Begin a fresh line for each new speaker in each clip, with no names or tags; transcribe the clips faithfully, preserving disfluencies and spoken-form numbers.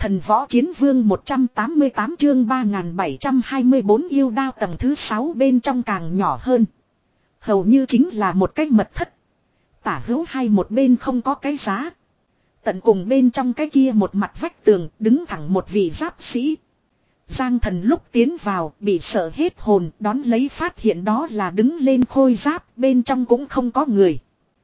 Thần võ chiến vương một trăm tám mươi tám chương ba nghìn bảy trăm hai mươi bốn yêu đao tầng thứ sáu bên trong càng nhỏ hơn. Hầu như chính là một cái mật thất. Tả hữu hai một bên không có cái giá. Tận cùng bên trong cái kia một mặt vách tường đứng thẳng một vị giáp sĩ. Giang Thần lúc tiến vào bị sợ hết hồn, đón lấy phát hiện đó là đứng lên khôi giáp, bên trong cũng không có người.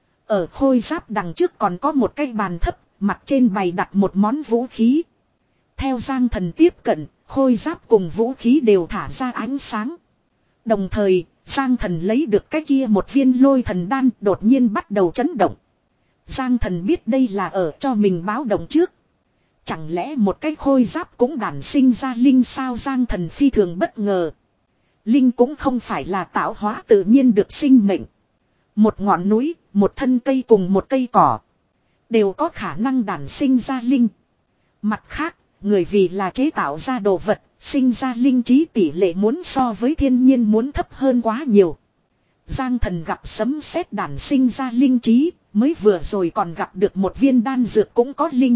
Ở khôi giáp đằng trước còn có một cái bàn thấp, mặt trên bày đặt một món vũ khí. Theo Giang Thần tiếp cận, khôi giáp cùng vũ khí đều thả ra ánh sáng. Đồng thời, Giang Thần lấy được cái kia một viên lôi thần đan đột nhiên bắt đầu chấn động. Giang Thần biết đây là ở cho mình báo động trước. Chẳng lẽ một cái khôi giáp cũng đản sinh ra linh sao? Giang Thần phi thường bất ngờ. Linh cũng không phải là tạo hóa tự nhiên được sinh mệnh. Một ngọn núi, một thân cây cùng một cây cỏ đều có khả năng đản sinh ra linh. Mặt khác, người vì là chế tạo ra đồ vật, sinh ra linh trí tỷ lệ muốn so với thiên nhiên muốn thấp hơn quá nhiều. Giang Thần gặp sấm sét đản sinh ra linh trí, mới vừa rồi còn gặp được một viên đan dược cũng có linh.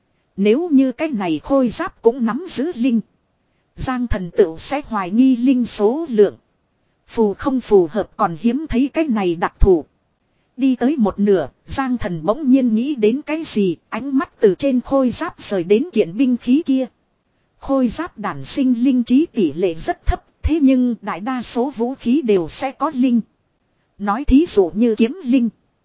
Nếu như cái này khôi giáp cũng nắm giữ linh, Giang Thần tự sẽ hoài nghi linh số lượng. Phù không phù hợp còn hiếm thấy cái này đặc thù. Đi tới một nửa, Giang Thần bỗng nhiên nghĩ đến cái gì, ánh mắt từ trên khôi giáp rời đến kiện binh khí kia. Khôi giáp đản sinh linh trí tỷ lệ rất thấp, thế nhưng đại đa số vũ khí đều sẽ có linh. Nói thí dụ như kiếm linh.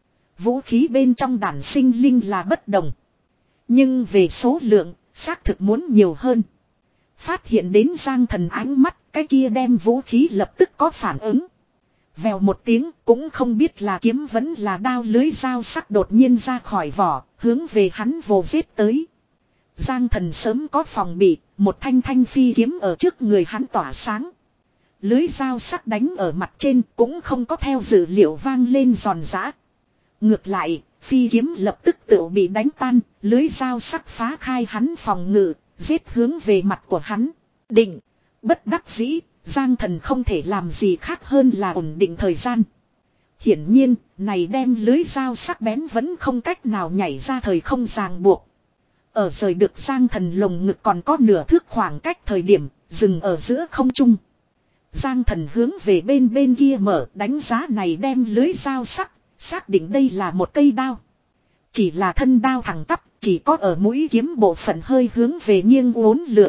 Vũ khí bên trong đản sinh linh là bất đồng. Nhưng về số lượng, xác thực muốn nhiều hơn. Phát hiện đến Giang Thần ánh mắt, cái kia đem vũ khí lập tức có phản ứng. Vèo một tiếng, cũng không biết là kiếm vẫn là đao, lưới dao sắc đột nhiên ra khỏi vỏ, hướng về hắn vồ giết tới. Giang Thần sớm có phòng bị, một thanh thanh phi kiếm ở trước người hắn tỏa sáng. Lưới dao sắc đánh ở mặt trên cũng không có theo dữ liệu vang lên giòn giã. Ngược lại, phi kiếm lập tức tự bị đánh tan, lưới dao sắc phá khai hắn phòng ngự, giết hướng về mặt của hắn. Định, bất đắc dĩ, Giang Thần không thể làm gì khác hơn là ổn định thời gian. Hiển nhiên, này đem lưới dao sắc bén vẫn không cách nào nhảy ra thời không ràng buộc. Ở rời được Giang Thần lồng ngực còn có nửa thước khoảng cách thời điểm, dừng ở giữa không trung. Giang Thần hướng về bên bên kia mở, đánh giá này đem lưới dao sắc, xác định đây là một cây đao. Chỉ là thân đao thẳng tắp, chỉ có ở mũi kiếm bộ phận hơi hướng về nghiêng uốn lượn.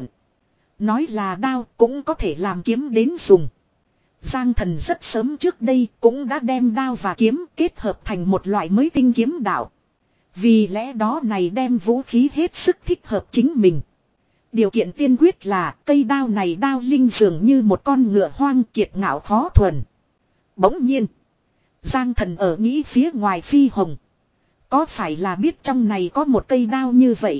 Nói là đao cũng có thể làm kiếm đến dùng. Giang Thần rất sớm trước đây cũng đã đem đao và kiếm kết hợp thành một loại mới tinh kiếm đạo. Vì lẽ đó này đem vũ khí hết sức thích hợp chính mình. Điều kiện tiên quyết là cây đao này đao linh dường như một con ngựa hoang kiệt ngạo khó thuần. Bỗng nhiên, Giang Thần ở nghĩ phía ngoài phi hồng. Có phải là biết trong này có một cây đao như vậy?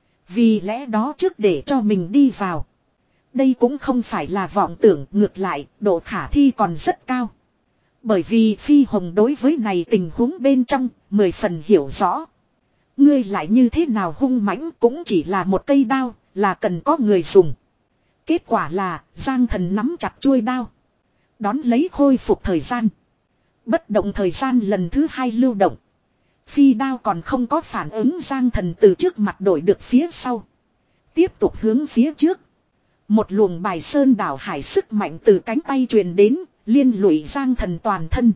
Vì lẽ đó trước để cho mình đi vào. Đây cũng không phải là vọng tưởng, ngược lại, độ khả thi còn rất cao. Bởi vì phi hồng đối với này tình huống bên trong, mười phần hiểu rõ. Ngươi lại như thế nào hung mãnh cũng chỉ là một cây đao, là cần có người dùng. Kết quả là, Giang Thần nắm chặt chuôi đao. Đón lấy khôi phục thời gian. Bất động thời gian lần thứ hai lưu động. Phi đao còn không có phản ứng, Giang Thần từ trước mặt đổi được phía sau. Tiếp tục hướng phía trước. Một luồng bài sơn đảo hải sức mạnh từ cánh tay truyền đến, liên lụy Giang Thần toàn thân.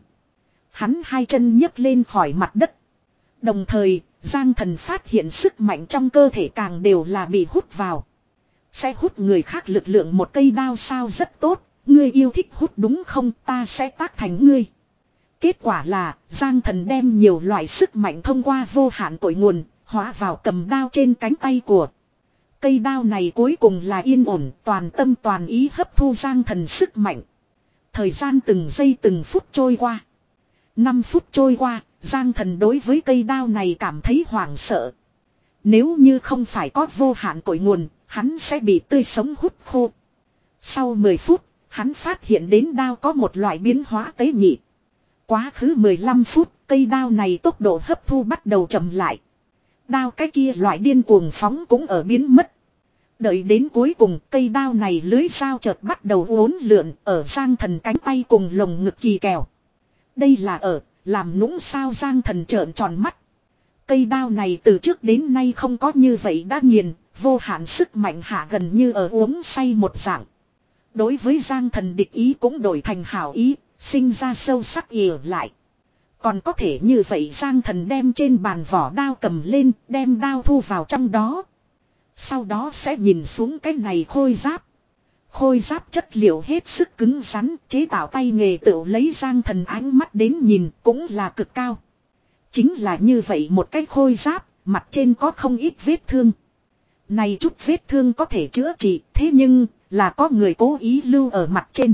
Hắn hai chân nhấc lên khỏi mặt đất. Đồng thời, Giang Thần phát hiện sức mạnh trong cơ thể càng đều là bị hút vào. Sẽ hút người khác lực lượng một cây đao sao? Rất tốt, ngươi yêu thích hút đúng không? Ta sẽ tác thành ngươi. Kết quả là, Giang Thần đem nhiều loại sức mạnh thông qua vô hạn cội nguồn, hóa vào cầm đao trên cánh tay của. Cây đao này cuối cùng là yên ổn, toàn tâm toàn ý hấp thu Giang Thần sức mạnh. Thời gian từng giây từng phút trôi qua. Năm phút trôi qua, Giang Thần đối với cây đao này cảm thấy hoảng sợ. Nếu như không phải có vô hạn cội nguồn, hắn sẽ bị tươi sống hút khô. Sau mười phút, hắn phát hiện đến đao có một loại biến hóa tế nhị. Quá khứ mười lăm phút, cây đao này tốc độ hấp thu bắt đầu chậm lại. Đao cái kia loại điên cuồng phóng cũng ở biến mất. Đợi đến cuối cùng, cây đao này lưới dao chợt bắt đầu uốn lượn ở Giang Thần cánh tay cùng lồng ngực kỳ kèo. Đây là ở làm nũng sao? Giang Thần trợn tròn mắt. Cây đao này từ trước đến nay không có như vậy đã nghiền, vô hạn sức mạnh hạ gần như ở uống say một dạng. Đối với Giang Thần địch ý cũng đổi thành hảo ý, sinh ra sâu sắc ỉa lại. Còn có thể như vậy Giang Thần đem trên bàn vỏ đao cầm lên, đem đao thu vào trong đó. Sau đó sẽ nhìn xuống cái này khôi giáp. Khôi giáp chất liệu hết sức cứng rắn, chế tạo tay nghề tự lấy Giang Thần ánh mắt đến nhìn cũng là cực cao. Chính là như vậy một cái khôi giáp, mặt trên có không ít vết thương. Này chút vết thương có thể chữa trị, thế nhưng là có người cố ý lưu ở mặt trên.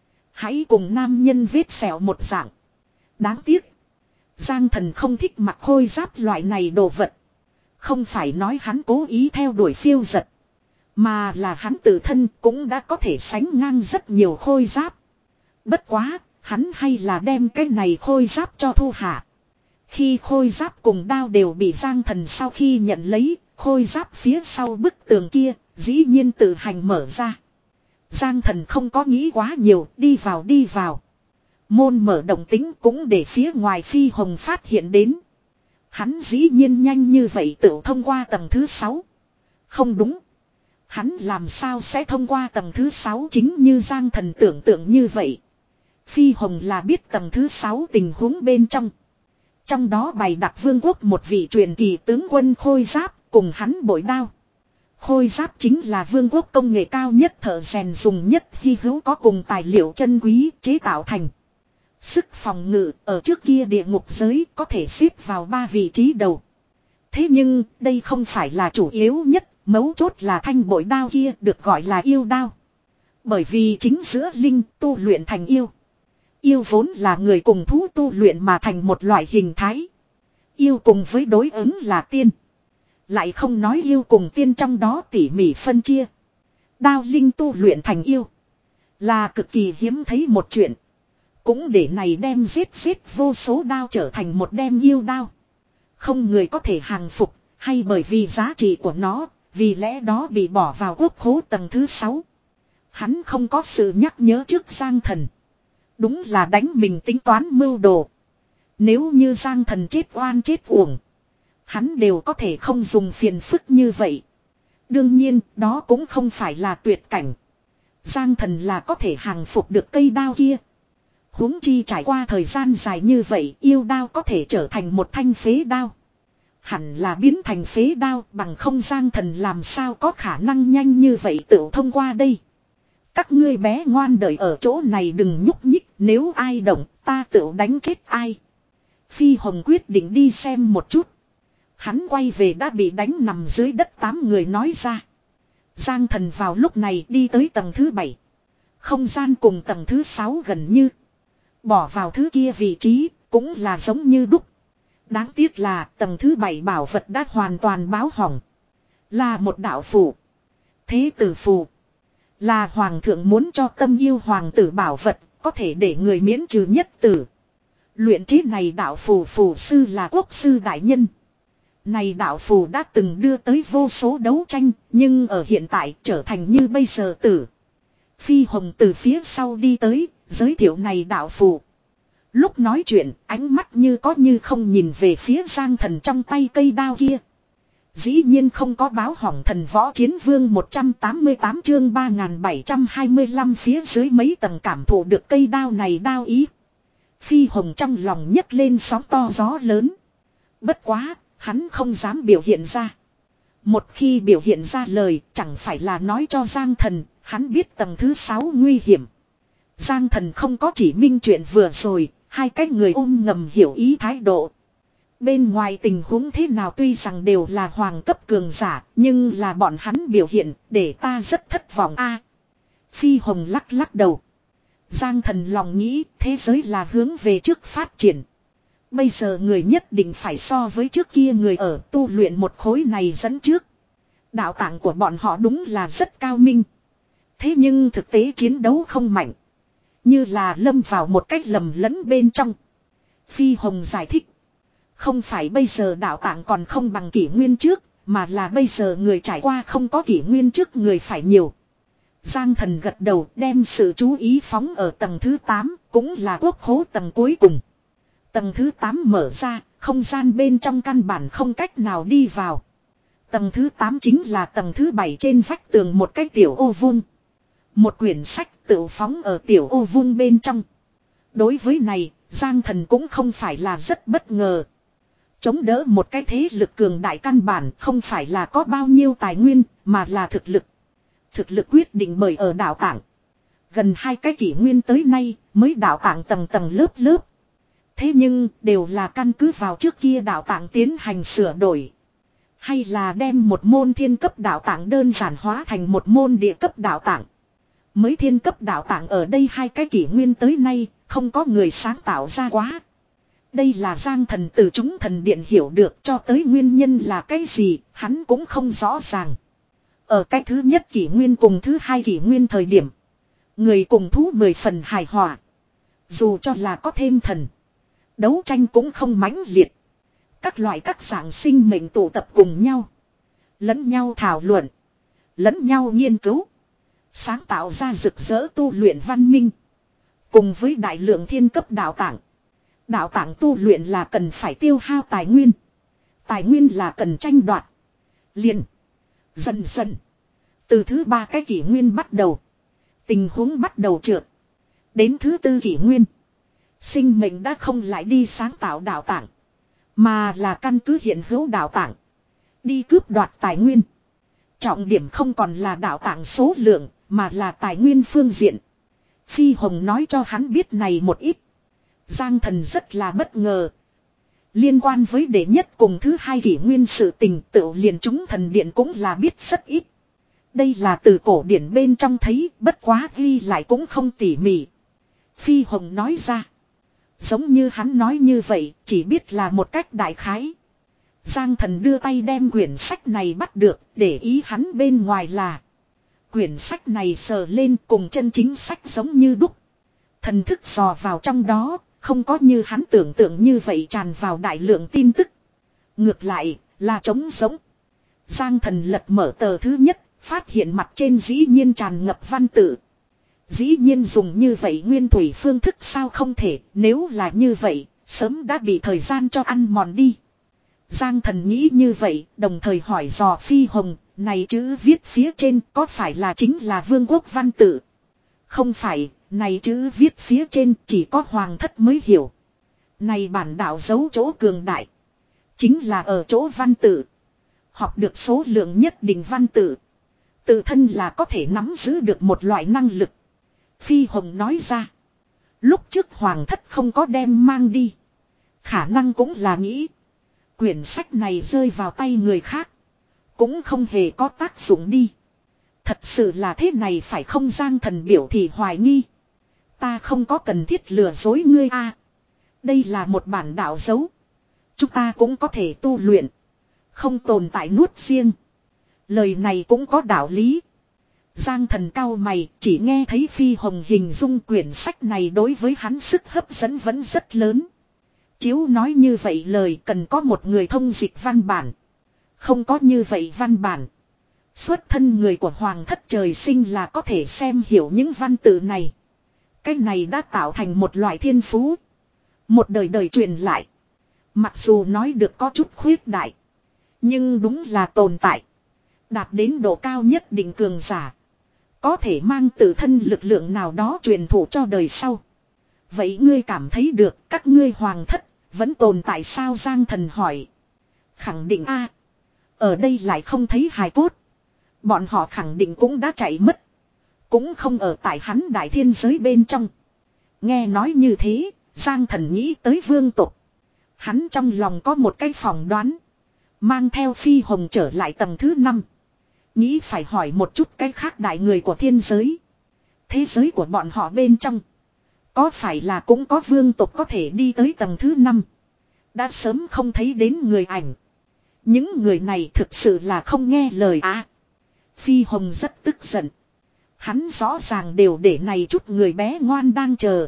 Hãy cùng nam nhân vết sẹo một dạng. Đáng tiếc, Giang Thần không thích mặc khôi giáp loại này đồ vật. Không phải nói hắn cố ý theo đuổi phiêu giật, mà là hắn tự thân cũng đã có thể sánh ngang rất nhiều khôi giáp. Bất quá, hắn hay là đem cái này khôi giáp cho thu hạ. Khi khôi giáp cùng đao đều bị Giang Thần sau khi nhận lấy, khôi giáp phía sau bức tường kia, dĩ nhiên tự hành mở ra. Giang Thần không có nghĩ quá nhiều, đi vào đi vào. Môn mở động tính cũng để phía ngoài Phi Hồng phát hiện đến. Hắn dĩ nhiên nhanh như vậy tự thông qua tầng thứ sáu. Không đúng. Hắn làm sao sẽ thông qua tầng thứ sáu chính như Giang Thần tưởng tượng như vậy. Phi Hồng là biết tầng thứ sáu tình huống bên trong. Trong đó bày đặt vương quốc một vị truyền kỳ tướng quân khôi giáp cùng hắn bội đao. Khôi giáp chính là vương quốc công nghệ cao nhất thợ rèn dùng nhất hy hữu có cùng tài liệu chân quý chế tạo thành. Sức phòng ngự ở trước kia địa ngục giới có thể xếp vào ba vị trí đầu. Thế nhưng đây không phải là chủ yếu nhất, mấu chốt là thanh bội đao kia được gọi là yêu đao. Bởi vì chính giữa linh tu luyện thành yêu. Yêu vốn là người cùng thú tu luyện mà thành một loại hình thái. Yêu cùng với đối ứng là tiên. Lại không nói yêu cùng tiên trong đó tỉ mỉ phân chia. Đao linh tu luyện thành yêu là cực kỳ hiếm thấy một chuyện. Cũng để này đem giết giết vô số đao trở thành một đem yêu đao. Không người có thể hàng phục, hay bởi vì giá trị của nó, vì lẽ đó bị bỏ vào quốc khố tầng thứ sáu. Hắn không có sự nhắc nhớ trước Giang Thần. Đúng là đánh mình tính toán mưu đồ. Nếu như Giang Thần chết oan chết uổng, hắn đều có thể không dùng phiền phức như vậy. Đương nhiên, đó cũng không phải là tuyệt cảnh. Giang Thần là có thể hàng phục được cây đao kia. Huống chi trải qua thời gian dài như vậy, yêu đao có thể trở thành một thanh phế đao. Hẳn là biến thành phế đao, bằng không Giang Thần làm sao có khả năng nhanh như vậy tự thông qua đây. Các ngươi bé ngoan đợi ở chỗ này đừng nhúc nhích, nếu ai động ta tự đánh chết ai. Phi Hồng quyết định đi xem một chút. Hắn quay về đã bị đánh nằm dưới đất tám người nói ra. Giang Thần vào lúc này đi tới tầng thứ bảy. Không gian cùng tầng thứ sáu gần như. Bỏ vào thứ kia vị trí cũng là giống như đúc. Đáng tiếc là tầng thứ bảy bảo vật đã hoàn toàn báo hỏng. Là một đạo phù. Thế tử phù. Là hoàng thượng muốn cho tâm yêu hoàng tử bảo vật, có thể để người miễn trừ nhất tử. Luyện chế này đạo phù phù sư là quốc sư đại nhân. Này đạo phù đã từng đưa tới vô số đấu tranh, nhưng ở hiện tại trở thành như bây giờ tử. Phi Hồng từ phía sau đi tới, giới thiệu này đạo phù. Lúc nói chuyện, ánh mắt như có như không nhìn về phía Giang Thần trong tay cây đao kia. Dĩ nhiên không có báo hỏng Thần Võ Chiến Vương một trăm tám mươi tám chương ba nghìn bảy trăm hai mươi lăm phía dưới mấy tầng cảm thụ được cây đao này đao ý. Phi Hồng trong lòng nhấc lên sóng to gió lớn. Bất quá, hắn không dám biểu hiện ra. Một khi biểu hiện ra lời, chẳng phải là nói cho Giang Thần, hắn biết tầng thứ sáu nguy hiểm. Giang Thần không có chỉ minh chuyện vừa rồi, hai cái người ôm ngầm hiểu ý thái độ. Bên ngoài tình huống thế nào tuy rằng đều là hoàng cấp cường giả, nhưng là bọn hắn biểu hiện để ta rất thất vọng a. Phi Hồng lắc lắc đầu. Giang Thần lòng nghĩ thế giới là hướng về trước phát triển. Bây giờ người nhất định phải so với trước kia người ở tu luyện một khối này dẫn trước. Đạo tạng của bọn họ đúng là rất cao minh. Thế nhưng thực tế chiến đấu không mạnh. Như là lâm vào một cách lầm lẫn bên trong. Phi Hồng giải thích. Không phải bây giờ đạo tạng còn không bằng kỷ nguyên trước, mà là bây giờ người trải qua không có kỷ nguyên trước người phải nhiều. Giang Thần gật đầu đem sự chú ý phóng ở tầng thứ tám, cũng là quốc khố tầng cuối cùng. Tầng thứ tám mở ra, Không gian bên trong căn bản không cách nào đi vào. Tầng thứ tám chính là tầng thứ bảy trên vách tường một cái tiểu ô vuông. Một quyển sách tự phóng ở tiểu ô vuông bên trong. Đối với này, Giang Thần cũng không phải là rất bất ngờ. Chống đỡ một cái thế lực cường đại căn bản không phải là có bao nhiêu tài nguyên, mà là thực lực. Thực lực quyết định bởi ở đạo tạng. Gần hai cái kỷ nguyên tới nay mới đạo tạng tầng tầng lớp lớp. Thế nhưng đều là căn cứ vào trước kia đạo tạng tiến hành sửa đổi. Hay là đem một môn thiên cấp đạo tạng đơn giản hóa thành một môn địa cấp đạo tạng. Mới thiên cấp đạo tạng ở đây hai cái kỷ nguyên tới nay không có người sáng tạo ra quá. Đây là Giang Thần từ chúng thần điện hiểu được, cho tới nguyên nhân là cái gì hắn cũng không rõ ràng. Ở cái thứ nhất kỷ nguyên cùng thứ hai kỷ nguyên thời điểm, người cùng thú mười phần hài hòa. Dù cho là có thêm thần, đấu tranh cũng không mãnh liệt. Các loại các dạng sinh mệnh tụ tập cùng nhau, lẫn nhau thảo luận, lẫn nhau nghiên cứu, sáng tạo ra rực rỡ tu luyện văn minh. Cùng với đại lượng thiên cấp đạo tạng. Đạo tạng tu luyện là cần phải tiêu hao tài nguyên. Tài nguyên là cần tranh đoạt. Liền. Dần dần. Từ thứ ba cái kỷ nguyên bắt đầu. Tình huống bắt đầu trượt. Đến thứ tư kỷ nguyên. Sinh mệnh đã không lại đi sáng tạo đạo tạng. Mà là căn cứ hiện hữu đạo tạng. Đi cướp đoạt tài nguyên. Trọng điểm không còn là đạo tạng số lượng. Mà là tài nguyên phương diện. Phi Hồng nói cho hắn biết này một ít. Giang Thần rất là bất ngờ. Liên quan với đệ nhất cùng thứ hai kỷ nguyên sự tình tự liền chúng thần điện cũng là biết rất ít. Đây là từ cổ điển bên trong thấy, bất quá ghi lại cũng không tỉ mỉ. Phi Hồng nói ra. Giống như hắn nói như vậy, chỉ biết là một cách đại khái. Giang Thần đưa tay đem quyển sách này bắt được, để ý hắn bên ngoài là. Quyển sách này sờ lên cùng chân chính sách giống như đúc. Thần thức dò vào trong đó, không có như hắn tưởng tượng như vậy tràn vào đại lượng tin tức. Ngược lại, là trống giống. Giang Thần lật mở tờ thứ nhất, phát hiện mặt trên dĩ nhiên tràn ngập văn tự. Dĩ nhiên dùng như vậy nguyên thủy phương thức sao không thể, nếu là như vậy, sớm đã bị thời gian cho ăn mòn đi. Giang Thần nghĩ như vậy, đồng thời hỏi dò Phi Hồng, này chữ viết phía trên có phải là chính là vương quốc văn tự? Không phải, này chữ viết phía trên chỉ có hoàng thất mới hiểu. Này bản đạo dấu chỗ cường đại. Chính là ở chỗ văn tự. Học được số lượng nhất định văn tự. Tự thân là có thể nắm giữ được một loại năng lực. Phi Hồng nói ra. Lúc trước hoàng thất không có đem mang đi. Khả năng cũng là nghĩ. Quyển sách này rơi vào tay người khác. Cũng không hề có tác dụng đi. Thật sự là thế này phải không? Giang Thần biểu thì hoài nghi. Ta không có cần thiết lừa dối ngươi a. À, đây là một bản đạo dấu. Chúng ta cũng có thể tu luyện. Không tồn tại nuốt riêng. Lời này cũng có đạo lý. Giang Thần cau mày, chỉ nghe thấy Phi Hồng hình dung quyển sách này đối với hắn sức hấp dẫn vẫn rất lớn. Chiếu nói như vậy lời cần có một người thông dịch văn bản. Không có như vậy văn bản. Xuất thân người của hoàng thất trời sinh là có thể xem hiểu những văn tự này. Cái này đã tạo thành một loại thiên phú. Một đời đời truyền lại. Mặc dù nói được có chút khuyết đại. Nhưng đúng là tồn tại. Đạt đến độ cao nhất định cường giả. Có thể mang tự thân lực lượng nào đó truyền thụ cho đời sau. Vậy ngươi cảm thấy được các ngươi hoàng thất vẫn tồn tại sao? Giang Thần hỏi. Khẳng định a. Ở đây lại không thấy hài cốt. Bọn họ khẳng định cũng đã chạy mất. Cũng không ở tại hắn đại thiên giới bên trong. Nghe nói như thế, Giang Thần nghĩ tới vương tộc. Hắn trong lòng có một cái phỏng đoán. Mang theo Phi Hồng trở lại tầng thứ năm. Nghĩ phải hỏi một chút cái khác đại người của thiên giới. Thế giới của bọn họ bên trong. Có phải là cũng có vương tộc có thể đi tới tầng thứ năm. Đã sớm không thấy đến người ảnh. Những người này thực sự là không nghe lời á. Phi Hồng rất tức giận. Hắn rõ ràng đều để này chút người bé ngoan đang chờ.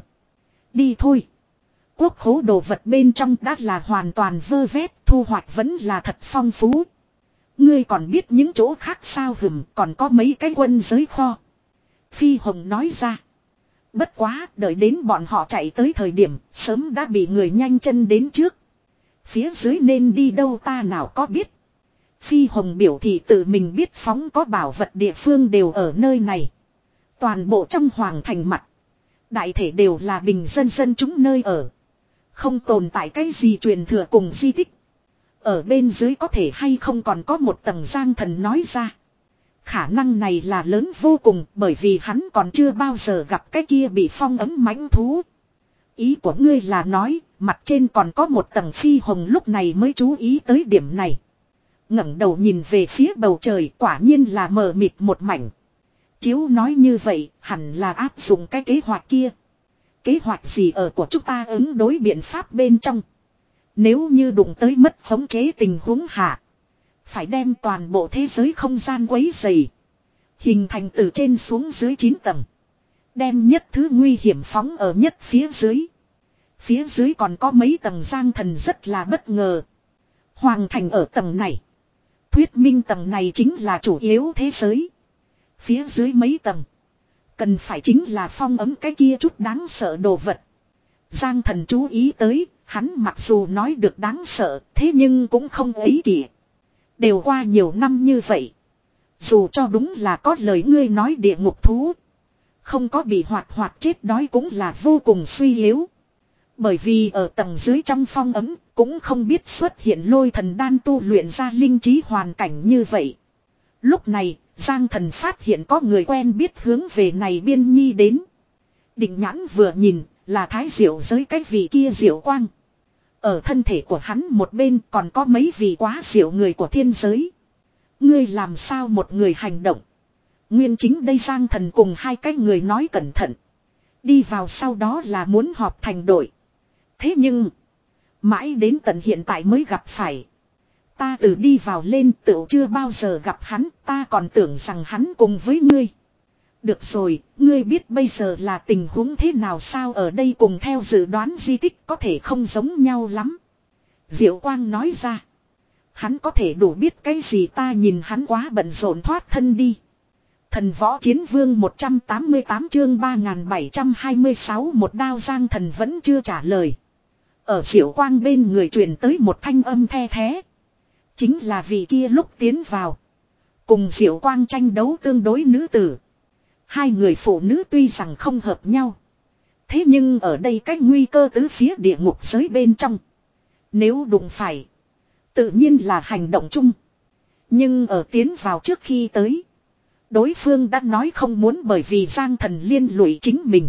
Đi thôi. Quốc khố đồ vật bên trong đã là hoàn toàn vơ vét, thu hoạch vẫn là thật phong phú. Ngươi còn biết những chỗ khác sao? Hừm, còn có mấy cái quân giới kho. Phi Hồng nói ra. Bất quá, đợi đến bọn họ chạy tới thời điểm, sớm đã bị người nhanh chân đến trước. Phía dưới nên đi đâu ta nào có biết. Phi Hồng biểu thị tự mình biết phóng có bảo vật địa phương đều ở nơi này. Toàn bộ trong hoàng thành mặt. Đại thể đều là bình dân dân chúng nơi ở. Không tồn tại cái gì truyền thừa cùng di tích. Ở bên dưới có thể hay không còn có một tầng Giang Thần nói ra. Khả năng này là lớn vô cùng bởi vì hắn còn chưa bao giờ gặp cái kia bị phong ấm mãnh thú. Ý của ngươi là nói mặt trên còn có một tầng. Phi Hồng lúc này mới chú ý tới điểm này. Ngẩng đầu nhìn về phía bầu trời quả nhiên là mờ mịt một mảnh. Chiếu nói như vậy hẳn là áp dụng cái kế hoạch kia. Kế hoạch gì ở của chúng ta ứng đối biện pháp bên trong. Nếu như đụng tới mất khống chế tình huống hạ. Phải đem toàn bộ thế giới không gian quấy dày. Hình thành từ trên xuống dưới chín tầng. Đem nhất thứ nguy hiểm phóng ở nhất phía dưới. Phía dưới còn có mấy tầng. Giang Thần rất là bất ngờ. Hoàng thành ở tầng này. Thuyết minh tầng này chính là chủ yếu thế giới. Phía dưới mấy tầng. Cần phải chính là phong ấm cái kia chút đáng sợ đồ vật. Giang Thần chú ý tới. Hắn mặc dù nói được đáng sợ. Thế nhưng cũng không ấy kỷ. Đều qua nhiều năm như vậy. Dù cho đúng là có lời ngươi nói địa ngục thú. Không có bị hoạt hoạt chết đói cũng là vô cùng suy yếu. Bởi vì ở tầng dưới trong phong ấm cũng không biết xuất hiện lôi thần đan tu luyện ra linh trí hoàn cảnh như vậy. Lúc này Giang Thần phát hiện có người quen biết hướng về này biên nhi đến. Định nhãn vừa nhìn là thái diệu giới cái vị kia diệu quang. Ở thân thể của hắn một bên còn có mấy vị quá diệu người của thiên giới. Ngươi làm sao một người hành động. Nguyên chính đây Giang Thần cùng hai cái người nói cẩn thận. Đi vào sau đó là muốn họp thành đội. Thế nhưng mãi đến tận hiện tại mới gặp phải. Ta từ đi vào lên tựu chưa bao giờ gặp hắn. Ta còn tưởng rằng hắn cùng với ngươi. Được rồi, ngươi biết bây giờ là tình huống thế nào sao ở đây cùng theo dự đoán di tích có thể không giống nhau lắm. Diệu Quang nói ra. Hắn có thể đủ biết cái gì ta nhìn hắn quá bận rộn thoát thân đi. Thần Võ Chiến Vương một trăm tám mươi tám chương ba nghìn bảy trăm hai mươi sáu một đao. Giang Thần vẫn chưa trả lời. Ở Diệu Quang bên người truyền tới một thanh âm the thé. Chính là vị kia lúc tiến vào. Cùng Diệu Quang tranh đấu tương đối nữ tử. Hai người phụ nữ tuy rằng không hợp nhau. Thế nhưng ở đây cách nguy cơ tứ phía địa ngục giới bên trong. Nếu đụng phải. Tự nhiên là hành động chung. Nhưng ở tiến vào trước khi tới. Đối phương đã nói không muốn bởi vì Giang Thần liên lụy chính mình.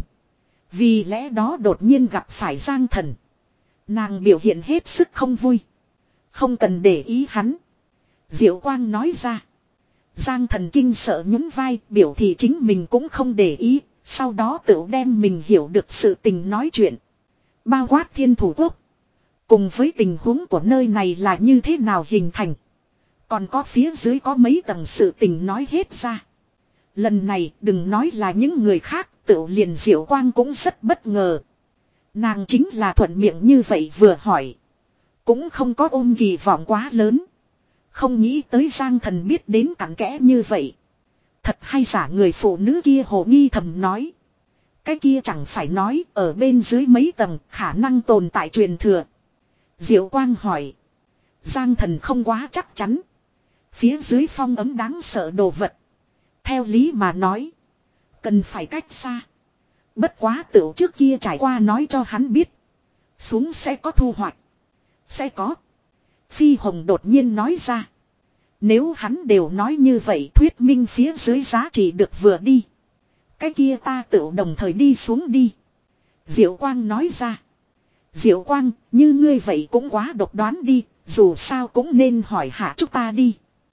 Vì lẽ đó đột nhiên gặp phải Giang Thần. Nàng biểu hiện hết sức không vui. Không cần để ý hắn. Diệu Quang nói ra. Giang Thần kinh sợ nhún vai biểu thị chính mình cũng không để ý. Sau đó tự đem mình hiểu được sự tình nói chuyện. Bao quát Thiên Thủ Quốc. Cùng với tình huống của nơi này là như thế nào hình thành. Còn có phía dưới có mấy tầng sự tình nói hết ra. Lần này đừng nói là những người khác. Tự liền Diệu Quang cũng rất bất ngờ. Nàng chính là thuận miệng như vậy vừa hỏi. Cũng không có ôm kỳ vọng quá lớn. Không nghĩ tới Giang Thần biết đến cặn kẽ như vậy. Thật hay giả người phụ nữ kia hồ nghi thầm nói. Cái kia chẳng phải nói ở bên dưới mấy tầng khả năng tồn tại truyền thừa. Diệu Quang hỏi. Giang Thần không quá chắc chắn. Phía dưới phong ấm đáng sợ đồ vật. Theo lý mà nói. Cần phải cách xa. Bất quá tựu trước kia trải qua nói cho hắn biết. Xuống sẽ có thu hoạch. Sẽ có. Phi Hồng đột nhiên nói ra. Nếu hắn đều nói như vậy thuyết minh phía dưới giá trị được vừa đi. Cái kia ta tự đồng thời đi xuống đi. Diệu Quang nói ra. Diệu Quang, như ngươi vậy cũng quá độc đoán đi, dù sao cũng nên hỏi hạ chúng ta đi.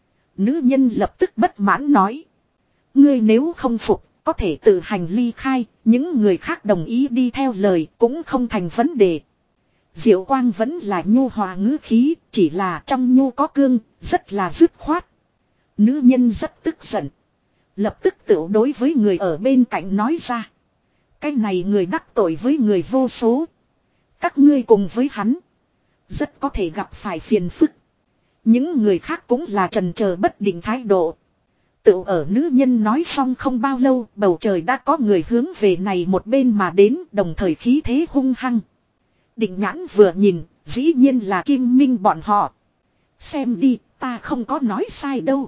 Nữ nhân lập tức bất mãn nói. Ngươi nếu không phục, có thể tự hành ly khai, những người khác đồng ý đi theo lời cũng không thành vấn đề. Diệu Quang vẫn là nhu hòa ngữ khí, chỉ là trong nhu có cương, rất là dứt khoát. Nữ nhân rất tức giận. Lập tức tự đối với người ở bên cạnh nói ra. Cái này người đắc tội với người vô số. Các ngươi cùng với hắn. Rất có thể gặp phải phiền phức. Những người khác cũng là trần chờ bất định thái độ. Tự ở nữ nhân nói xong không bao lâu, bầu trời đã có người hướng về này một bên mà đến, đồng thời khí thế hung hăng. Định nhãn vừa nhìn, dĩ nhiên là Kim Minh bọn họ. Xem đi, ta không có nói sai đâu.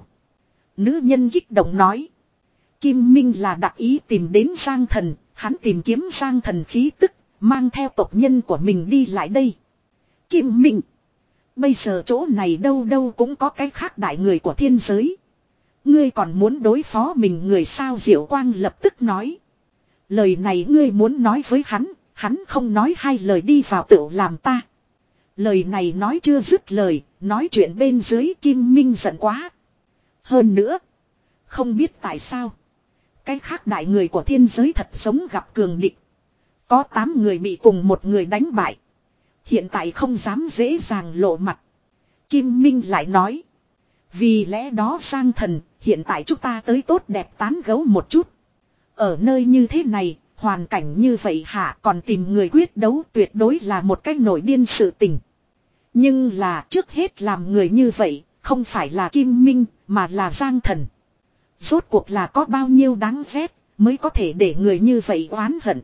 Nữ nhân kích động nói. Kim Minh là đặc ý tìm đến Giang Thần, hắn tìm kiếm Giang Thần khí tức, mang theo tộc nhân của mình đi lại đây. Kim Minh. Bây giờ chỗ này đâu đâu cũng có cái khác đại người của thiên giới. Ngươi còn muốn đối phó mình người sao? Diệu Quang lập tức nói. Lời này ngươi muốn nói với hắn, hắn không nói hai lời đi vào tự làm ta. Lời này nói chưa dứt lời, nói chuyện bên dưới Kim Minh giận quá. Hơn nữa, không biết tại sao, cái khác đại người của thiên giới thật giống gặp cường địch. Có tám người bị cùng một người đánh bại. Hiện tại không dám dễ dàng lộ mặt. Kim Minh lại nói. Vì lẽ đó Giang Thần, hiện tại chúng ta tới tốt đẹp tán gẫu một chút. Ở nơi như thế này, hoàn cảnh như vậy hả, còn tìm người quyết đấu tuyệt đối là một cách nổi điên sự tình. Nhưng là trước hết làm người như vậy, không phải là Kim Minh, mà là Giang Thần. Rốt cuộc là có bao nhiêu đáng ghét, mới có thể để người như vậy oán hận.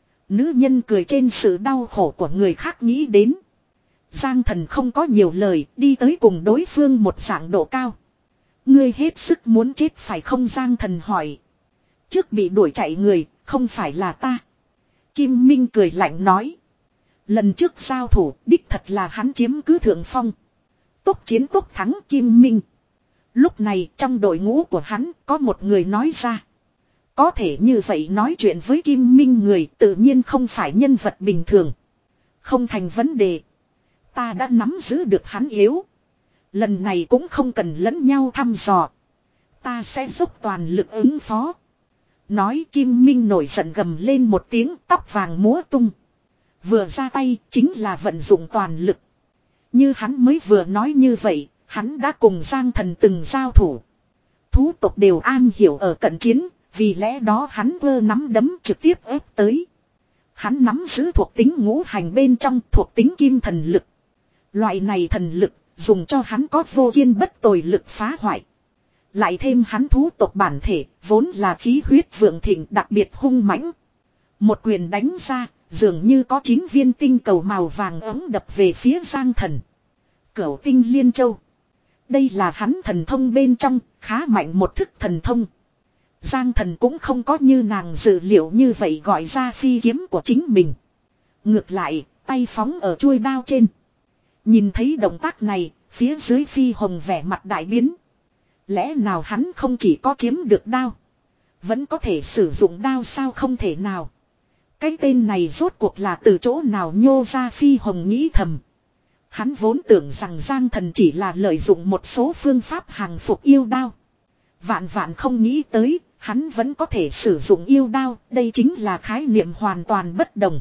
Nữ nhân cười trên sự đau khổ của người khác nghĩ đến. Giang Thần không có nhiều lời, đi tới cùng đối phương một dạng độ cao. Ngươi hết sức muốn chết phải không? Giang Thần hỏi. Trước bị đuổi chạy người, không phải là ta. Kim Minh cười lạnh nói. Lần trước giao thủ, đích thật là hắn chiếm cứ thượng phong. Tốc chiến tốc thắng Kim Minh. Lúc này trong đội ngũ của hắn có một người nói ra. Có thể như vậy nói chuyện với Kim Minh người tự nhiên không phải nhân vật bình thường. Không thành vấn đề. Ta đã nắm giữ được hắn yếu. Lần này cũng không cần lẫn nhau thăm dò. Ta sẽ dốc toàn lực ứng phó. Nói Kim Minh nổi giận gầm lên một tiếng, tóc vàng múa tung. Vừa ra tay chính là vận dụng toàn lực. Như hắn mới vừa nói như vậy, hắn đã cùng Giang Thần từng giao thủ. Thú tộc đều an hiểu ở cận chiến, vì lẽ đó hắn vơ nắm đấm trực tiếp ép tới. Hắn nắm giữ thuộc tính ngũ hành bên trong thuộc tính kim thần lực. Loại này thần lực dùng cho hắn có vô kiên bất tồi lực phá hoại. Lại thêm hắn thú tộc bản thể vốn là khí huyết vượng thịnh đặc biệt hung mãnh. Một quyền đánh ra dường như có chín viên tinh cầu màu vàng ấm đập về phía Giang Thần. Cửu tinh liên châu. Đây là hắn thần thông bên trong khá mạnh một thức thần thông. Giang Thần cũng không có như nàng dự liệu như vậy gọi ra phi kiếm của chính mình. Ngược lại tay phóng ở chuôi đao trên. Nhìn thấy động tác này, phía dưới Phi Hồng vẻ mặt đại biến. Lẽ nào hắn không chỉ có chiếm được đao, vẫn có thể sử dụng đao sao? Không thể nào. Cái tên này rốt cuộc là từ chỗ nào nhô ra? Phi Hồng nghĩ thầm. Hắn vốn tưởng rằng Giang Thần chỉ là lợi dụng một số phương pháp hàng phục yêu đao. Vạn vạn không nghĩ tới, hắn vẫn có thể sử dụng yêu đao, đây chính là khái niệm hoàn toàn bất đồng.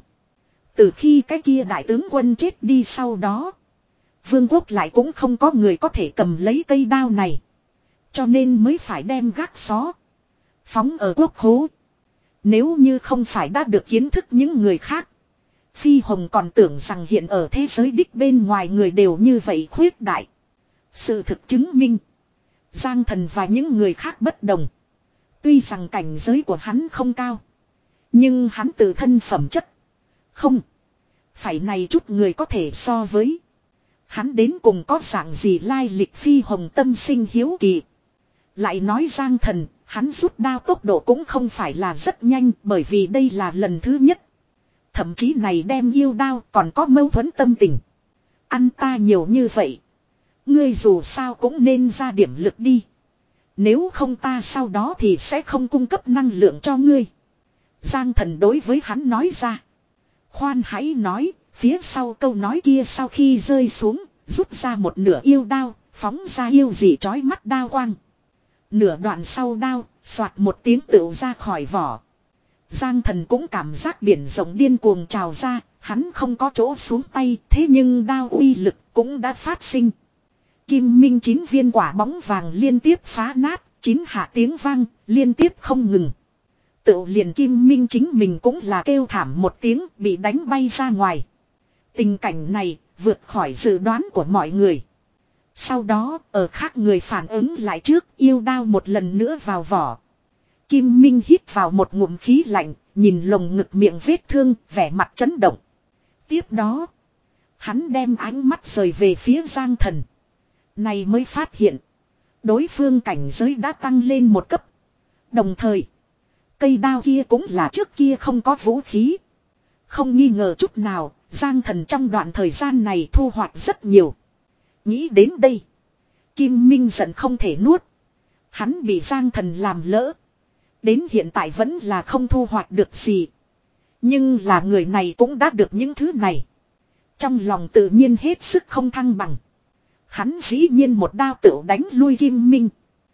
Từ khi cái kia đại tướng quân chết đi sau đó, vương quốc lại cũng không có người có thể cầm lấy cây đao này. Cho nên mới phải đem gác xó phóng ở quốc hố. Nếu như không phải đã được kiến thức những người khác, Phi Hồng còn tưởng rằng hiện ở thế giới đích bên ngoài người đều như vậy khuyết đại. Sự thực chứng minh, Giang Thần và những người khác bất đồng. Tuy rằng cảnh giới của hắn không cao, nhưng hắn tự thân phẩm chất không phải này chút người có thể so với. Hắn đến cùng có dạng gì lai lịch? Phi Hồng tâm sinh hiếu kỳ. Lại nói Giang Thần, hắn rút đao tốc độ cũng không phải là rất nhanh, bởi vì đây là lần thứ nhất. Thậm chí này đem yêu đao còn có mâu thuẫn tâm tình. Ăn ta nhiều như vậy, ngươi dù sao cũng nên ra điểm lực đi. Nếu không ta sau đó thì sẽ không cung cấp năng lượng cho ngươi. Giang Thần đối với hắn nói ra. Khoan hãy nói, phía sau câu nói kia sau khi rơi xuống, rút ra một nửa yêu đao, phóng ra yêu dị chói mắt đao quang. Nửa đoạn sau đao, soạt một tiếng tựu ra khỏi vỏ. Giang Thần cũng cảm giác biển rộng điên cuồng trào ra, hắn không có chỗ xuống tay, thế nhưng đao uy lực cũng đã phát sinh. Kim Minh chín viên quả bóng vàng liên tiếp phá nát, chín hạ tiếng vang, liên tiếp không ngừng. Tự liền Kim Minh chính mình cũng là kêu thảm một tiếng, bị đánh bay ra ngoài. Tình cảnh này vượt khỏi dự đoán của mọi người. Sau đó, ở khác người phản ứng lại trước, yêu đao một lần nữa vào vỏ. Kim Minh hít vào một ngụm khí lạnh, nhìn lồng ngực miệng vết thương, vẻ mặt chấn động. Tiếp đó. Hắn đem ánh mắt rời về phía Giang Thần. Này mới phát hiện. Đối phương cảnh giới đã tăng lên một cấp. Đồng thời. Cây đao kia cũng là trước kia không có vũ khí. Không nghi ngờ chút nào. Giang Thần trong đoạn thời gian này thu hoạch rất nhiều. Nghĩ đến đây. Kim Minh giận không thể nuốt. Hắn bị Giang Thần làm lỡ. Đến hiện tại vẫn là không thu hoạch được gì. Nhưng là người này cũng đã được những thứ này. Trong lòng tự nhiên hết sức không thăng bằng. Hắn dĩ nhiên một đao tựu đánh lui Kim Minh.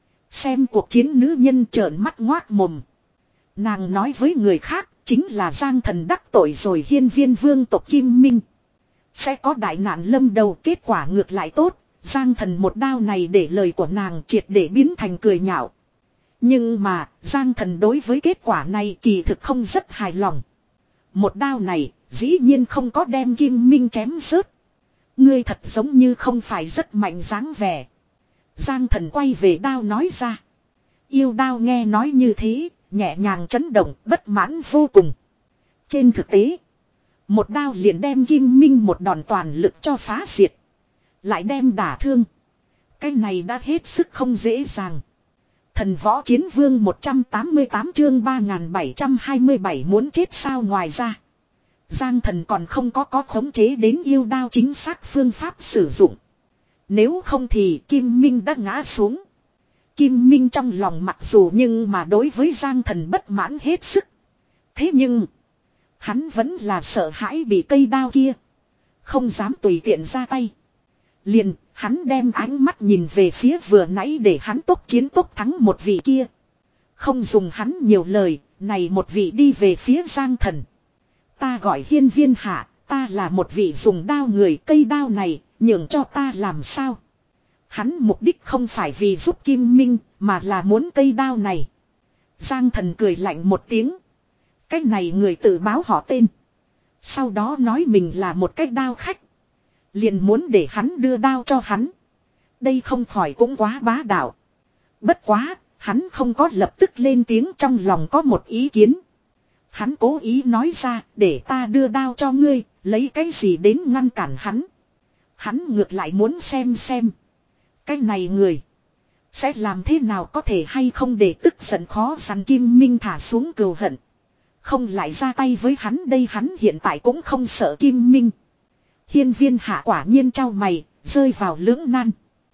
Xem cuộc chiến nữ nhân trợn mắt ngoác mồm. Nàng nói với người khác chính là Giang Thần đắc tội rồi hiên viên vương tộc Kim Minh. Sẽ có đại nạn lâm đầu, kết quả ngược lại tốt. Giang Thần một đao này để lời của nàng triệt để biến thành cười nhạo. Nhưng mà Giang Thần đối với kết quả này kỳ thực không rất hài lòng. Một đao này dĩ nhiên không có đem Kim Minh chém rớt. Ngươi thật giống như không phải rất mạnh dáng vẻ. Giang Thần quay về đao nói ra. Yêu đao nghe nói như thế, nhẹ nhàng chấn động, bất mãn vô cùng. Trên thực tế, một đao liền đem Kim Minh một đòn toàn lực cho phá diệt. Lại đem đả thương. Cái này đã hết sức không dễ dàng. Thần võ chiến vương một trăm tám mươi tám chương ba nghìn bảy trăm hai mươi bảy muốn chết sao. Ngoài ra, Giang Thần còn không có có khống chế đến yêu đao chính xác phương pháp sử dụng. Nếu không thì Kim Minh đã ngã xuống. Kim Minh trong lòng mặc dù nhưng mà đối với Giang Thần bất mãn hết sức. Thế nhưng hắn vẫn là sợ hãi bị cây đao kia. Không dám tùy tiện ra tay. Liền hắn đem ánh mắt nhìn về phía vừa nãy để hắn tốc chiến tốc thắng một vị kia. Không dùng hắn nhiều lời, này một vị đi về phía Giang Thần. Ta gọi hiên viên hạ, ta là một vị dùng đao người, cây đao này, nhường cho ta làm sao? Hắn mục đích không phải vì giúp Kim Minh, mà là muốn cây đao này. Giang Thần cười lạnh một tiếng. Cái này người tự báo họ tên. Sau đó nói mình là một cái đao khách. Liền muốn để hắn đưa đao cho hắn. Đây không khỏi cũng quá bá đạo. Bất quá, hắn không có lập tức lên tiếng, trong lòng có một ý kiến. Hắn cố ý nói ra, để ta đưa đao cho ngươi, lấy cái gì đến ngăn cản hắn. Hắn ngược lại muốn xem xem. Cái này người sẽ làm thế nào có thể hay không để tức giận khó dằn Kim Minh thả xuống cừu hận. Không lại ra tay với hắn, đây hắn hiện tại cũng không sợ Kim Minh. Hiên viên hạ quả nhiên trao mày, rơi vào lưỡng nan.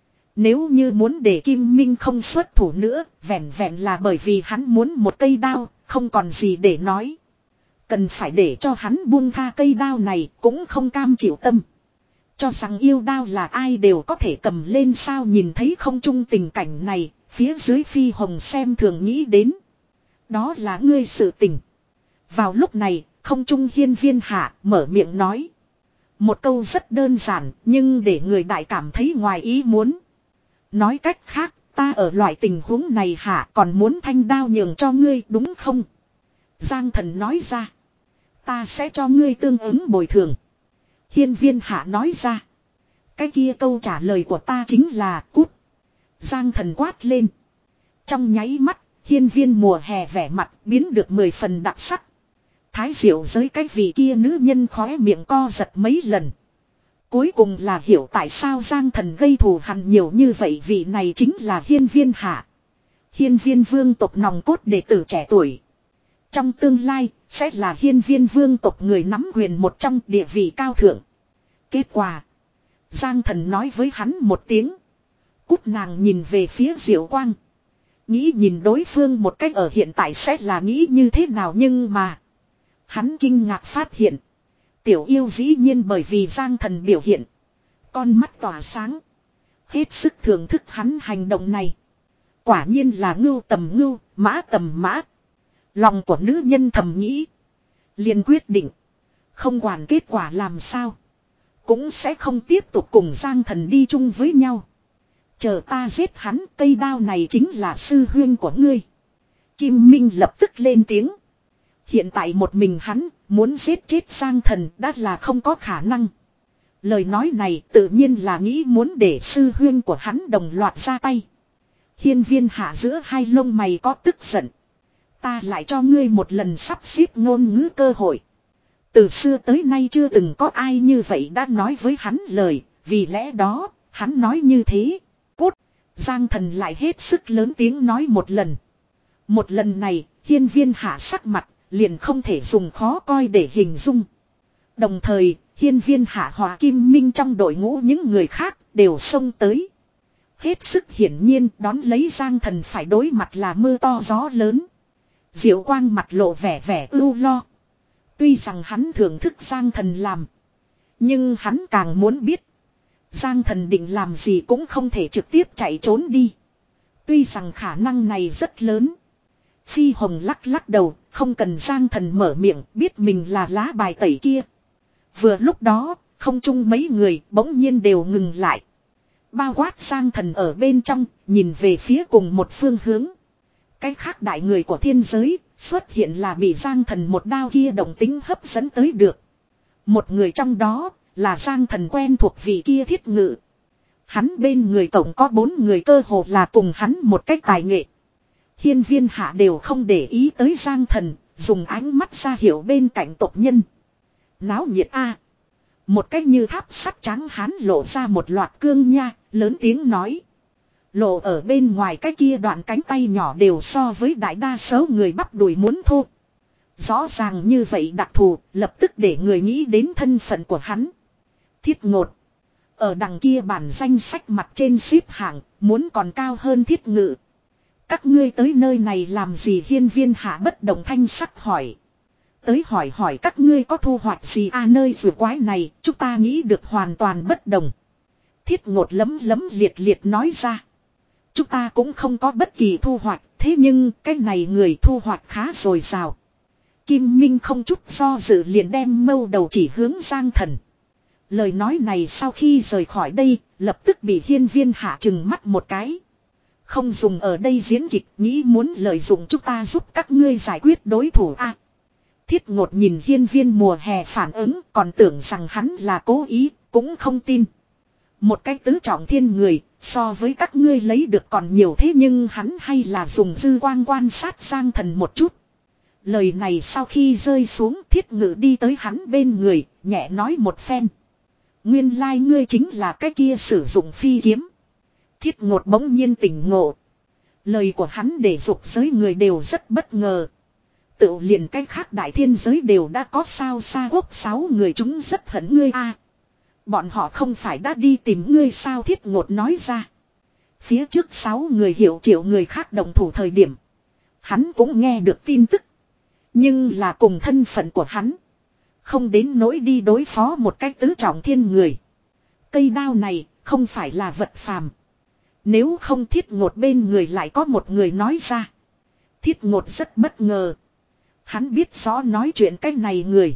Nếu như muốn để Kim Minh không xuất thủ nữa, vẹn vẹn là bởi vì hắn muốn một cây đao, không còn gì để nói. Cần phải để cho hắn buông tha cây đao này, cũng không cam chịu tâm. Cho rằng yêu đao là ai đều có thể cầm lên sao. Nhìn thấy không trung tình cảnh này, phía dưới Phi Hồng xem thường nghĩ đến. Đó là ngươi sự tình. Vào lúc này, không trung hiên viên hạ mở miệng nói. Một câu rất đơn giản, nhưng để người đại cảm thấy ngoài ý muốn. Nói cách khác, ta ở loại tình huống này hạ còn muốn thanh đao nhường cho ngươi đúng không? Giang Thần nói ra. Ta sẽ cho ngươi tương ứng bồi thường. Hiên viên hạ nói ra. Cái kia câu trả lời của ta chính là cút. Giang Thần quát lên. Trong nháy mắt, hiên viên mùa hè vẻ mặt biến được mười phần đặc sắc. Thái diệu giới cái vị kia nữ nhân khóe miệng co giật mấy lần. Cuối cùng là hiểu tại sao Giang Thần gây thù hằn nhiều như vậy, vị này chính là hiên viên hạ. Hiên viên vương tộc nòng cốt đệ tử trẻ tuổi. Trong tương lai, sẽ là hiên viên vương tộc người nắm quyền một trong, địa vị cao thượng. Kết quả, Giang Thần nói với hắn một tiếng. Cút. Nàng nhìn về phía Diệu Quang. Nghĩ nhìn đối phương một cách ở hiện tại sẽ là nghĩ như thế nào, nhưng mà hắn kinh ngạc phát hiện. Tiểu yêu dĩ nhiên bởi vì Giang Thần biểu hiện. Con mắt tỏa sáng. Hết sức thưởng thức hắn hành động này. Quả nhiên là ngưu tầm ngưu, mã tầm mã. Lòng của nữ nhân thầm nghĩ. Liền quyết định. Không quản kết quả làm sao. Cũng sẽ không tiếp tục cùng Giang Thần đi chung với nhau. Chờ ta giết hắn, cây đao này chính là sư huyên của ngươi. Kim Minh lập tức lên tiếng. Hiện tại một mình hắn, muốn giết chết Giang Thần đã là không có khả năng. Lời nói này tự nhiên là nghĩ muốn để sư huyên của hắn đồng loạt ra tay. Hiên viên hạ giữa hai lông mày có tức giận. Ta lại cho ngươi một lần sắp xếp ngôn ngữ cơ hội. Từ xưa tới nay chưa từng có ai như vậy đã nói với hắn lời, vì lẽ đó, hắn nói như thế. Cút! Giang Thần lại hết sức lớn tiếng nói một lần. Một lần này, hiên viên hạ sắc mặt, liền không thể dùng khó coi để hình dung. Đồng thời, hiên viên hạ hòa kim minh trong đội ngũ những người khác đều xông tới. Hết sức hiển nhiên đón lấy Giang Thần phải đối mặt là mưa to gió lớn. Diệu Quang mặt lộ vẻ vẻ ưu lo. Tuy rằng hắn thưởng thức Giang Thần làm. Nhưng hắn càng muốn biết. Giang Thần định làm gì cũng không thể trực tiếp chạy trốn đi. Tuy rằng khả năng này rất lớn. Phi Hồng lắc lắc đầu, không cần Giang Thần mở miệng, biết mình là lá bài tẩy kia. Vừa lúc đó, không chung mấy người bỗng nhiên đều ngừng lại. Bao quát Giang Thần ở bên trong, nhìn về phía cùng một phương hướng. Cái khác đại người của thiên giới, xuất hiện là bị Giang Thần một đao kia động tính hấp dẫn tới được. Một người trong đó, là Giang Thần quen thuộc vị kia Thiết Ngự. Hắn bên người tổng có bốn người cơ hồ là cùng hắn một cách tài nghệ. Hiên viên hạ đều không để ý tới Giang Thần, dùng ánh mắt ra hiệu bên cạnh tộc nhân. Náo nhiệt a. Một cách như tháp sắt trắng hắn lộ ra một loạt cương nha, lớn tiếng nói. Lộ ở bên ngoài cái kia đoạn cánh tay nhỏ đều so với đại đa số người bắp đùi muốn thô. Rõ ràng như vậy đặc thù, lập tức để người nghĩ đến thân phận của hắn. Thiết Ngột. Ở đằng kia bản danh sách mặt trên xếp hạng, muốn còn cao hơn Thiết Ngự. Các ngươi tới nơi này làm gì? Hiên viên hạ bất động thanh sắc hỏi. Tới hỏi hỏi các ngươi có thu hoạch gì à? Nơi vừa quái này, chúng ta nghĩ được hoàn toàn bất đồng. Thiết Ngột lấm lấm liệt liệt nói ra. Chúng ta cũng không có bất kỳ thu hoạch, thế nhưng cái này người thu hoạch khá dồi dào. Kim Minh không chút do dự liền đem mâu đầu chỉ hướng Giang Thần. Lời nói này sau khi rời khỏi đây, lập tức bị hiên viên hạ trừng mắt một cái. Không dùng ở đây diễn kịch, nghĩ muốn lợi dụng chúng ta giúp các ngươi giải quyết đối thủ a. À, Thiết Ngột nhìn hiên viên mùa hè phản ứng, còn tưởng rằng hắn là cố ý, cũng không tin. Một cái tứ trọng thiên người, so với các ngươi lấy được còn nhiều, thế nhưng hắn hay là dùng dư quang quan sát Giang Thần một chút. Lời này sau khi rơi xuống, Thiết Ngự đi tới hắn bên người, nhẹ nói một phen. Nguyên lai like ngươi chính là cái kia sử dụng phi kiếm. Thiết Ngột bỗng nhiên tỉnh ngộ. Lời của hắn để dục giới người đều rất bất ngờ. Tự liền cái khác đại thiên giới đều đã có sao xa quốc sáu người chúng rất hận ngươi a. À, bọn họ không phải đã đi tìm ngươi sao? Thiết Ngột nói ra. Phía trước sáu người hiểu triệu người khác động thủ thời điểm. Hắn cũng nghe được tin tức. Nhưng là cùng thân phận của hắn. Không đến nỗi đi đối phó một cách tứ trọng thiên người. Cây đao này không phải là vật phàm. Nếu không Thiết Ngột bên người lại có một người nói ra. Thiết Ngột rất bất ngờ. Hắn biết rõ nói chuyện cái này người.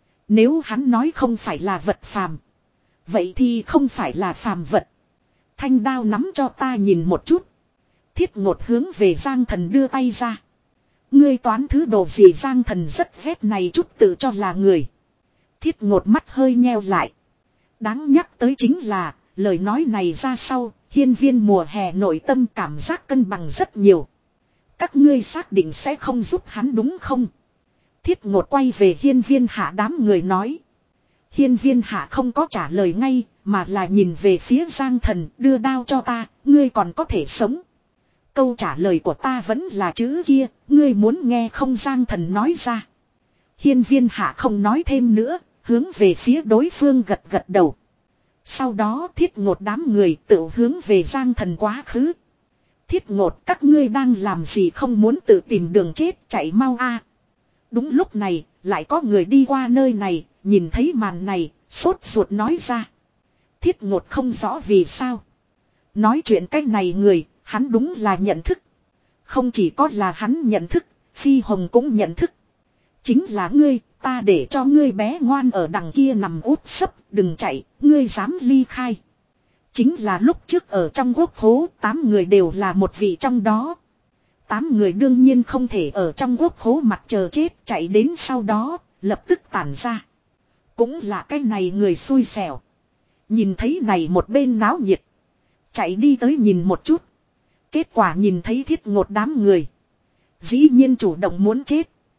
Nếu hắn nói không phải là vật phàm. Vậy thì không phải là phàm vật. Thanh đao nắm cho ta nhìn một chút. Thiết Ngột hướng về Giang Thần đưa tay ra. Ngươi toán thứ đồ gì? Giang Thần rất ghét này chút tự cho là người. Thiết Ngột mắt hơi nheo lại. Đáng nhắc tới chính là, lời nói này ra sau, hiên viên mùa hè nội tâm cảm giác cân bằng rất nhiều. Các ngươi xác định sẽ không giúp hắn đúng không? Thiết Ngột quay về hiên viên hạ đám người nói. Hiên viên hạ không có trả lời ngay, mà là nhìn về phía Giang Thần, đưa đao cho ta, ngươi còn có thể sống. Câu trả lời của ta vẫn là chữ kia, ngươi muốn nghe không? Giang Thần nói ra. Hiên viên hạ không nói thêm nữa, hướng về phía đối phương gật gật đầu. Sau đó Thiết Ngột đám người tự hướng về Giang Thần quá khứ. Thiết Ngột, các ngươi đang làm gì? Không muốn tự tìm đường chết, chạy mau a. Đúng lúc này, lại có người đi qua nơi này, nhìn thấy màn này, sốt ruột nói ra. Thiết Ngột không rõ vì sao. Nói chuyện cách này người, hắn đúng là nhận thức. Không chỉ có là hắn nhận thức, Phi Hồng cũng nhận thức. Chính là ngươi, ta để cho ngươi bé ngoan ở đằng kia nằm úp sấp, đừng chạy, ngươi dám ly khai. Chính là lúc trước ở trong quốc hố, tám người đều là một vị trong đó. Tám người đương nhiên không thể ở trong quốc hố mặt chờ chết, chạy đến sau đó, lập tức tản ra. Cũng là cái này người xui xẻo. Nhìn thấy này một bên náo nhiệt. Chạy đi tới nhìn một chút. Kết quả nhìn thấy Thiết Ngột đám người. Dĩ nhiên chủ động muốn chết.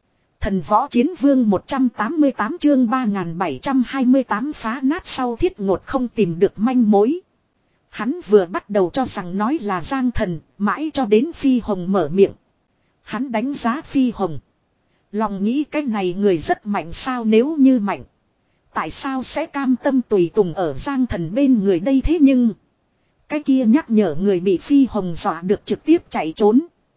Thần võ chiến vương một trăm tám mươi tám chương ba nghìn bảy trăm hai mươi tám phá nát sau Thiết Ngột không tìm được manh mối. Hắn vừa bắt đầu cho rằng nói là Giang Thần, mãi cho đến Phi Hồng mở miệng. Hắn đánh giá Phi Hồng. Lòng nghĩ cái này người rất mạnh sao, nếu như mạnh. Tại sao sẽ cam tâm tùy tùng ở Giang Thần bên người đây, thế nhưng. Cái kia nhắc nhở người bị Phi Hồng dọa được trực tiếp chạy trốn.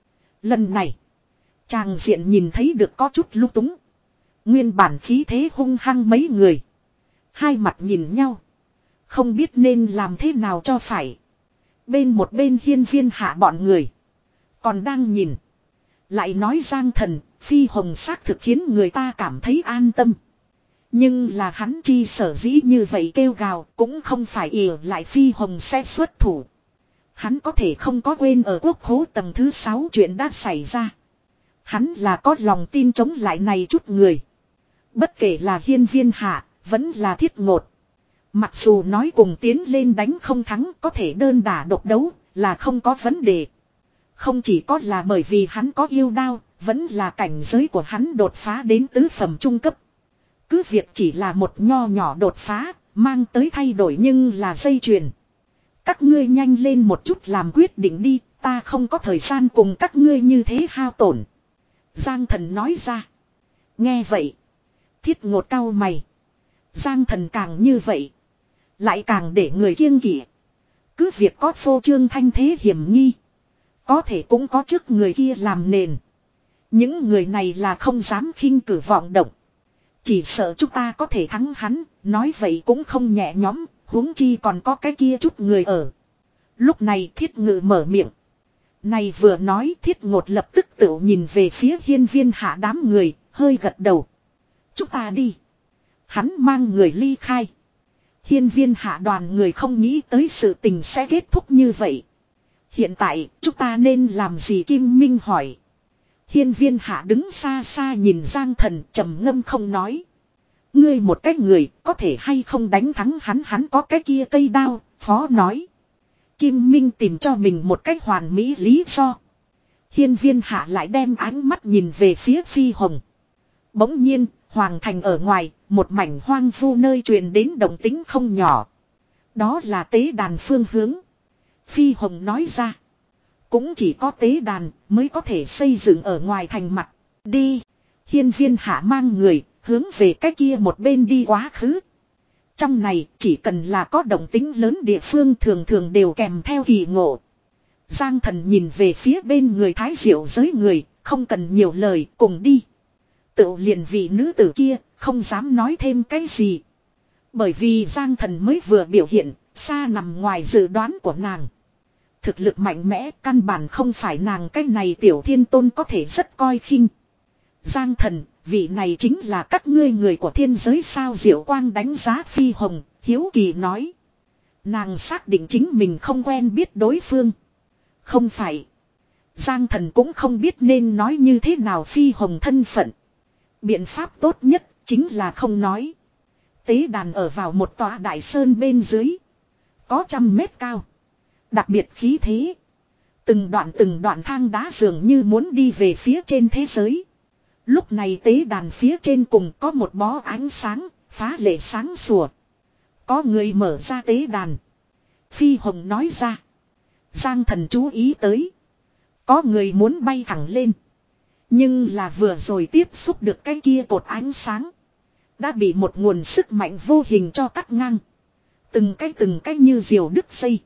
Lần này. Chàng diện nhìn thấy được có chút lung túng. Nguyên bản khí thế hung hăng mấy người. Hai mặt nhìn nhau. Không biết nên làm thế nào cho phải. Bên một bên Hiên Viên Hạ bọn người. Còn đang nhìn. Lại nói Giang Thần, Phi Hồng xác thực khiến người ta cảm thấy an tâm. Nhưng là hắn chi sở dĩ như vậy kêu gào cũng không phải ỉa lại Phi Hồng sẽ xuất thủ. Hắn có thể không có quên ở quốc khố tầng thứ sáu chuyện đã xảy ra. Hắn là có lòng tin chống lại này chút người. Bất kể là Hiên Viên Hạ, vẫn là Thiết Ngột. Mặc dù nói cùng tiến lên đánh không thắng, có thể đơn đả độc đấu, là không có vấn đề. Không chỉ có là bởi vì hắn có yêu đao, vẫn là cảnh giới của hắn đột phá đến tứ phẩm trung cấp. Cứ việc chỉ là một nho nhỏ đột phá, mang tới thay đổi nhưng là dây chuyền. Các ngươi nhanh lên một chút làm quyết định đi, ta không có thời gian cùng các ngươi như thế hao tổn. Giang Thần nói ra. Nghe vậy. Thiết Ngột cau mày. Giang Thần càng như vậy. Lại càng để người kiêng kỵ. Cứ việc có phô trương thanh thế hiểm nghi. Có thể cũng có trước người kia làm nền. Những người này là không dám khinh cử vọng động. Chỉ sợ chúng ta có thể thắng hắn. Nói vậy cũng không nhẹ nhõm. Huống chi còn có cái kia chút người ở. Lúc này Thiết Ngự mở miệng. Này vừa nói Thiết Ngột lập tức tự nhìn về phía Hiên Viên Hạ đám người, hơi gật đầu. Chúng ta đi. Hắn mang người ly khai. Hiên Viên Hạ đoàn người không nghĩ tới sự tình sẽ kết thúc như vậy. Hiện tại chúng ta nên làm gì, Kim Minh hỏi. Hiên Viên Hạ đứng xa xa nhìn Giang Thần trầm ngâm không nói. Ngươi một cái người có thể hay không đánh thắng hắn, hắn có cái kia cây đao, phó nói. Kim Minh tìm cho mình một cách hoàn mỹ lý do. Hiên Viên Hạ lại đem ánh mắt nhìn về phía Phi Hồng. Bỗng nhiên, Hoàng thành ở ngoài, một mảnh hoang vu nơi truyền đến động tĩnh không nhỏ. Đó là tế đàn phương hướng. Phi Hồng nói ra. Cũng chỉ có tế đàn mới có thể xây dựng ở ngoài thành mặt. Đi. Hiên Viên Hạ mang người, hướng về cái kia một bên đi quá khứ. Trong này chỉ cần là có động tính lớn địa phương thường thường đều kèm theo kỳ ngộ. Giang Thần nhìn về phía bên người Thái Diệu giới người, không cần nhiều lời, cùng đi. Tự liền vị nữ tử kia, không dám nói thêm cái gì. Bởi vì Giang Thần mới vừa biểu hiện, xa nằm ngoài dự đoán của nàng. Thực lực mạnh mẽ, căn bản không phải nàng cái này tiểu thiên tôn có thể rất coi khinh. Giang Thần, vị này chính là các ngươi người của thiên giới sao? Diệu Quang đánh giá Phi Hồng, hiếu kỳ nói. Nàng xác định chính mình không quen biết đối phương. Không phải. Giang Thần cũng không biết nên nói như thế nào Phi Hồng thân phận. Biện pháp tốt nhất chính là không nói. Tế đàn ở vào một tòa đại sơn bên dưới. Có trăm mét cao. Đặc biệt khí thế. Từng đoạn từng đoạn thang đá dường như muốn đi về phía trên thế giới. Lúc này tế đàn phía trên cùng có một bó ánh sáng, phá lệ sáng sủa. Có người mở ra tế đàn. Phi Hồng nói ra. Giang Thần chú ý tới. Có người muốn bay thẳng lên. Nhưng là vừa rồi tiếp xúc được cái kia cột ánh sáng. Đã bị một nguồn sức mạnh vô hình cho cắt ngang. Từng cái từng cái như diều đứt dây.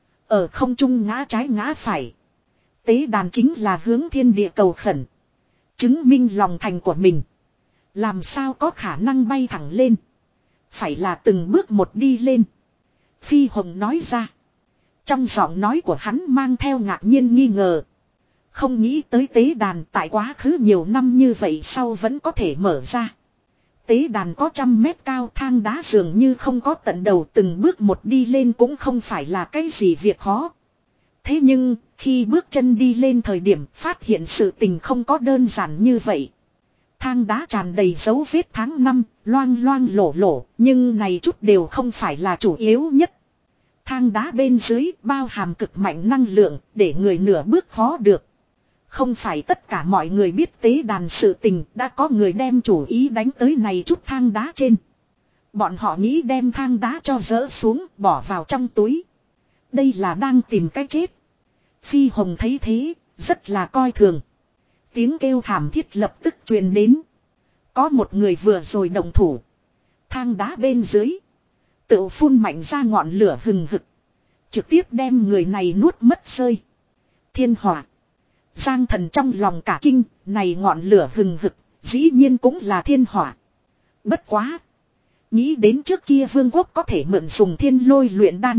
Ở không trung ngã trái ngã phải. Tế đàn chính là hướng thiên địa cầu khẩn. Chứng minh lòng thành của mình. Làm sao có khả năng bay thẳng lên. Phải là từng bước một đi lên. Phi Hồng nói ra. Trong giọng nói của hắn mang theo ngạc nhiên nghi ngờ. Không nghĩ tới tế đàn tại quá khứ nhiều năm như vậy sau vẫn có thể mở ra. Tế đàn có trăm mét cao, thang đá dường như không có tận đầu, từng bước một đi lên cũng không phải là cái gì việc khó. Thế nhưng, khi bước chân đi lên thời điểm phát hiện sự tình không có đơn giản như vậy. Thang đá tràn đầy dấu vết tháng năm, loang loang lổ lổ, nhưng này chút đều không phải là chủ yếu nhất. Thang đá bên dưới bao hàm cực mạnh năng lượng, để người nửa bước khó được. Không phải tất cả mọi người biết tế đàn sự tình, đã có người đem chủ ý đánh tới này chút thang đá trên. Bọn họ nghĩ đem thang đá cho dỡ xuống, bỏ vào trong túi. Đây là đang tìm cách chết. Phi Hồng thấy thế, rất là coi thường. Tiếng kêu thảm thiết lập tức truyền đến. Có một người vừa rồi động thủ. Thang đá bên dưới tự phun mạnh ra ngọn lửa hừng hực. Trực tiếp đem người này nuốt mất rơi. Thiên hỏa. Giang Thần trong lòng cả kinh, này ngọn lửa hừng hực, dĩ nhiên cũng là thiên hỏa. Bất quá. Nghĩ đến trước kia vương quốc có thể mượn dùng thiên lôi luyện đan.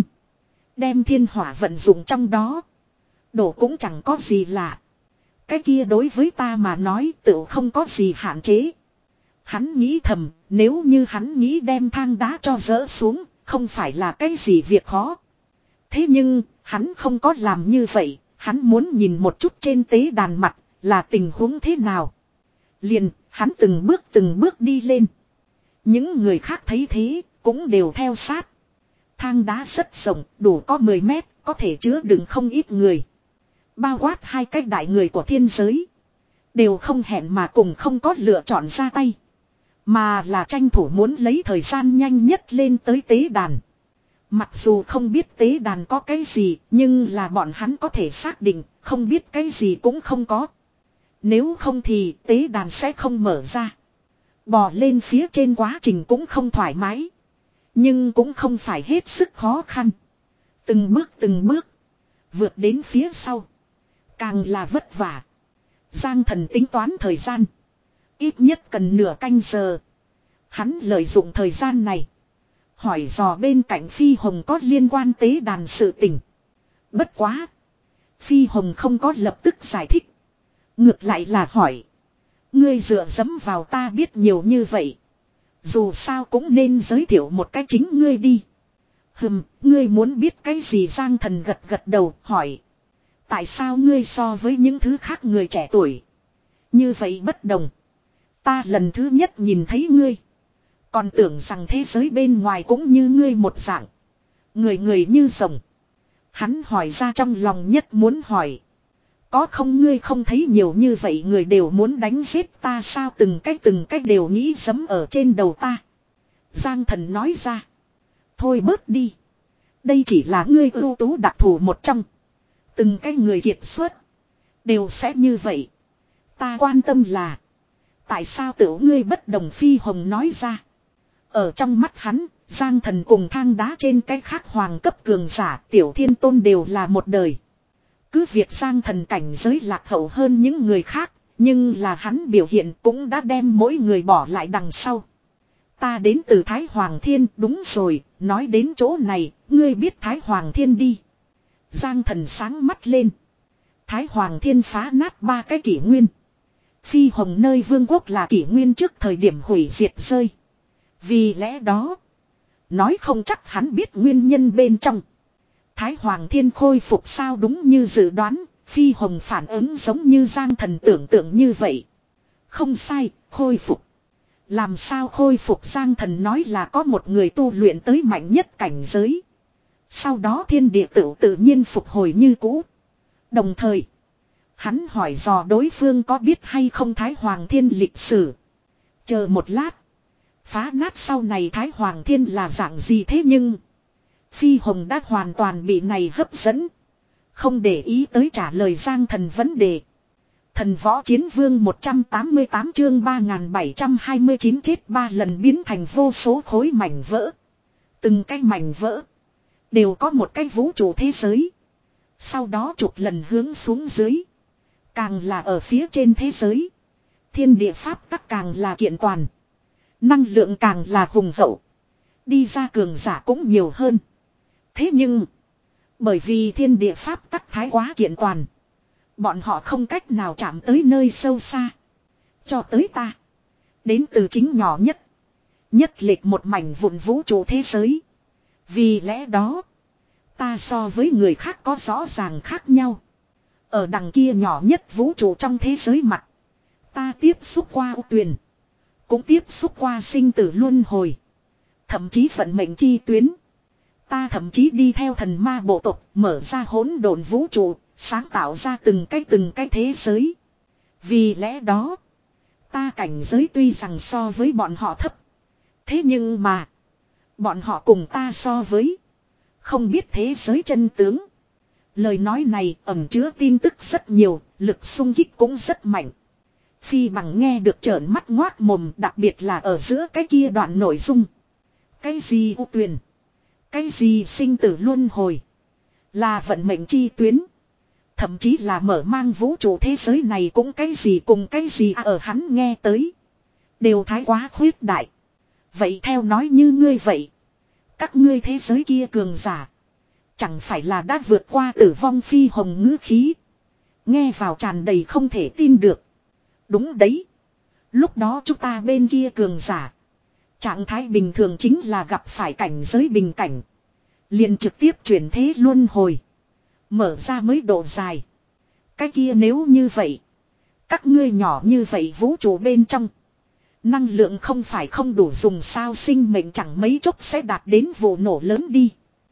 Đem thiên hỏa vận dụng trong đó. Đổ cũng chẳng có gì lạ. Cái kia đối với ta mà nói tự không có gì hạn chế. Hắn nghĩ thầm, nếu như hắn nghĩ đem thang đá cho dỡ xuống, không phải là cái gì việc khó. Thế nhưng, hắn không có làm như vậy, hắn muốn nhìn một chút trên tế đàn mặt, là tình huống thế nào. Liền, hắn từng bước từng bước đi lên. Những người khác thấy thế, cũng đều theo sát. Thang đá rất rộng, đủ có mười mét, có thể chứa đựng không ít người. Bao quát hai cái đại người của thiên giới. Đều không hẹn mà cùng không có lựa chọn ra tay. Mà là tranh thủ muốn lấy thời gian nhanh nhất lên tới tế đàn. Mặc dù không biết tế đàn có cái gì, nhưng là bọn hắn có thể xác định, không biết cái gì cũng không có. Nếu không thì tế đàn sẽ không mở ra. Bò lên phía trên quá trình cũng không thoải mái. Nhưng cũng không phải hết sức khó khăn. Từng bước từng bước. Vượt đến phía sau. Càng là vất vả. Giang Thần tính toán thời gian. Ít nhất cần nửa canh giờ. Hắn lợi dụng thời gian này. Hỏi dò bên cạnh Phi Hồng có liên quan tế đàn sự tình. Bất quá. Phi Hồng không có lập tức giải thích. Ngược lại là hỏi. Ngươi dựa dẫm vào ta biết nhiều như vậy. Dù sao cũng nên giới thiệu một cái chính ngươi đi. Hừm, ngươi muốn biết cái gì? Giang Thần gật gật đầu hỏi. Tại sao ngươi so với những thứ khác người trẻ tuổi như vậy bất đồng? Ta lần thứ nhất nhìn thấy ngươi. Còn tưởng rằng thế giới bên ngoài cũng như ngươi một dạng. Người người như rồng. Hắn hỏi ra trong lòng nhất muốn hỏi. Có không ngươi không thấy nhiều như vậy người đều muốn đánh giết ta sao? Từng cách từng cách đều nghĩ giấm ở trên đầu ta. Giang Thần nói ra. Thôi bớt đi. Đây chỉ là ngươi ưu tú đặc thù một trong. Từng cái người kiệt xuất. Đều sẽ như vậy. Ta quan tâm là. Tại sao tiểu ngươi bất đồng? Phi Hồng nói ra. Ở trong mắt hắn, Giang Thần cùng thang đá trên cái khác hoàng cấp cường giả Tiểu Thiên Tôn đều là một đời. Cứ việc Giang Thần cảnh giới lạc hậu hơn những người khác, nhưng là hắn biểu hiện cũng đã đem mỗi người bỏ lại đằng sau. Ta đến từ Thái Hoàng Thiên, đúng rồi, nói đến chỗ này, ngươi biết Thái Hoàng Thiên đi. Giang Thần sáng mắt lên. Thái Hoàng Thiên phá nát ba cái kỷ nguyên. Phi Hồng nơi vương quốc là kỷ nguyên trước thời điểm hủy diệt rơi. Vì lẽ đó, nói không chắc hắn biết nguyên nhân bên trong. Thái Hoàng Thiên khôi phục sao? Đúng như dự đoán, Phi Hồng phản ứng giống như Giang Thần tưởng tượng như vậy. Không sai, khôi phục. Làm sao khôi phục? Giang Thần nói là có một người tu luyện tới mạnh nhất cảnh giới. Sau đó thiên địa tự tự nhiên phục hồi như cũ. Đồng thời, hắn hỏi dò đối phương có biết hay không Thái Hoàng Thiên lịch sử. Chờ một lát. Phá nát sau này Thái Hoàng Thiên là dạng gì? Thế nhưng Phi Hồng đã hoàn toàn bị này hấp dẫn. Không để ý tới trả lời Giang Thần vấn đề. Thần Võ Chiến Vương một trăm tám mươi tám chương ba nghìn bảy trăm hai mươi chín chết ba lần biến thành vô số khối mảnh vỡ. Từng cái mảnh vỡ đều có một cái vũ trụ thế giới. Sau đó chục lần hướng xuống dưới. Càng là ở phía trên thế giới, thiên địa pháp tắc càng là kiện toàn. Năng lượng càng là hùng hậu. Đi ra cường giả cũng nhiều hơn. Thế nhưng bởi vì thiên địa pháp tắc thái quá kiện toàn, bọn họ không cách nào chạm tới nơi sâu xa. Cho tới ta, đến từ chính nhỏ nhất, nhất lệch một mảnh vụn vũ trụ thế giới. Vì lẽ đó, ta so với người khác có rõ ràng khác nhau. Ở đằng kia nhỏ nhất vũ trụ trong thế giới mặt, ta tiếp xúc qua u tuyền, cũng tiếp xúc qua sinh tử luân hồi, thậm chí vận mệnh chi tuyến. Ta thậm chí đi theo thần ma bộ tộc mở ra hỗn độn vũ trụ, sáng tạo ra từng cái từng cái thế giới. Vì lẽ đó, ta cảnh giới tuy rằng so với bọn họ thấp. Thế nhưng mà, bọn họ cùng ta so với, không biết thế giới chân tướng. Lời nói này ẩn chứa tin tức rất nhiều, lực xung kích cũng rất mạnh. Phi Bằng nghe được trợn mắt ngoác mồm, đặc biệt là ở giữa cái kia đoạn nội dung. Cái gì u tuyền? Cái gì sinh tử luân hồi? Là vận mệnh chi tuyến. Thậm chí là mở mang vũ trụ thế giới này cũng cái gì cùng cái gì ở hắn nghe tới. Đều thái quá khuyết đại. Vậy theo nói như ngươi vậy. Các ngươi thế giới kia cường giả. Chẳng phải là đã vượt qua tử vong. Phi Hồng ngữ khí. Nghe vào tràn đầy không thể tin được. Đúng đấy. Lúc đó chúng ta bên kia cường giả. Trạng thái bình thường chính là gặp phải cảnh giới bình cảnh. Liền trực tiếp chuyển thế luân hồi. Mở ra mới độ dài. Cái kia nếu như vậy. Các ngươi nhỏ như vậy vũ trụ bên trong. Năng lượng không phải không đủ dùng sao, sinh mệnh chẳng mấy chốc sẽ đạt đến vụ nổ lớn đi.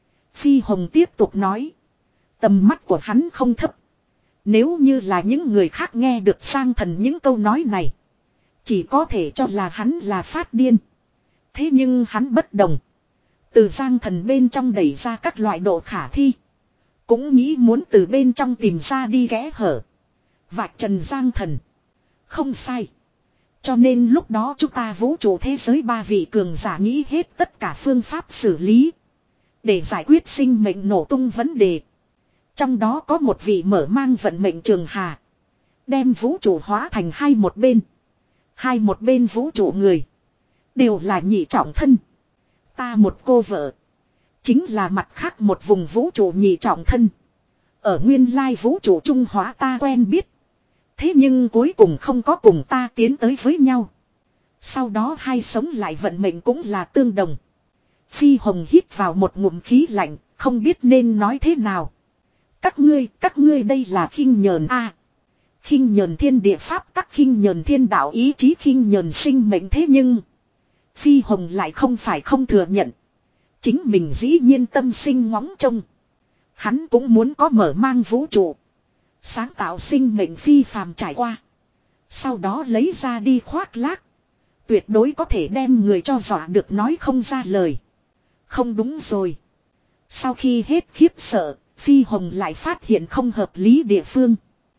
Phi Hồng tiếp tục nói. Tầm mắt của hắn không thấp. Nếu như là những người khác nghe được Giang Thần những câu nói này. Chỉ có thể cho là hắn là phát điên. Thế nhưng hắn bất đồng. Từ Giang Thần bên trong đẩy ra các loại độ khả thi. Cũng nghĩ muốn từ bên trong tìm ra đi kẽ hở. Vạch trần Giang Thần. Không sai. Cho nên lúc đó chúng ta vũ trụ thế giới ba vị cường giả nghĩ hết tất cả phương pháp xử lý. Để giải quyết sinh mệnh nổ tung vấn đề. Trong đó có một vị mở mang vận mệnh trường hà. Đem vũ trụ hóa thành hai một bên. Hai một bên vũ trụ người. Đều là nhị trọng thân. Ta một cô vợ. Chính là mặt khác một vùng vũ trụ nhị trọng thân. Ở nguyên lai vũ trụ trung hóa ta quen biết. Thế nhưng cuối cùng không có cùng ta tiến tới với nhau. Sau đó hai sống lại vận mệnh cũng là tương đồng. Phi Hồng hít vào một ngụm khí lạnh, không biết nên nói thế nào. Các ngươi, các ngươi đây là khinh nhờn a. À, khinh nhờn thiên địa pháp tắc, khinh nhờn thiên đạo ý chí, khinh nhờn sinh mệnh. Thế nhưng Phi Hồng lại không phải không thừa nhận. Chính mình dĩ nhiên tâm sinh ngóng trông. Hắn cũng muốn có mở mang vũ trụ. Sáng tạo sinh mệnh phi phàm trải qua. Sau đó lấy ra đi khoác lác. Tuyệt đối có thể đem người cho dọa được nói không ra lời. Không đúng rồi. Sau khi hết khiếp sợ, Phi Hồng lại phát hiện không hợp lý địa phương.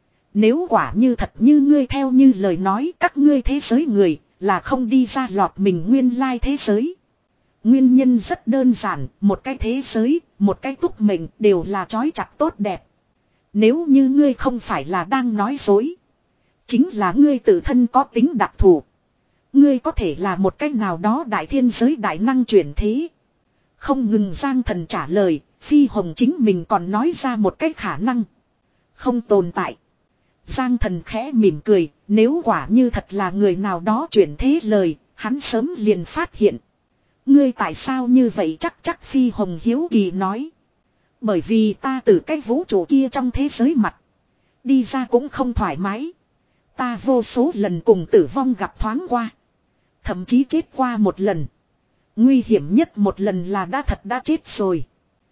Nếu quả như thật như ngươi theo như lời nói, các ngươi thế giới người là không đi ra lọt mình nguyên lai thế giới. Nguyên nhân rất đơn giản, một cái thế giới, một cái túc mệnh đều là trói chặt tốt đẹp. Nếu như ngươi không phải là đang nói dối, chính là ngươi tự thân có tính đặc thù. Ngươi có thể là một cách nào đó đại thiên giới đại năng chuyển thế. Không ngừng Giang Thần trả lời, Phi Hồng chính mình còn nói ra một cái khả năng. Không tồn tại. Giang Thần khẽ mỉm cười, nếu quả như thật là người nào đó chuyển thế lời, hắn sớm liền phát hiện. Ngươi tại sao như vậy chắc chắc Phi Hồng hiếu kỳ nói. Bởi vì ta từ cái vũ trụ kia trong thế giới mặt. Đi ra cũng không thoải mái. Ta vô số lần cùng tử vong gặp thoáng qua. Thậm chí chết qua một lần. Nguy hiểm nhất một lần là đã thật đã chết rồi.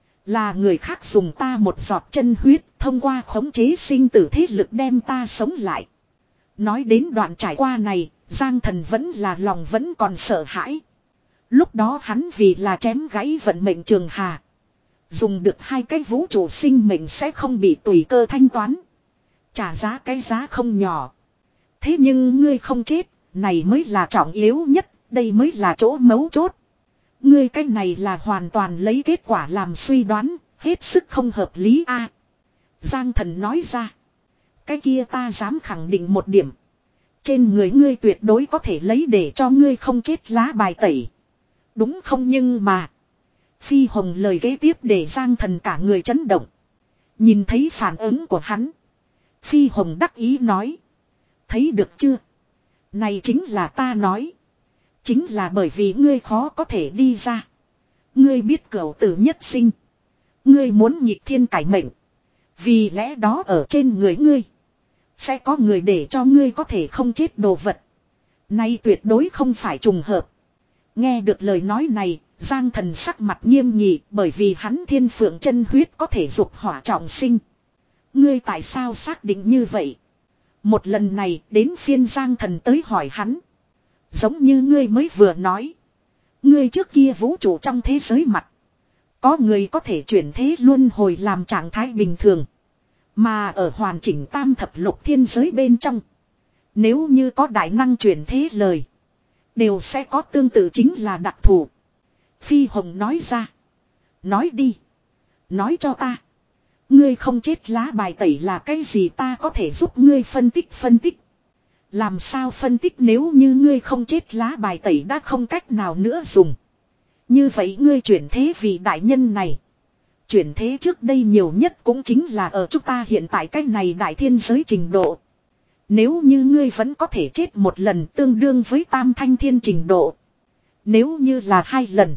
Là người khác dùng ta một giọt chân huyết thông qua khống chế sinh tử thế lực đem ta sống lại. Nói đến đoạn trải qua này, Giang Thần vẫn là lòng vẫn còn sợ hãi. Lúc đó hắn vì là chém gãy vận mệnh trường hà. Dùng được hai cái vũ trụ sinh mệnh sẽ không bị tùy cơ thanh toán. Trả giá cái giá không nhỏ. Thế nhưng ngươi không chết, này mới là trọng yếu nhất, đây mới là chỗ mấu chốt. Ngươi cái này là hoàn toàn lấy kết quả làm suy đoán, hết sức không hợp lý a. Giang Thần nói ra. Cái kia ta dám khẳng định một điểm. Trên người ngươi tuyệt đối có thể lấy để cho ngươi không chết lá bài tẩy. Đúng không nhưng mà. Phi Hồng lời kế tiếp để Giang Thần cả người chấn động. Nhìn thấy phản ứng của hắn. Phi Hồng đắc ý nói. Thấy được chưa? Này chính là ta nói. Chính là bởi vì ngươi khó có thể đi ra. Ngươi biết cửu tử nhất sinh. Ngươi muốn nhịp thiên cải mệnh. Vì lẽ đó ở trên người ngươi. Sẽ có người để cho ngươi có thể không chết đồ vật. Nay tuyệt đối không phải trùng hợp. Nghe được lời nói này, Giang Thần sắc mặt nghiêm nghị bởi vì hắn thiên phượng chân huyết có thể dục hỏa trọng sinh. Ngươi tại sao xác định như vậy? Một lần này đến phiên Giang Thần tới hỏi hắn. Giống như ngươi mới vừa nói. Ngươi trước kia vũ trụ trong thế giới mặt. Có người có thể chuyển thế luân hồi làm trạng thái bình thường. Mà ở hoàn chỉnh tam thập lục thiên giới bên trong. Nếu như có đại năng chuyển thế lời. Đều sẽ có tương tự chính là đặc thù. Phi Hồng nói ra. Nói đi. Nói cho ta. Ngươi không chết lá bài tẩy là cái gì ta có thể giúp ngươi phân tích phân tích. Làm sao phân tích nếu như ngươi không chết lá bài tẩy đã không cách nào nữa dùng. Như vậy ngươi chuyển thế vì đại nhân này. Chuyển thế trước đây nhiều nhất cũng chính là ở chúng ta hiện tại cách này đại thiên giới trình độ. Nếu như ngươi vẫn có thể chết một lần tương đương với tam thanh thiên trình độ. Nếu như là hai lần.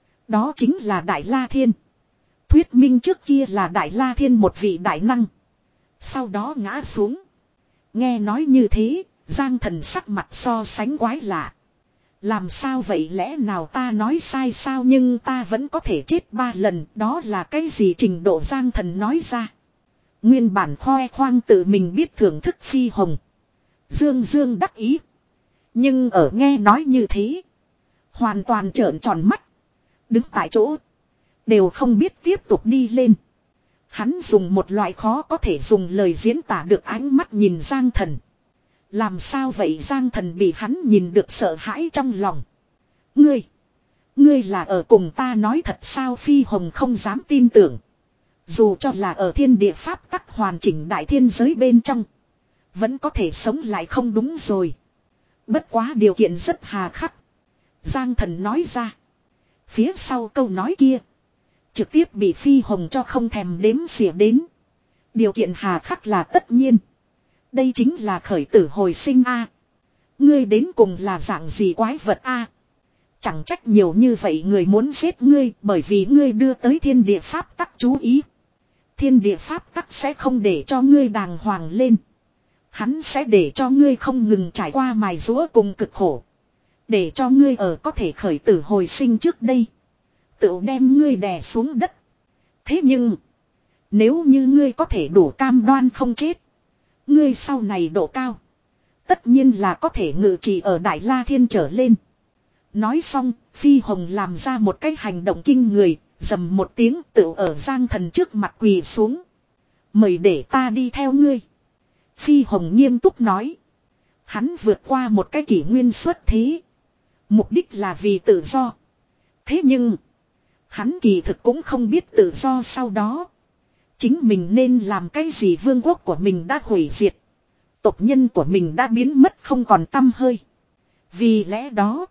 Đó chính là đại la thiên. Thuyết minh trước kia là đại la thiên một vị đại năng. Sau đó ngã xuống. Nghe nói như thế, Giang Thần sắc mặt so sánh quái lạ. Làm sao vậy lẽ nào ta nói sai sao nhưng ta vẫn có thể chết ba lần, đó là cái gì trình độ Giang Thần nói ra. Nguyên bản khoe khoang tự mình biết thưởng thức Phi Hồng. Dương Dương đắc ý. Nhưng ở nghe nói như thế. Hoàn toàn trợn tròn mắt. Đứng tại chỗ. Đều không biết tiếp tục đi lên. Hắn dùng một loại khó có thể dùng lời diễn tả được ánh mắt nhìn Giang Thần. Làm sao vậy Giang Thần bị hắn nhìn được sợ hãi trong lòng. Ngươi. Ngươi là ở cùng ta nói thật sao Phi Hồng không dám tin tưởng. Dù cho là ở thiên địa pháp tắc hoàn chỉnh đại thiên giới bên trong. Vẫn có thể sống lại không đúng rồi. Bất quá điều kiện rất hà khắc. Giang Thần nói ra. Phía sau câu nói kia. Trực tiếp bị Phi Hồng cho không thèm đếm xỉa đến. Điều kiện hà khắc là tất nhiên. Đây chính là khởi tử hồi sinh A. Ngươi đến cùng là dạng gì quái vật A. Chẳng trách nhiều như vậy người muốn giết ngươi bởi vì ngươi đưa tới thiên địa pháp tắc chú ý. Thiên địa pháp tắc sẽ không để cho ngươi đàng hoàng lên. Hắn sẽ để cho ngươi không ngừng trải qua mài rũa cùng cực khổ. Để cho ngươi ở có thể khởi tử hồi sinh trước đây. Tự đem ngươi đè xuống đất. Thế nhưng. Nếu như ngươi có thể đủ cam đoan không chết. Ngươi sau này độ cao. Tất nhiên là có thể ngự trị ở Đại La Thiên trở lên. Nói xong, Phi Hồng làm ra một cái hành động kinh người. Dầm một tiếng tự ở Giang Thần trước mặt quỳ xuống. Mời để ta đi theo ngươi. Phi Hồng nghiêm túc nói. Hắn vượt qua một cái kỷ nguyên xuất thế. Mục đích là vì tự do. Thế nhưng. Hắn kỳ thực cũng không biết tự do sau đó. Chính mình nên làm cái gì vương quốc của mình đã hủy diệt. Tộc nhân của mình đã biến mất không còn tăm hơi. Vì lẽ đó.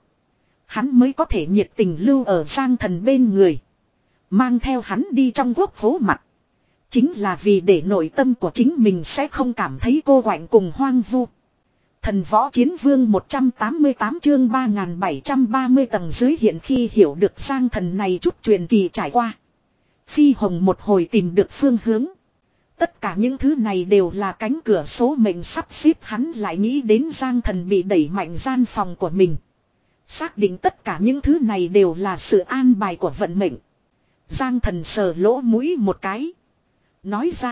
Hắn mới có thể nhiệt tình lưu ở Giang Thần bên người. Mang theo hắn đi trong quốc phố mặt. Chính là vì để nội tâm của chính mình sẽ không cảm thấy cô quạnh cùng hoang vu. Thần võ chiến vương một trăm tám mươi tám chương ba nghìn bảy trăm ba mươi tầng dưới hiện khi hiểu được Giang Thần này chút truyền kỳ trải qua. Phi Hồng một hồi tìm được phương hướng. Tất cả những thứ này đều là cánh cửa số mệnh sắp xếp hắn lại nghĩ đến Giang Thần bị đẩy mạnh gian phòng của mình. Xác định tất cả những thứ này đều là sự an bài của vận mệnh. Giang Thần sờ lỗ mũi một cái. Nói ra.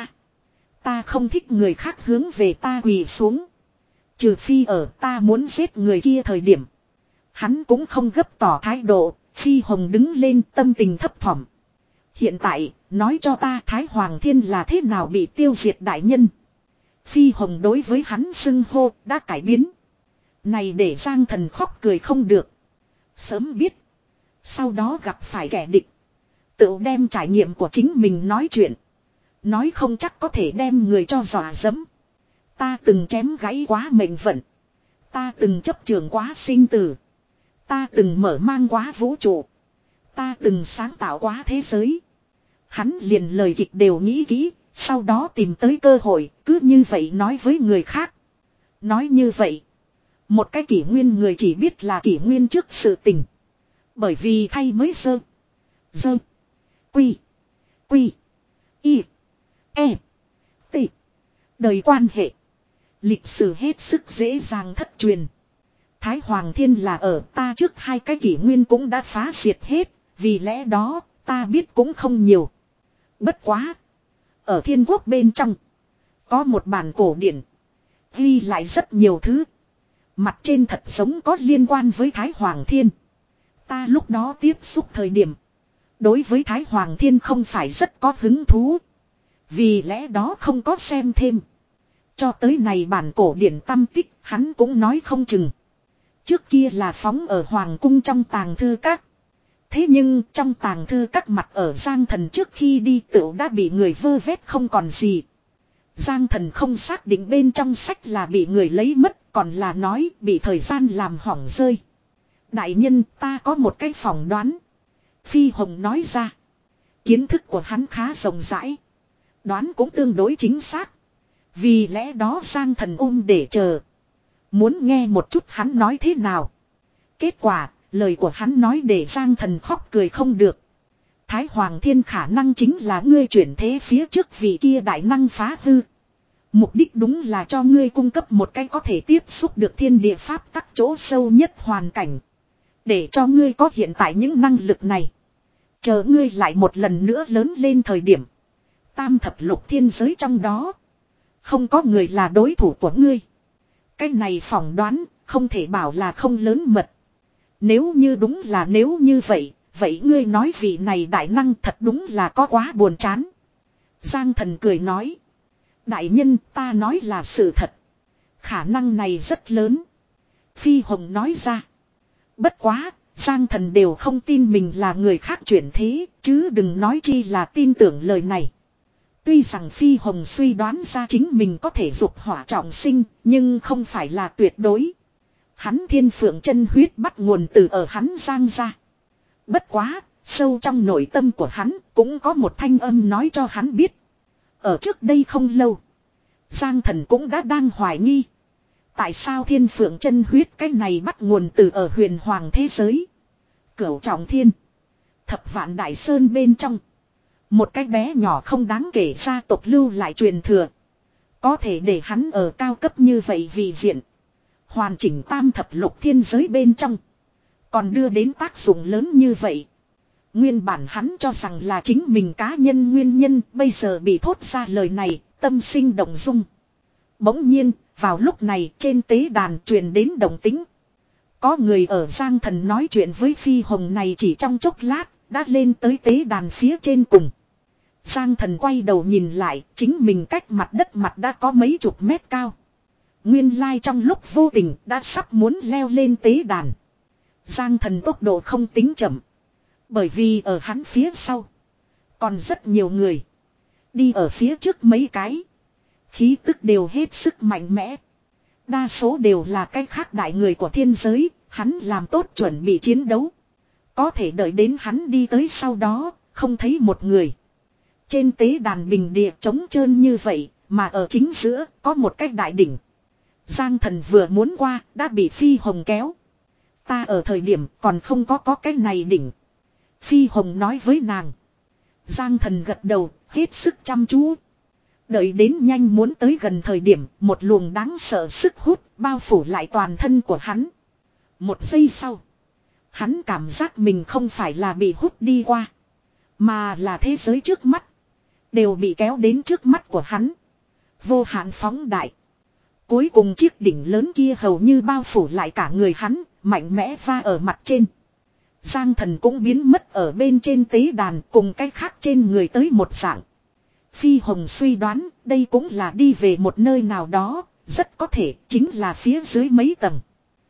Ta không thích người khác hướng về ta quỳ xuống. Trừ phi ở ta muốn giết người kia thời điểm. Hắn cũng không gấp tỏ thái độ. Phi Hồng đứng lên tâm tình thấp thỏm. Hiện tại, nói cho ta Thái Hoàng Thiên là thế nào bị tiêu diệt đại nhân. Phi Hồng đối với hắn xưng hô đã cải biến. Này để Giang Thần khóc cười không được. Sớm biết. Sau đó gặp phải kẻ địch. Tự đem trải nghiệm của chính mình nói chuyện. Nói không chắc có thể đem người cho dọa dẫm. Ta từng chém gãy quá mệnh vận. Ta từng chấp trường quá sinh tử. Ta từng mở mang quá vũ trụ. Ta từng sáng tạo quá thế giới. Hắn liền lời kịch đều nghĩ kỹ. Sau đó tìm tới cơ hội. Cứ như vậy nói với người khác. Nói như vậy. Một cái kỷ nguyên người chỉ biết là kỷ nguyên trước sự tình. Bởi vì thay mới sơ. Dơ. Quy. Quy. Y. E. T. Đời quan hệ. Lịch sử hết sức dễ dàng thất truyền. Thái Hoàng Thiên là ở ta trước hai cái kỷ nguyên cũng đã phá diệt hết. Vì lẽ đó, ta biết cũng không nhiều. Bất quá. Ở thiên quốc bên trong. Có một bản cổ điển. Ghi lại rất nhiều thứ. Mặt trên thật giống có liên quan với Thái Hoàng Thiên. Ta lúc đó tiếp xúc thời điểm. Đối với Thái Hoàng Thiên không phải rất có hứng thú. Vì lẽ đó không có xem thêm. Cho tới này bản cổ điển tâm tích hắn cũng nói không chừng. Trước kia là phóng ở Hoàng cung trong tàng thư các. Thế nhưng trong tàng thư các mặt ở Giang Thần trước khi đi tựu đã bị người vơ vét không còn gì. Giang Thần không xác định bên trong sách là bị người lấy mất, còn là nói bị thời gian làm hỏng rơi. Đại nhân, ta có một cái phỏng đoán. Phi Hồng nói ra. Kiến thức của hắn khá rộng rãi. Đoán cũng tương đối chính xác. Vì lẽ đó Giang Thần ôm để chờ. Muốn nghe một chút hắn nói thế nào. Kết quả, lời của hắn nói để Giang Thần khóc cười không được. Thái Hoàng Thiên khả năng chính là ngươi chuyển thế phía trước vị kia đại năng phá hư. Mục đích đúng là cho ngươi cung cấp một cái có thể tiếp xúc được thiên địa pháp tắc chỗ sâu nhất hoàn cảnh. Để cho ngươi có hiện tại những năng lực này. Chờ ngươi lại một lần nữa lớn lên thời điểm. Tam thập lục thiên giới trong đó. Không có người là đối thủ của ngươi. Cái này phỏng đoán không thể bảo là không lớn mật. Nếu như đúng là nếu như vậy. Vậy ngươi nói vị này đại năng thật đúng là có quá buồn chán. Giang Thần cười nói. Đại nhân ta nói là sự thật. Khả năng này rất lớn. Phi Hồng nói ra. Bất quá, Giang Thần đều không tin mình là người khác chuyển thế, chứ đừng nói chi là tin tưởng lời này. Tuy rằng Phi Hồng suy đoán ra chính mình có thể dục hỏa trọng sinh, nhưng không phải là tuyệt đối. Hắn thiên phượng chân huyết bắt nguồn từ ở hắn Giang ra. Bất quá, sâu trong nội tâm của hắn cũng có một thanh âm nói cho hắn biết. Ở trước đây không lâu, Giang Thần cũng đã đang hoài nghi. Tại sao thiên phượng chân huyết cái này bắt nguồn từ ở huyền hoàng thế giới. Cửu trọng thiên. Thập vạn đại sơn bên trong. Một cái bé nhỏ không đáng kể gia tộc lưu lại truyền thừa. Có thể để hắn ở cao cấp như vậy vì diện. Hoàn chỉnh tam thập lục thiên giới bên trong. Còn đưa đến tác dụng lớn như vậy. Nguyên bản hắn cho rằng là chính mình cá nhân nguyên nhân. Bây giờ bị thốt ra lời này. Tâm sinh động dung. Bỗng nhiên vào lúc này trên tế đàn truyền đến động tĩnh. Có người ở Giang Thần nói chuyện với Phi Hồng này chỉ trong chốc lát. Đã lên tới tế đàn phía trên cùng. Giang Thần quay đầu nhìn lại. Chính mình cách mặt đất mặt đã có mấy chục mét cao. Nguyên lai trong lúc vô tình đã sắp muốn leo lên tế đàn. Giang Thần tốc độ không tính chậm. Bởi vì ở hắn phía sau. Còn rất nhiều người. Đi ở phía trước mấy cái. Khí tức đều hết sức mạnh mẽ. Đa số đều là cái khác đại người của thiên giới. Hắn làm tốt chuẩn bị chiến đấu. Có thể đợi đến hắn đi tới sau đó. Không thấy một người. Trên tế đàn bình địa trống trơn như vậy. Mà ở chính giữa có một cái đại đỉnh. Giang Thần vừa muốn qua đã bị Phi Hồng kéo. Ta ở thời điểm còn không có có cái này đỉnh. Phi Hồng nói với nàng. Giang Thần gật đầu hết sức chăm chú. Đợi đến nhanh muốn tới gần thời điểm một luồng đáng sợ sức hút bao phủ lại toàn thân của hắn. Một giây sau. Hắn cảm giác mình không phải là bị hút đi qua. Mà là thế giới trước mắt. Đều bị kéo đến trước mắt của hắn. Vô hạn phóng đại. Cuối cùng chiếc đỉnh lớn kia hầu như bao phủ lại cả người hắn. Mạnh mẽ va ở mặt trên. Giang Thần cũng biến mất ở bên trên tế đàn cùng cái khác trên người tới một dạng. Phi Hồng suy đoán đây cũng là đi về một nơi nào đó. Rất có thể chính là phía dưới mấy tầng.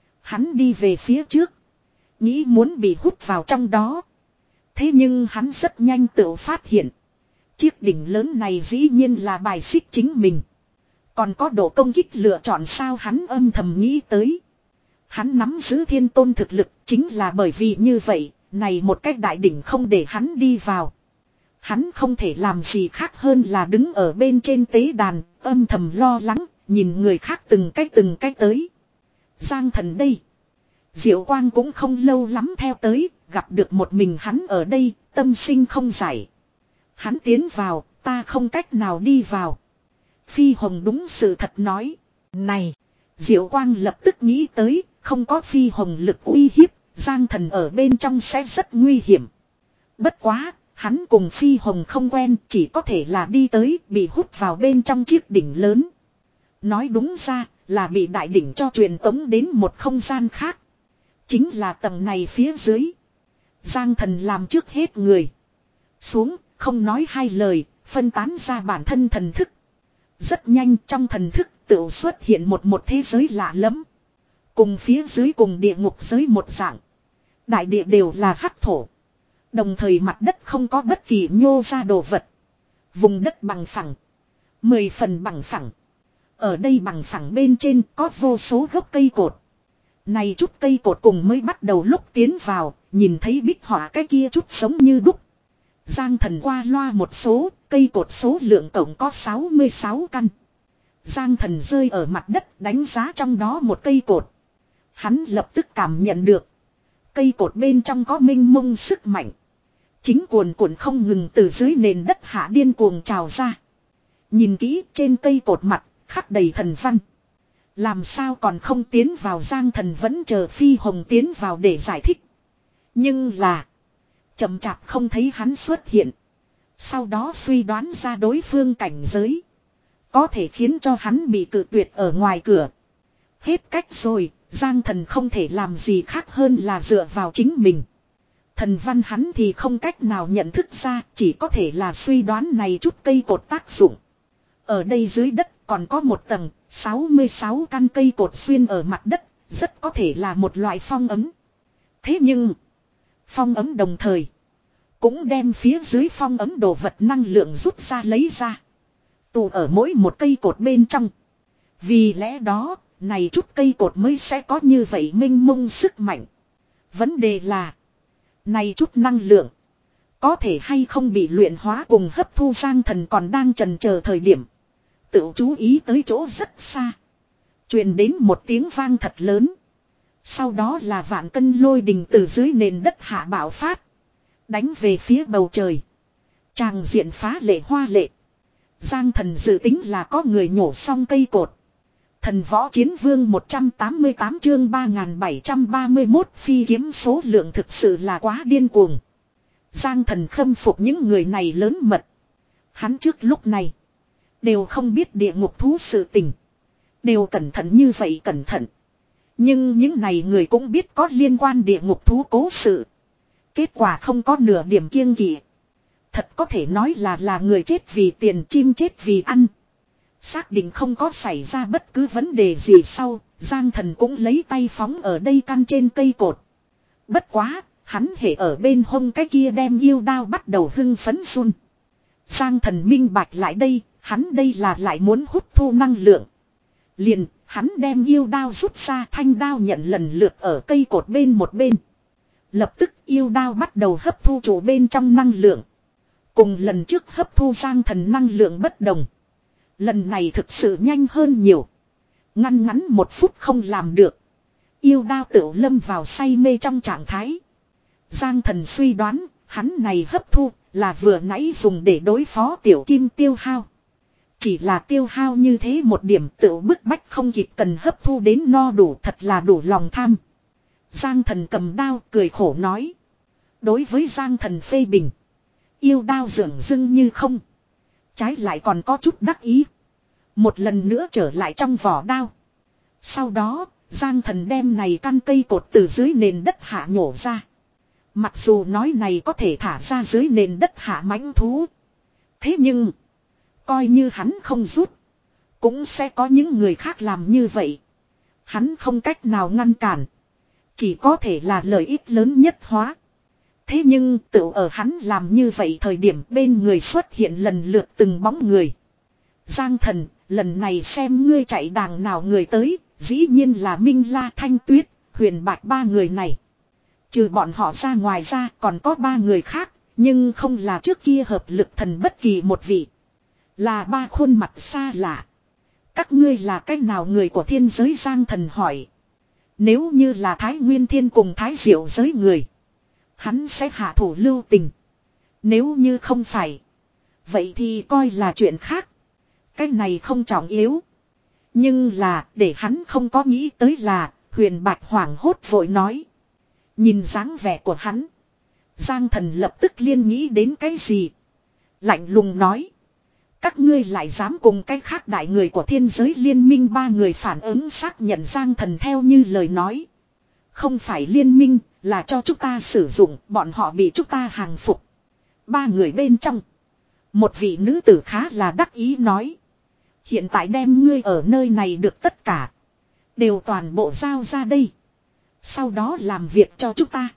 Hắn đi về phía trước. Nghĩ muốn bị hút vào trong đó. Thế nhưng hắn rất nhanh tự phát hiện. Chiếc đỉnh lớn này dĩ nhiên là bài xích chính mình. Còn có độ công kích lựa chọn sao hắn âm thầm nghĩ tới. Hắn nắm giữ thiên tôn thực lực chính là bởi vì như vậy, này một cách đại đỉnh không để hắn đi vào. Hắn không thể làm gì khác hơn là đứng ở bên trên tế đàn, âm thầm lo lắng, nhìn người khác từng cách từng cách tới. Giang Thần đây. Diệu Quang cũng không lâu lắm theo tới, gặp được một mình hắn ở đây, tâm sinh không giải. Hắn tiến vào, ta không cách nào đi vào. Phi Hồng đúng sự thật nói. Này, Diệu Quang lập tức nghĩ tới, không có Phi Hồng lực uy hiếp, Giang Thần ở bên trong sẽ rất nguy hiểm. Bất quá, hắn cùng Phi Hồng không quen, chỉ có thể là đi tới, bị hút vào bên trong chiếc đỉnh lớn. Nói đúng ra, là bị đại đỉnh cho truyền tống đến một không gian khác. Chính là tầng này phía dưới. Giang Thần làm trước hết người. Xuống, không nói hai lời, phân tán ra bản thân thần thức. Rất nhanh trong thần thức tự xuất hiện một một thế giới lạ lẫm. Cùng phía dưới cùng địa ngục giới một dạng. Đại địa đều là hắc thổ. Đồng thời mặt đất không có bất kỳ nhô ra đồ vật. Vùng đất bằng phẳng. Mười phần bằng phẳng. Ở đây bằng phẳng bên trên có vô số gốc cây cột. Này chút cây cột cùng mới bắt đầu lúc tiến vào, nhìn thấy bích họa cái kia chút sống như đúc. Giang Thần qua loa một số, cây cột số lượng tổng có sáu mươi sáu căn. Giang Thần rơi ở mặt đất đánh giá trong đó một cây cột. Hắn lập tức cảm nhận được. Cây cột bên trong có mênh mông sức mạnh. Chính cuồn cuộn không ngừng từ dưới nền đất hạ điên cuồng trào ra. Nhìn kỹ trên cây cột mặt, khắc đầy thần văn. Làm sao còn không tiến vào, Giang Thần vẫn chờ Phi Hồng tiến vào để giải thích. Nhưng là chậm chạp không thấy hắn xuất hiện. Sau đó suy đoán ra đối phương cảnh giới. Có thể khiến cho hắn bị cự tuyệt ở ngoài cửa. Hết cách rồi, Giang Thần không thể làm gì khác hơn là dựa vào chính mình. Thần văn hắn thì không cách nào nhận thức ra, chỉ có thể là suy đoán này chút cây cột tác dụng. Ở đây dưới đất còn có một tầng, sáu mươi sáu căn cây cột xuyên ở mặt đất, rất có thể là một loại phong ấm. Thế nhưng, phong ấm đồng thời cũng đem phía dưới phong ấm đồ vật năng lượng rút ra lấy ra. Tụ ở mỗi một cây cột bên trong. Vì lẽ đó, này chút cây cột mới sẽ có như vậy mênh mông sức mạnh. Vấn đề là, này chút năng lượng có thể hay không bị luyện hóa cùng hấp thu. Giang Thần còn đang chần chờ thời điểm, tự chú ý tới chỗ rất xa. Truyền đến một tiếng vang thật lớn. Sau đó là vạn cân lôi đình từ dưới nền đất hạ bạo phát. Đánh về phía bầu trời. Tràng diện phá lệ hoa lệ. Giang Thần dự tính là có người nhổ xong cây cột. Thần võ chiến vương một trăm tám mươi tám chương ba nghìn bảy trăm ba mươi mốt phi kiếm số lượng thực sự là quá điên cuồng. Giang Thần khâm phục những người này lớn mật. Hắn trước lúc này đều không biết địa ngục thú sự tình. Đều cẩn thận như vậy cẩn thận. Nhưng những này người cũng biết có liên quan địa ngục thú cố sự. Kết quả không có nửa điểm kiêng kỵ. Thật có thể nói là là người chết vì tiền, chim chết vì ăn. Xác định không có xảy ra bất cứ vấn đề gì sau, Giang Thần cũng lấy tay phóng ở đây căn trên cây cột. Bất quá, hắn hệ ở bên hông cái kia đem yêu đao bắt đầu hưng phấn run. Giang Thần minh bạch lại đây, hắn đây là lại muốn hút thu năng lượng. Liền, hắn đem yêu đao rút ra, thanh đao nhận lần lượt ở cây cột bên một bên. Lập tức yêu đao bắt đầu hấp thu chủ bên trong năng lượng. Cùng lần trước hấp thu Giang Thần năng lượng bất đồng. Lần này thực sự nhanh hơn nhiều. Ngăn ngắn một phút không làm được. Yêu đao tự lâm vào say mê trong trạng thái. Giang Thần suy đoán, hắn này hấp thu là vừa nãy dùng để đối phó tiểu kim tiêu hao. Chỉ là tiêu hao như thế một điểm tự bức bách không kịp, cần hấp thu đến no đủ, thật là đủ lòng tham. Giang Thần cầm đao cười khổ nói. Đối với Giang Thần phê bình, yêu đao dường dưng như không. Trái lại còn có chút đắc ý. Một lần nữa trở lại trong vỏ đao. Sau đó, Giang Thần đem này căn cây cột từ dưới nền đất hạ nhổ ra. Mặc dù nói này có thể thả ra dưới nền đất hạ mãnh thú. Thế nhưng, coi như hắn không rút, cũng sẽ có những người khác làm như vậy. Hắn không cách nào ngăn cản. Chỉ có thể là lợi ích lớn nhất hóa. Thế nhưng tự ở hắn làm như vậy thời điểm bên người xuất hiện lần lượt từng bóng người. Giang Thần, lần này xem ngươi chạy đàng nào người tới, dĩ nhiên là Minh La, Thanh Tuyết, Huyền Bạch ba người này. Trừ bọn họ ra ngoài ra còn có ba người khác, nhưng không là trước kia hợp lực thần bất kỳ một vị. Là ba khuôn mặt xa lạ. Các ngươi là cách nào người của thiên giới? Giang Thần hỏi. Nếu như là Thái Nguyên Thiên cùng Thái Diệu giới người, hắn sẽ hạ thủ lưu tình. Nếu như không phải, vậy thì coi là chuyện khác. Cái này không trọng yếu. Nhưng là để hắn không có nghĩ tới là Huyền Bạch hoảng hốt vội nói. Nhìn dáng vẻ của hắn, Giang Thần lập tức liên nghĩ đến cái gì. Lạnh lùng nói. Các ngươi lại dám cùng cái khác đại người của thiên giới liên minh. Ba người phản ứng xác nhận Giang Thần theo như lời nói. Không phải liên minh, là cho chúng ta sử dụng, bọn họ bị chúng ta hàng phục. Ba người bên trong. Một vị nữ tử khá là đắc ý nói. Hiện tại đem ngươi ở nơi này được tất cả. Đều toàn bộ giao ra đây. Sau đó làm việc cho chúng ta.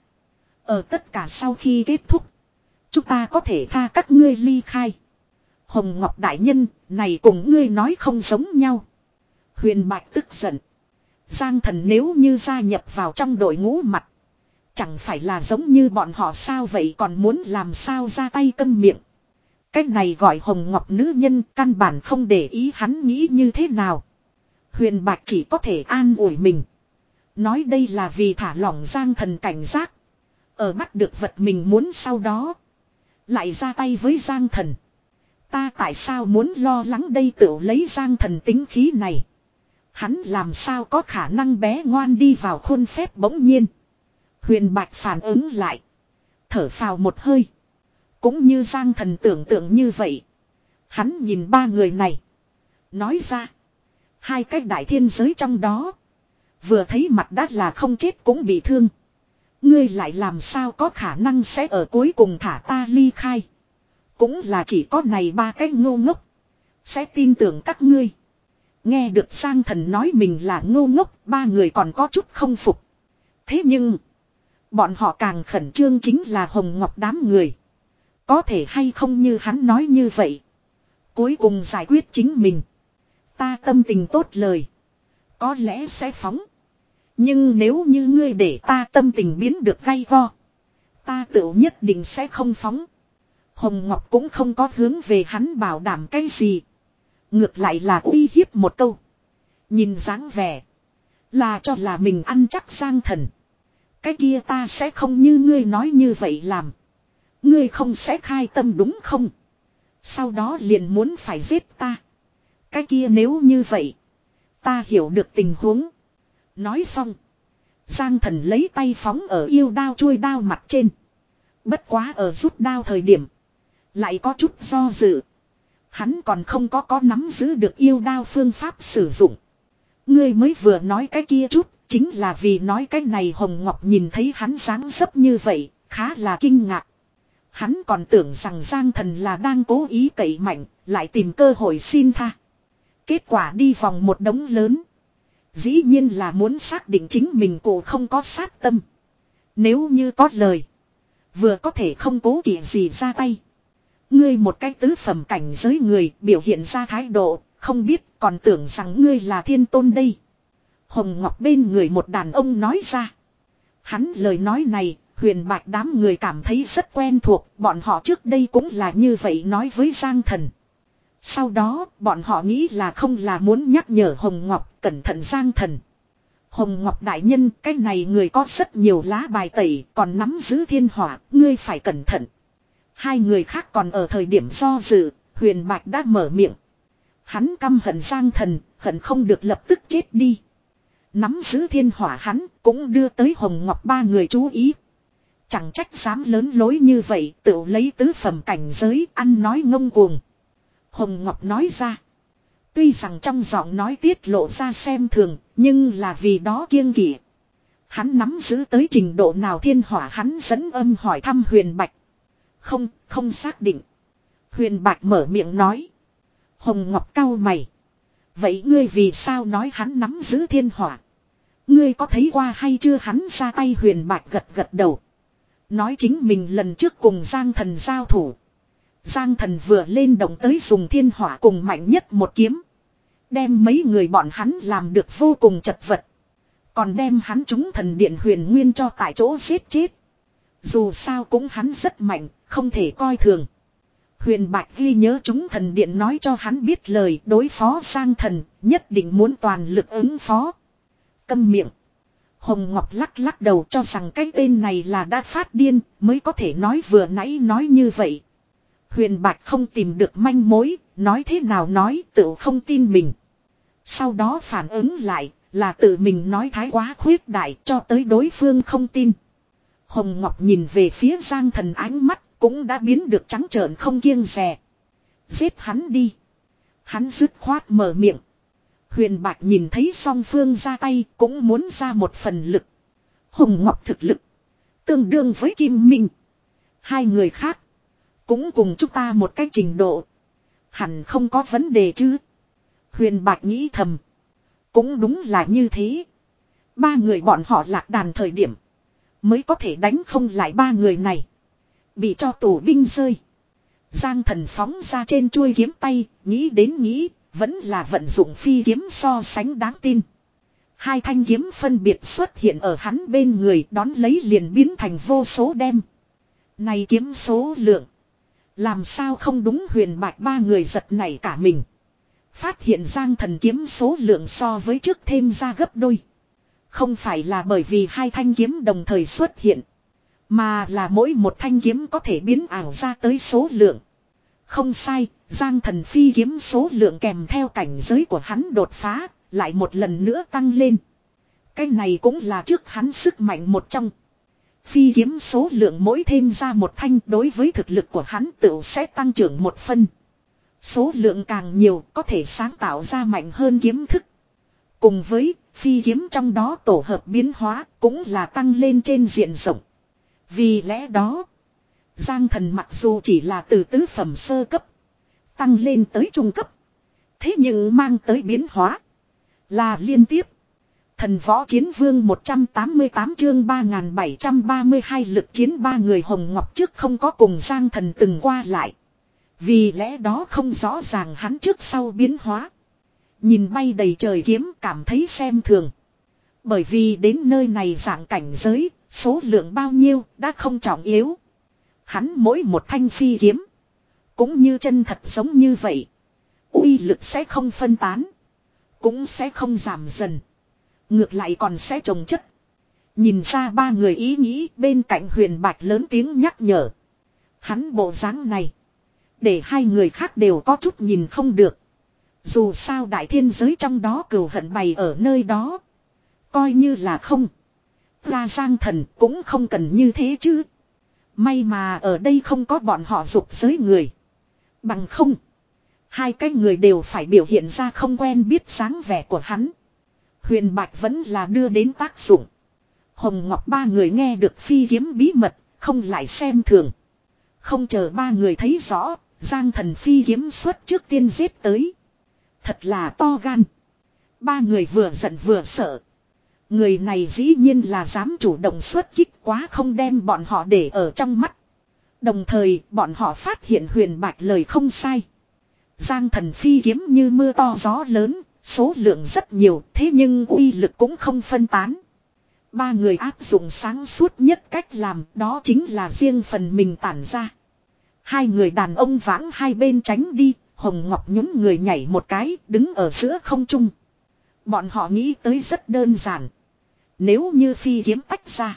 Ở tất cả sau khi kết thúc. Chúng ta có thể tha các ngươi ly khai. Hồng Ngọc Đại Nhân, này cùng ngươi nói không giống nhau. Huyền Bạch tức giận. Giang Thần nếu như gia nhập vào trong đội ngũ mặt. Chẳng phải là giống như bọn họ sao vậy, còn muốn làm sao ra tay câm miệng. Cách này gọi Hồng Ngọc nữ nhân căn bản không để ý hắn nghĩ như thế nào. Huyền Bạch chỉ có thể an ủi mình. Nói đây là vì thả lỏng Giang Thần cảnh giác. Ở bắt được vật mình muốn sau đó. Lại ra tay với Giang Thần. Ta tại sao muốn lo lắng đây, tự lấy Giang Thần tính khí này. Hắn làm sao có khả năng bé ngoan đi vào khuôn phép. Bỗng nhiên Huyền Bạch phản ứng lại. Thở phào một hơi. Cũng như Giang Thần tưởng tượng như vậy. Hắn nhìn ba người này. Nói ra. Hai cái đại thiên giới trong đó. Vừa thấy mặt đã là không chết cũng bị thương. Ngươi lại làm sao có khả năng sẽ ở cuối cùng thả ta ly khai. Cũng là chỉ có này ba cái ngô ngốc. Sẽ tin tưởng các ngươi. Nghe được Giang Thần nói mình là ngô ngốc. Ba người còn có chút không phục. Thế nhưng. Bọn họ càng khẩn trương chính là Hồng Ngọc đám người. Có thể hay không như hắn nói như vậy. Cuối cùng giải quyết chính mình. Ta tâm tình tốt lời. Có lẽ sẽ phóng. Nhưng nếu như ngươi để ta tâm tình biến được gay go. Ta tự nhất định sẽ không phóng. Hồng Ngọc cũng không có hướng về hắn bảo đảm cái gì. Ngược lại là uy hiếp một câu. Nhìn dáng vẻ. Là cho là mình ăn chắc Giang Thần. Cái kia ta sẽ không như ngươi nói như vậy làm. Ngươi không sẽ khai tâm đúng không? Sau đó liền muốn phải giết ta. Cái kia nếu như vậy. Ta hiểu được tình huống. Nói xong. Giang Thần lấy tay phóng ở yêu đao chuôi đao mặt trên. Bất quá ở rút đao thời điểm. Lại có chút do dự. Hắn còn không có có nắm giữ được yêu đao phương pháp sử dụng. Ngươi mới vừa nói cái kia chút. Chính là vì nói cái này. Hồng Ngọc nhìn thấy hắn dáng dấp như vậy. Khá là kinh ngạc. Hắn còn tưởng rằng Giang Thần là đang cố ý cậy mạnh. Lại tìm cơ hội xin tha. Kết quả đi vòng một đống lớn. Dĩ nhiên là muốn xác định chính mình cổ không có sát tâm. Nếu như có lời. Vừa có thể không cố kỵ gì ra tay. Ngươi một cái tứ phẩm cảnh giới người biểu hiện ra thái độ. Không biết còn tưởng rằng ngươi là thiên tôn đây. Hồng Ngọc bên người một đàn ông nói ra. Hắn lời nói này. Huyền Bạch đám người cảm thấy rất quen thuộc. Bọn họ trước đây cũng là như vậy nói với Giang Thần. Sau đó bọn họ nghĩ là không là muốn nhắc nhở Hồng Ngọc cẩn thận Giang Thần. Hồng Ngọc đại nhân, cái này người có rất nhiều lá bài tẩy, còn nắm giữ thiên hỏa, ngươi phải cẩn thận. Hai người khác còn ở thời điểm do dự, Huyền Bạch đã mở miệng. Hắn căm hận Giang Thần, hận không được lập tức chết đi. Nắm giữ thiên hỏa hắn cũng đưa tới Hồng Ngọc ba người chú ý. Chẳng trách dám lớn lối như vậy, tự lấy tứ phẩm cảnh giới, ăn nói ngông cuồng. Hồng Ngọc nói ra. Tuy rằng trong giọng nói tiết lộ ra xem thường, nhưng là vì đó kiêng kỵ. Hắn nắm giữ tới trình độ nào thiên hỏa, hắn dẫn âm hỏi thăm Huyền Bạch. Không, không xác định. Huyền Bạch mở miệng nói. Hồng Ngọc cau mày. Vậy ngươi vì sao nói hắn nắm giữ thiên hỏa? Ngươi có thấy qua hay chưa? Hắn ra tay. Huyền Bạch gật gật đầu. Nói chính mình lần trước cùng Giang Thần giao thủ. Giang Thần vừa lên động tới dùng thiên hỏa cùng mạnh nhất một kiếm. Đem mấy người bọn hắn làm được vô cùng chật vật. Còn đem hắn trúng thần điện huyền nguyên cho tại chỗ giết chết. Dù sao cũng hắn rất mạnh, không thể coi thường. Huyền Bạch ghi nhớ trúng thần điện nói cho hắn biết lời đối phó Giang Thần, nhất định muốn toàn lực ứng phó. Câm miệng. Hồng Ngọc lắc lắc đầu cho rằng cái tên này là đã phát điên, mới có thể nói vừa nãy nói như vậy. Huyền Bạch không tìm được manh mối, nói thế nào nói tự không tin mình. Sau đó phản ứng lại là tự mình nói thái quá khuyết đại cho tới đối phương không tin. Hồng Ngọc nhìn về phía Giang Thần, ánh mắt cũng đã biến được trắng trợn không kiêng dè. Giết hắn đi. Hắn dứt khoát mở miệng. Huyền Bạch nhìn thấy song phương ra tay cũng muốn ra một phần lực. Hồng Ngọc thực lực tương đương với Kim Minh. Hai người khác cũng cùng chúng ta một cái trình độ. Hẳn không có vấn đề chứ. Huyền Bạch nghĩ thầm. Cũng đúng là như thế. Ba người bọn họ lạc đàn thời điểm mới có thể đánh không lại ba người này. Bị cho tù binh rơi. Giang Thần phóng ra trên chuôi kiếm tay. Nghĩ đến nghĩ vẫn là vận dụng phi kiếm so sánh đáng tin. Hai thanh kiếm phân biệt xuất hiện ở hắn bên người, đón lấy liền biến thành vô số đem. Này kiếm số lượng. Làm sao không đúng. Huyền Bạch ba người giật nảy cả mình. Phát hiện Giang Thần kiếm số lượng so với trước thêm ra gấp đôi. Không phải là bởi vì hai thanh kiếm đồng thời xuất hiện. Mà là mỗi một thanh kiếm có thể biến ảo ra tới số lượng. Không sai, Giang Thần phi kiếm số lượng kèm theo cảnh giới của hắn đột phá, lại một lần nữa tăng lên. Cái này cũng là trước hắn sức mạnh một trong. Phi kiếm số lượng mỗi thêm ra một thanh, đối với thực lực của hắn tựu sẽ tăng trưởng một phân. Số lượng càng nhiều có thể sáng tạo ra mạnh hơn kiếm thức. Cùng với phi kiếm trong đó tổ hợp biến hóa cũng là tăng lên trên diện rộng. Vì lẽ đó, Giang Thần mặc dù chỉ là từ tứ phẩm sơ cấp tăng lên tới trung cấp, thế nhưng mang tới biến hóa là liên tiếp. Thần Võ Chiến Vương một trăm tám mươi tám chương ba nghìn bảy trăm ba mươi hai lực chiến. Ba người Hồng Ngọc trước không có cùng Giang Thần từng qua lại. Vì lẽ đó không rõ ràng hắn trước sau biến hóa. Nhìn bay đầy trời kiếm cảm thấy xem thường. Bởi vì đến nơi này dạng cảnh giới, số lượng bao nhiêu đã không trọng yếu. Hắn mỗi một thanh phi kiếm cũng như chân thật giống như vậy. Uy lực sẽ không phân tán, cũng sẽ không giảm dần. Ngược lại còn sẽ trồng chất. Nhìn ra ba người ý nghĩ, bên cạnh Huyền Bạch lớn tiếng nhắc nhở. Hắn bộ dáng này để hai người khác đều có chút nhìn không được. Dù sao đại thiên giới trong đó cừu hận bày ở nơi đó. Coi như là không ra Giang Thần cũng không cần như thế chứ. May mà ở đây không có bọn họ dục giới người. Bằng không, hai cái người đều phải biểu hiện ra không quen biết dáng vẻ của hắn. Huyền Bạch vẫn là đưa đến tác dụng. Hồng Ngọc ba người nghe được phi kiếm bí mật, không lại xem thường. Không chờ ba người thấy rõ, Giang Thần phi kiếm xuất trước tiên giết tới. Thật là to gan. Ba người vừa giận vừa sợ. Người này dĩ nhiên là dám chủ động xuất kích, quá không đem bọn họ để ở trong mắt. Đồng thời bọn họ phát hiện Huyền Bạch lời không sai. Giang Thần phi kiếm như mưa to gió lớn, số lượng rất nhiều, thế nhưng uy lực cũng không phân tán. Ba người áp dụng sáng suốt nhất cách làm, đó chính là riêng phần mình tản ra. Hai người đàn ông vãng hai bên tránh đi, Hồng Ngọc nhún người nhảy một cái, đứng ở giữa không trung. Bọn họ nghĩ tới rất đơn giản. Nếu như phi kiếm tách ra,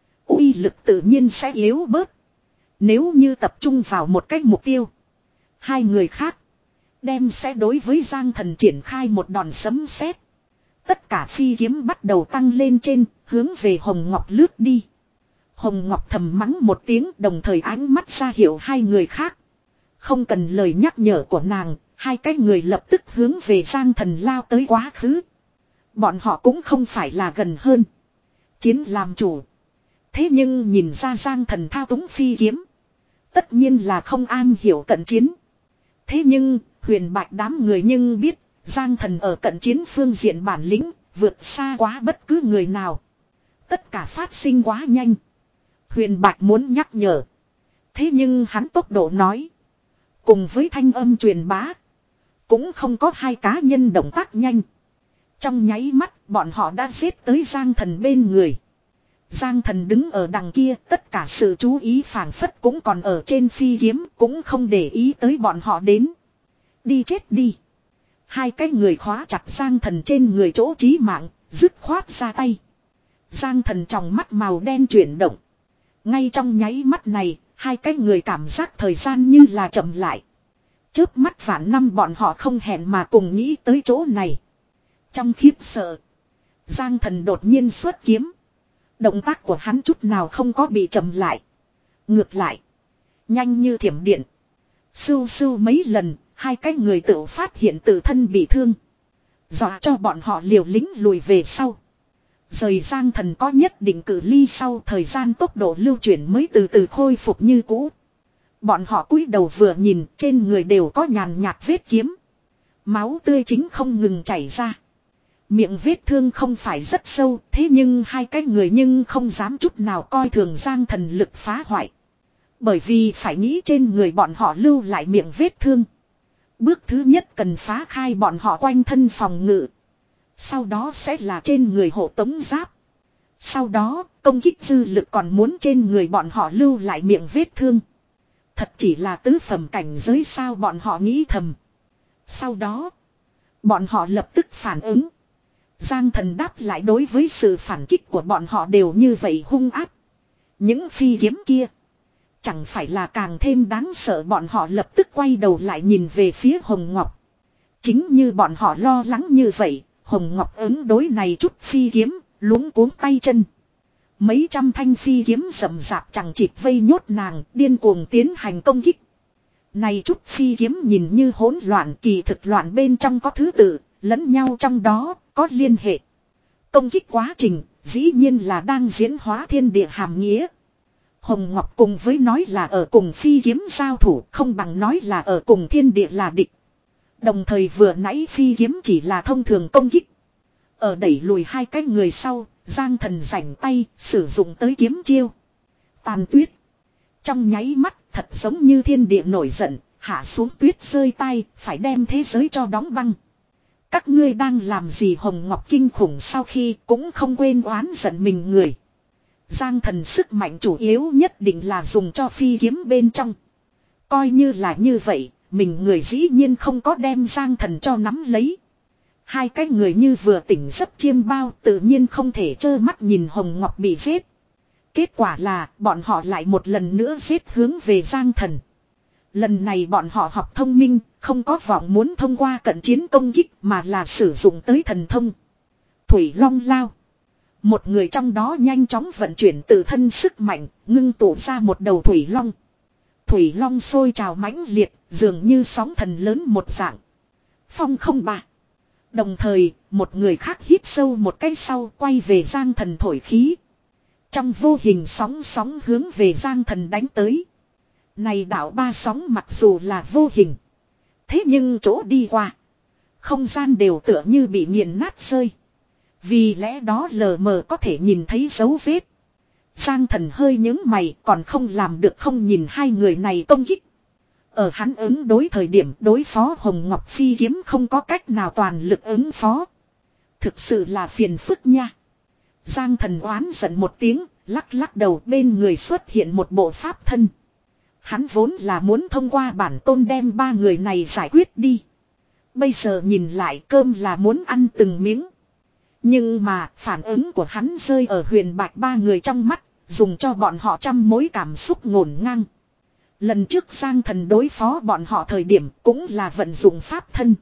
uy lực tự nhiên sẽ yếu bớt. Nếu như tập trung vào một cách mục tiêu, hai người khác đem sẽ đối với Giang Thần triển khai một đòn sấm sét. Tất cả phi kiếm bắt đầu tăng lên trên, hướng về Hồng Ngọc lướt đi. Hồng Ngọc thầm mắng một tiếng, đồng thời ánh mắt ra hiệu hai người khác. Không cần lời nhắc nhở của nàng, hai cái người lập tức hướng về Giang Thần lao tới quá khứ. Bọn họ cũng không phải là gần hơn chiến làm chủ. Thế nhưng nhìn ra Giang Thần thao túng phi kiếm, tất nhiên là không an hiểu cận chiến. Thế nhưng Huyền Bạch đám người nhưng biết Giang Thần ở cận chiến phương diện bản lĩnh vượt xa quá bất cứ người nào. Tất cả phát sinh quá nhanh. Huyền Bạch muốn nhắc nhở, thế nhưng hắn tốc độ nói cùng với thanh âm truyền bá cũng không có hai cá nhân động tác nhanh. Trong nháy mắt bọn họ đã giết tới Giang Thần bên người. Giang Thần đứng ở đằng kia, tất cả sự chú ý phảng phất cũng còn ở trên phi kiếm, cũng không để ý tới bọn họ đến. Đi chết đi. Hai cái người khóa chặt Giang Thần trên người chỗ chí mạng, dứt khoát ra tay. Giang Thần trong mắt màu đen chuyển động. Ngay trong nháy mắt này, hai cái người cảm giác thời gian như là chậm lại. Chớp mắt vạn năm bọn họ không hẹn mà cùng nghĩ tới chỗ này. Trong khiếp sợ, Giang Thần đột nhiên xuất kiếm. Động tác của hắn chút nào không có bị chậm lại. Ngược lại. Nhanh như thiểm điện. Sưu sưu mấy lần, hai cái người tự phát hiện tự thân bị thương. Dọa cho bọn họ liều lĩnh lùi về sau. Rời Giang Thần có nhất định cự ly sau thời gian tốc độ lưu chuyển mới từ từ khôi phục như cũ. Bọn họ cúi đầu vừa nhìn, trên người đều có nhàn nhạt vết kiếm. Máu tươi chính không ngừng chảy ra. Miệng vết thương không phải rất sâu, thế nhưng hai cái người nhưng không dám chút nào coi thường Giang Thần lực phá hoại. Bởi vì phải nghĩ trên người bọn họ lưu lại miệng vết thương. Bước thứ nhất cần phá khai bọn họ quanh thân phòng ngự. Sau đó sẽ là trên người hộ tống giáp. Sau đó, công kích dư lực còn muốn trên người bọn họ lưu lại miệng vết thương. Thật chỉ là tứ phẩm cảnh giới sao bọn họ nghĩ thầm. Sau đó, bọn họ lập tức phản ứng. Giang Thần đáp lại đối với sự phản kích của bọn họ đều như vậy hung áp. Những phi kiếm kia chẳng phải là càng thêm đáng sợ, bọn họ lập tức quay đầu lại nhìn về phía Hồng Ngọc. Chính như bọn họ lo lắng như vậy, Hồng Ngọc ứng đối này chút phi kiếm, luống cuống tay chân. Mấy trăm thanh phi kiếm rậm rạp chẳng chịt vây nhốt nàng, điên cuồng tiến hành công kích. Này chút phi kiếm nhìn như hỗn loạn, kỳ thực loạn bên trong có thứ tự, lẫn nhau trong đó, có liên hệ. Công kích quá trình, dĩ nhiên là đang diễn hóa thiên địa hàm nghĩa. Hồng Ngọc cùng với nói là ở cùng phi kiếm giao thủ, không bằng nói là ở cùng thiên địa là địch. Đồng thời vừa nãy phi kiếm chỉ là thông thường công kích. Ở đẩy lùi hai cái người sau, Giang Thần rảnh tay, sử dụng tới kiếm chiêu. Tàn tuyết. Trong nháy mắt, thật giống như thiên địa nổi giận, hạ xuống tuyết rơi tay, phải đem thế giới cho đóng băng. Các ngươi đang làm gì? Hồng Ngọc kinh khủng sau khi cũng không quên oán giận mình người. Giang Thần sức mạnh chủ yếu nhất định là dùng cho phi kiếm bên trong. Coi như là như vậy, mình người dĩ nhiên không có đem Giang Thần cho nắm lấy. Hai cái người như vừa tỉnh giấc chiêm bao, tự nhiên không thể trơ mắt nhìn Hồng Ngọc bị giết. Kết quả là bọn họ lại một lần nữa giết hướng về Giang Thần. Lần này bọn họ học thông minh, không có vọng muốn thông qua cận chiến công kích mà là sử dụng tới thần thông. Thủy Long Lao. Một người trong đó nhanh chóng vận chuyển tự thân sức mạnh, ngưng tụ ra một đầu Thủy Long. Thủy Long sôi trào mãnh liệt, dường như sóng thần lớn một dạng. Phong không bạc. Đồng thời, một người khác hít sâu một cái sau quay về Giang Thần thổi khí. Trong vô hình sóng sóng hướng về Giang Thần đánh tới. Này đảo ba sóng mặc dù là vô hình. Thế nhưng chỗ đi qua. Không gian đều tựa như bị nghiền nát rơi. Vì lẽ đó lờ mờ có thể nhìn thấy dấu vết. Giang Thần hơi nhướng mày còn không làm được không nhìn hai người này công kích. Ở hắn ứng đối thời điểm đối phó Hồng Ngọc phi kiếm không có cách nào toàn lực ứng phó. Thực sự là phiền phức nha. Giang Thần oán giận một tiếng, lắc lắc đầu, bên người xuất hiện một bộ pháp thân. Hắn vốn là muốn thông qua bản tôn đem ba người này giải quyết đi. Bây giờ nhìn lại cơm là muốn ăn từng miếng. Nhưng mà phản ứng của hắn rơi ở Huyền Bạch ba người trong mắt, dùng cho bọn họ trăm mối cảm xúc ngổn ngang. Lần trước Giang Thần đối phó bọn họ thời điểm cũng là vận dụng pháp thân.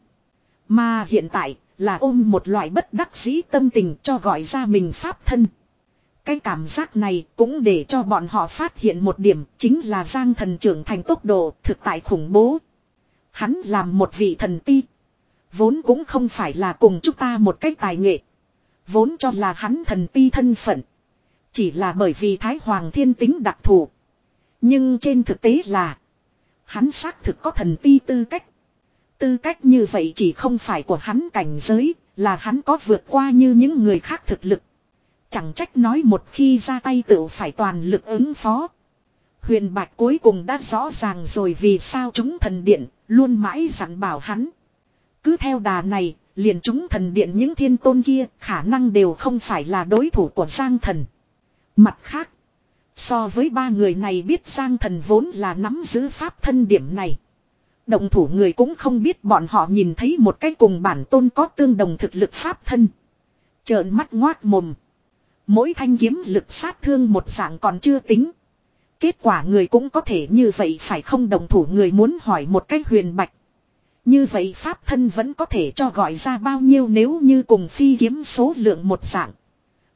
Mà hiện tại là ôm một loại bất đắc dĩ tâm tình cho gọi ra mình pháp thân. Cái cảm giác này cũng để cho bọn họ phát hiện một điểm, chính là Giang Thần trưởng thành tốc độ thực tại khủng bố. Hắn làm một vị thần ti. Vốn cũng không phải là cùng chúng ta một cách tài nghệ. Vốn cho là hắn thần ti thân phận. Chỉ là bởi vì Thái Hoàng thiên tính đặc thù. Nhưng trên thực tế là hắn xác thực có thần ti tư cách. Tư cách như vậy chỉ không phải của hắn cảnh giới, là hắn có vượt qua như những người khác thực lực. Chẳng trách nói một khi ra tay tự phải toàn lực ứng phó. Huyền Bạch cuối cùng đã rõ ràng rồi vì sao chúng thần điện luôn mãi dặn bảo hắn. Cứ theo đà này, liền chúng thần điện những thiên tôn kia khả năng đều không phải là đối thủ của Giang Thần. Mặt khác, so với ba người này biết Giang Thần vốn là nắm giữ pháp thân điểm này. Động thủ người cũng không biết bọn họ nhìn thấy một cái cùng bản tôn có tương đồng thực lực pháp thân. Trợn mắt ngoác mồm. Mỗi thanh kiếm lực sát thương một dạng còn chưa tính. Kết quả người cũng có thể như vậy phải không? Động thủ người muốn hỏi một cách Huyền Bạch. Như vậy pháp thân vẫn có thể cho gọi ra bao nhiêu nếu như cùng phi kiếm số lượng một dạng.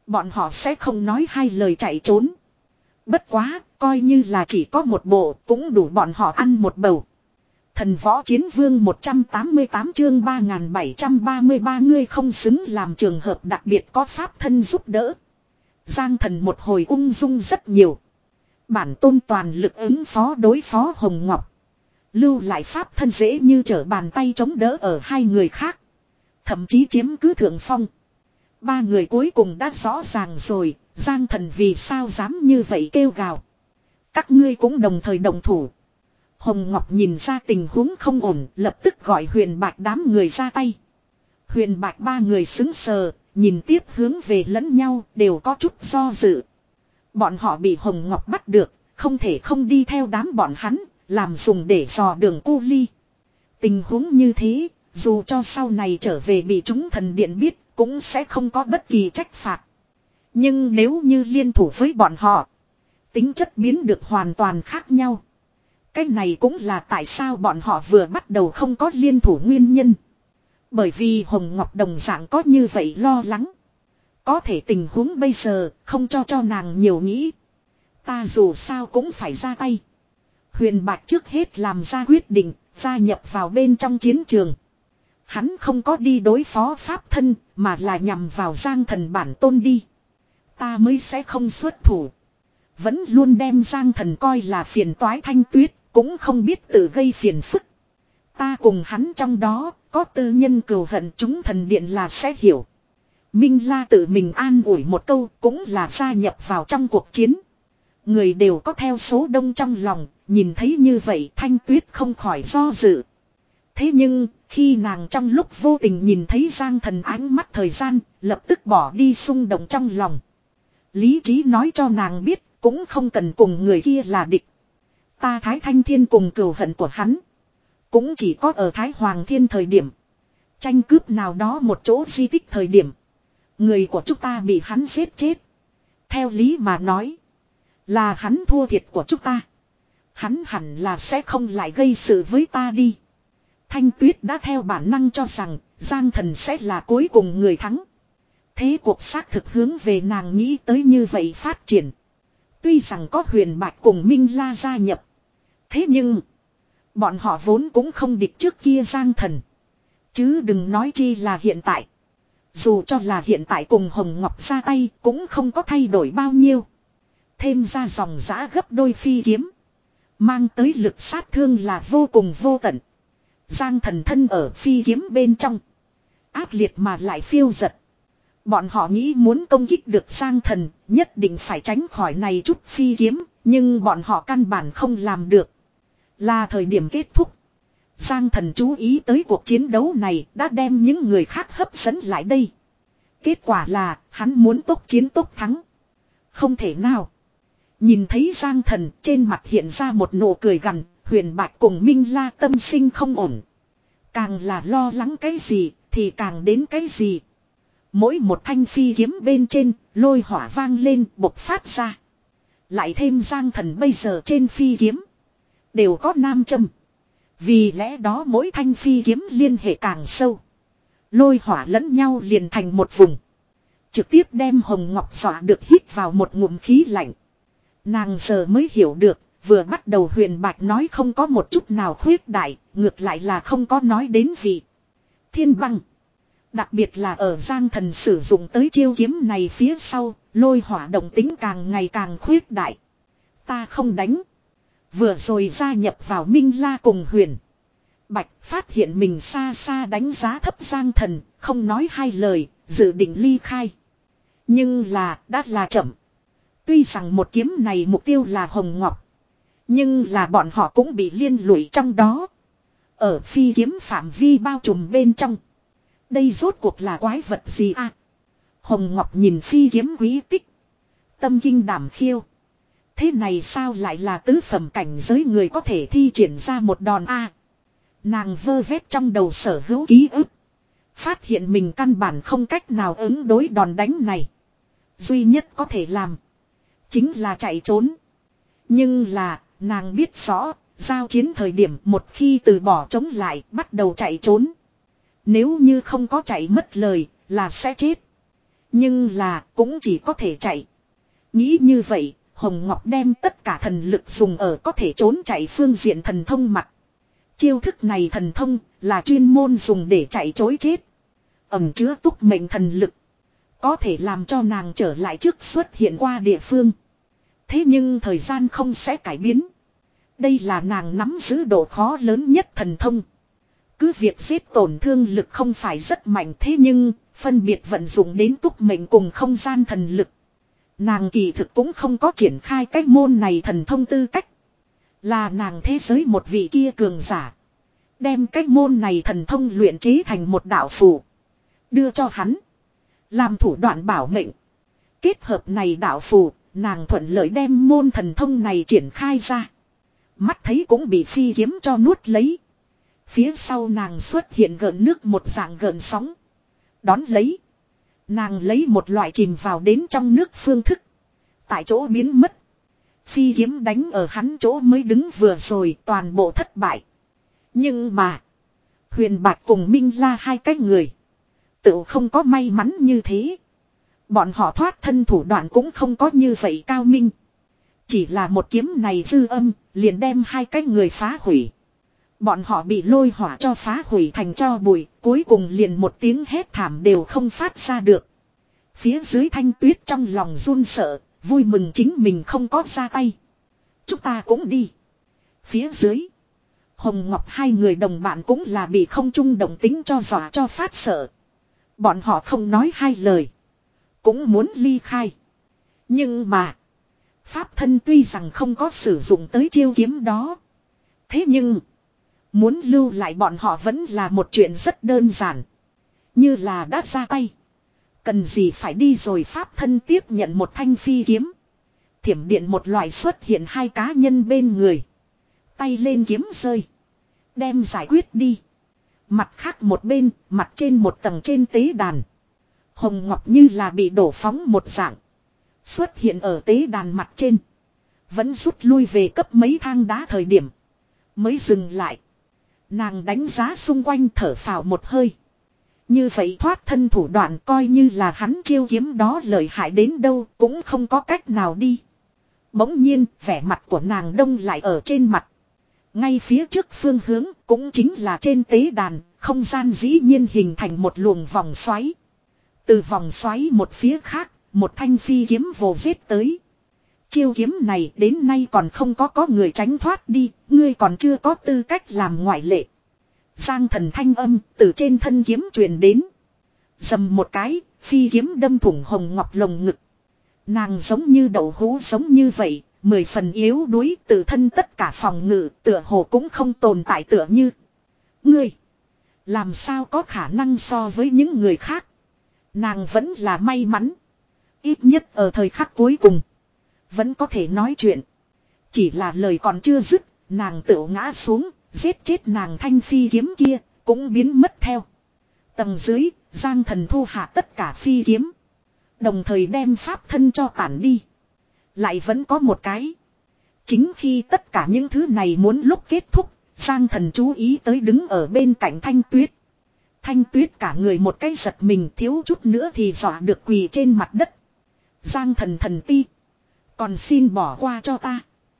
Bọn họ sẽ không nói hai lời chạy trốn. Bất quá, coi như là chỉ có một bộ cũng đủ bọn họ ăn một bầu. Thần võ chiến vương một trăm tám mươi tám chương ba nghìn bảy trăm ba mươi ba ngươi không xứng làm trường hợp đặc biệt có pháp thân giúp đỡ. Giang Thần một hồi ung dung rất nhiều. Bản tôn toàn lực ứng phó đối phó Hồng Ngọc. Lưu lại pháp thân dễ như trở bàn tay chống đỡ ở hai người khác. Thậm chí chiếm cứ thượng phong. Ba người cuối cùng đã rõ ràng rồi, Giang Thần vì sao dám như vậy kêu gào. Các ngươi cũng đồng thời đồng thủ. Hồng Ngọc nhìn ra tình huống không ổn, lập tức gọi Huyền Bạch đám người ra tay. Huyền Bạch ba người xứng sờ, nhìn tiếp hướng về lẫn nhau, đều có chút do dự. Bọn họ bị Hồng Ngọc bắt được, không thể không đi theo đám bọn hắn, làm dùng để dò đường cu ly. Tình huống như thế, dù cho sau này trở về bị chúng thần điện biết, cũng sẽ không có bất kỳ trách phạt. Nhưng nếu như liên thủ với bọn họ, tính chất biến được hoàn toàn khác nhau. Cái này cũng là tại sao bọn họ vừa bắt đầu không có liên thủ nguyên nhân. Bởi vì Hồng Ngọc đồng dạng có như vậy lo lắng. Có thể tình huống bây giờ không cho cho nàng nhiều nghĩ. Ta dù sao cũng phải ra tay. Huyền Bạch trước hết làm ra quyết định, gia nhập vào bên trong chiến trường. Hắn không có đi đối phó pháp thân, mà là nhằm vào Giang Thần bản tôn đi. Ta mới sẽ không xuất thủ. Vẫn luôn đem Giang Thần coi là phiền toái Thanh Tuyết, cũng không biết tự gây phiền phức. Ta cùng hắn trong đó, có tư nhân cừu hận chúng thần điện là sẽ hiểu. Minh La tự mình an ủi một câu cũng là gia nhập vào trong cuộc chiến. Người đều có theo số đông trong lòng, nhìn thấy như vậy Thanh Tuyết không khỏi do dự. Thế nhưng, khi nàng trong lúc vô tình nhìn thấy Giang Thần ánh mắt thời gian, lập tức bỏ đi xung động trong lòng. Lý trí nói cho nàng biết, cũng không cần cùng người kia là địch. Ta Thái Thanh Thiên cùng cừu hận của hắn. Cũng chỉ có ở Thái Hoàng Thiên thời điểm. Tranh cướp nào đó một chỗ di tích thời điểm. Người của chúng ta bị hắn giết chết. Theo lý mà nói. Là hắn thua thiệt của chúng ta. Hắn hẳn là sẽ không lại gây sự với ta đi. Thanh Tuyết đã theo bản năng cho rằng Giang Thần sẽ là cuối cùng người thắng. Thế cuộc xác thực hướng về nàng nghĩ tới như vậy phát triển. Tuy rằng có Huyền Bạch cùng Minh La gia nhập. Thế nhưng bọn họ vốn cũng không địch trước kia Giang Thần. Chứ đừng nói chi là hiện tại. Dù cho là hiện tại cùng Hồng Ngọc ra tay cũng không có thay đổi bao nhiêu. Thêm ra dòng giã gấp đôi phi kiếm. Mang tới lực sát thương là vô cùng vô tận. Giang Thần thân ở phi kiếm bên trong. Ác liệt mà lại phiêu giật. Bọn họ nghĩ muốn công kích được Giang Thần, nhất định phải tránh khỏi này chút phi kiếm, nhưng bọn họ căn bản không làm được. Là thời điểm kết thúc. Giang Thần chú ý tới cuộc chiến đấu này đã đem những người khác hấp dẫn lại đây. Kết quả là hắn muốn tốc chiến tốc thắng. Không thể nào. Nhìn thấy Giang Thần trên mặt hiện ra một nụ cười gằn, Huyền Bạch cùng Minh La tâm sinh không ổn. Càng là lo lắng cái gì thì càng đến cái gì. Mỗi một thanh phi kiếm bên trên lôi hỏa vang lên bộc phát ra. Lại thêm Giang Thần bây giờ trên phi kiếm đều có nam châm. Vì lẽ đó mỗi thanh phi kiếm liên hệ càng sâu. Lôi hỏa lẫn nhau liền thành một vùng. Trực tiếp đem Hồng Ngọc dọa được hít vào một ngụm khí lạnh. Nàng giờ mới hiểu được, vừa bắt đầu Huyền Bạch nói không có một chút nào khuyết đại, ngược lại là không có nói đến vị. Thiên băng. Đặc biệt là ở Giang Thần sử dụng tới chiêu kiếm này phía sau, lôi hỏa động tính càng ngày càng khuyết đại. Ta không đánh. Vừa rồi gia nhập vào Minh La cùng Huyền Bạch phát hiện mình xa xa đánh giá thấp Giang Thần, không nói hai lời, dự định ly khai. Nhưng là, đã là chậm. Tuy rằng một kiếm này mục tiêu là Hồng Ngọc. Nhưng là bọn họ cũng bị liên lụy trong đó. Ở phi kiếm phạm vi bao trùm bên trong. Đây rốt cuộc là quái vật gì à? Hồng Ngọc nhìn phi kiếm quý tích. Tâm kinh đảm khiêu. Thế này sao lại là tứ phẩm cảnh giới người có thể thi triển ra một đòn a? Nàng vơ vét trong đầu sở hữu ký ức. Phát hiện mình căn bản không cách nào ứng đối đòn đánh này. Duy nhất có thể làm. Chính là chạy trốn. Nhưng là, nàng biết rõ, giao chiến thời điểm một khi từ bỏ chống lại, bắt đầu chạy trốn. Nếu như không có chạy mất lời, là sẽ chết. Nhưng là cũng chỉ có thể chạy. Nghĩ như vậy, Hồng Ngọc đem tất cả thần lực dùng ở có thể trốn chạy phương diện thần thông mặt. Chiêu thức này thần thông là chuyên môn dùng để chạy trối chết. Ẩm chứa túc mệnh thần lực. Có thể làm cho nàng trở lại trước xuất hiện qua địa phương. Thế nhưng thời gian không sẽ cải biến. Đây là nàng nắm giữ độ khó lớn nhất thần thông. Cứ việc giết tổn thương lực không phải rất mạnh thế nhưng phân biệt vận dụng đến túc mệnh cùng không gian thần lực. Nàng kỳ thực cũng không có triển khai cách môn này thần thông tư cách. Là nàng thế giới một vị kia cường giả. Đem cách môn này thần thông luyện chế thành một đạo phù. Đưa cho hắn. Làm thủ đoạn bảo mệnh. Kết hợp này đạo phù, nàng thuận lợi đem môn thần thông này triển khai ra. Mắt thấy cũng bị phi kiếm cho nuốt lấy. Phía sau nàng xuất hiện gợn nước một dạng gợn sóng. Đón lấy. Nàng lấy một loại chìm vào đến trong nước phương thức. Tại chỗ biến mất. Phi kiếm đánh ở hắn chỗ mới đứng vừa rồi toàn bộ thất bại. Nhưng mà. Huyền Bạch cùng Minh La hai cái người. Tự không có may mắn như thế. Bọn họ thoát thân thủ đoạn cũng không có như vậy cao minh. Chỉ là một kiếm này dư âm liền đem hai cái người phá hủy. Bọn họ bị lôi hỏa cho phá hủy thành tro bụi. Cuối cùng liền một tiếng hét thảm đều không phát ra được. Phía dưới Thanh Tuyết trong lòng run sợ. Vui mừng chính mình không có ra tay. Chúng ta cũng đi. Phía dưới. Hồng Ngọc hai người đồng bạn cũng là bị không trung động tính cho dọa cho phát sợ. Bọn họ không nói hai lời. Cũng muốn ly khai. Nhưng mà. Pháp thân tuy rằng không có sử dụng tới chiêu kiếm đó. Thế nhưng. Muốn lưu lại bọn họ vẫn là một chuyện rất đơn giản. Như là đã ra tay. Cần gì phải đi rồi pháp thân tiếp nhận một thanh phi kiếm. Thiểm điện một loại xuất hiện hai cá nhân bên người. Tay lên kiếm rơi. Đem giải quyết đi. Mặt khác một bên, mặt trên một tầng trên tế đàn. Hồng Ngọc như là bị đổ phóng một dạng. Xuất hiện ở tế đàn mặt trên. Vẫn rút lui về cấp mấy thang đá thời điểm. Mới dừng lại. Nàng đánh giá xung quanh thở phào một hơi. Như vậy thoát thân thủ đoạn coi như là hắn chiêu kiếm đó lợi hại đến đâu cũng không có cách nào đi. Bỗng nhiên vẻ mặt của nàng đông lại ở trên mặt. Ngay phía trước phương hướng cũng chính là trên tế đàn, không gian dĩ nhiên hình thành một luồng vòng xoáy. Từ vòng xoáy một phía khác, một thanh phi kiếm vồ giết tới. Chiêu kiếm này đến nay còn không có có người tránh thoát đi, ngươi còn chưa có tư cách làm ngoại lệ. Giang thần thanh âm từ trên thân kiếm truyền đến. Dầm một cái, phi kiếm đâm thủng Hồng Ngọc lồng ngực. Nàng giống như đậu hũ giống như vậy, mười phần yếu đuối tự thân tất cả phòng ngự tựa hồ cũng không tồn tại tựa như. Ngươi, làm sao có khả năng so với những người khác. Nàng vẫn là may mắn. Ít nhất ở thời khắc cuối cùng. Vẫn có thể nói chuyện. Chỉ là lời còn chưa dứt, nàng tự ngã xuống, giết chết nàng thanh phi kiếm kia, cũng biến mất theo. Tầng dưới, Giang thần thu hạ tất cả phi kiếm. Đồng thời đem pháp thân cho tản đi. Lại vẫn có một cái. Chính khi tất cả những thứ này muốn lúc kết thúc, Giang thần chú ý tới đứng ở bên cạnh Thanh Tuyết. Thanh Tuyết cả người một cái giật mình thiếu chút nữa thì dọa được quỳ trên mặt đất. Giang thần thần ti. Còn xin bỏ qua cho ta.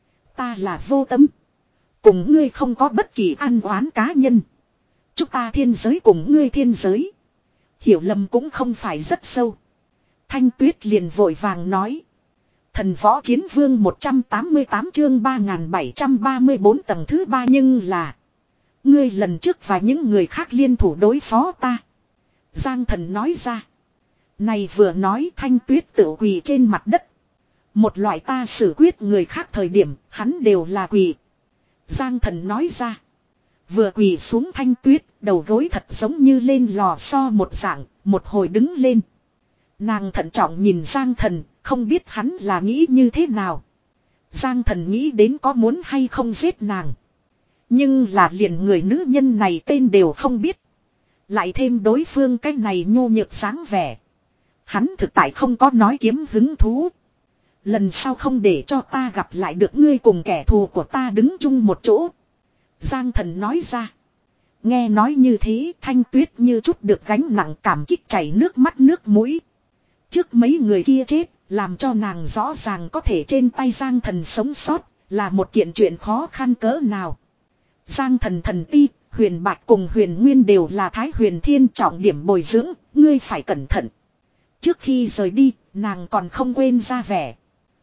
Ta là vô tâm. Cùng ngươi không có bất kỳ ăn oán cá nhân. Chúng ta thiên giới cùng ngươi thiên giới. Hiểu lầm cũng không phải rất sâu. Thanh Tuyết liền vội vàng nói. Thần võ chiến vương một trăm tám mươi tám chương ba nghìn bảy trăm ba mươi bốn tầng thứ ba nhưng là. Ngươi lần trước và những người khác liên thủ đối phó ta. Giang thần nói ra. Này vừa nói Thanh Tuyết tự quỳ trên mặt đất. Một loại ta xử quyết người khác thời điểm hắn đều là quỳ. Giang thần nói ra. Vừa quỳ xuống Thanh Tuyết đầu gối thật giống như lên lò xo một dạng. Một hồi đứng lên. Nàng thận trọng nhìn Giang thần. Không biết hắn là nghĩ như thế nào. Giang thần nghĩ đến có muốn hay không giết nàng. Nhưng là liền người nữ nhân này tên đều không biết. Lại thêm đối phương cái này nhô nhược sáng vẻ. Hắn thực tại không có nói kiếm hứng thú. Lần sau không để cho ta gặp lại được ngươi cùng kẻ thù của ta đứng chung một chỗ. Giang thần nói ra. Nghe nói như thế Thanh Tuyết như chút được gánh nặng cảm kích chảy nước mắt nước mũi. Trước mấy người kia chết, làm cho nàng rõ ràng có thể trên tay Giang Thần sống sót, là một kiện chuyện khó khăn cỡ nào. Giang Thần thần ti, Huyền Bạch cùng Huyền Nguyên đều là Thái Huyền Thiên trọng điểm bồi dưỡng, ngươi phải cẩn thận. Trước khi rời đi, nàng còn không quên ra vẻ.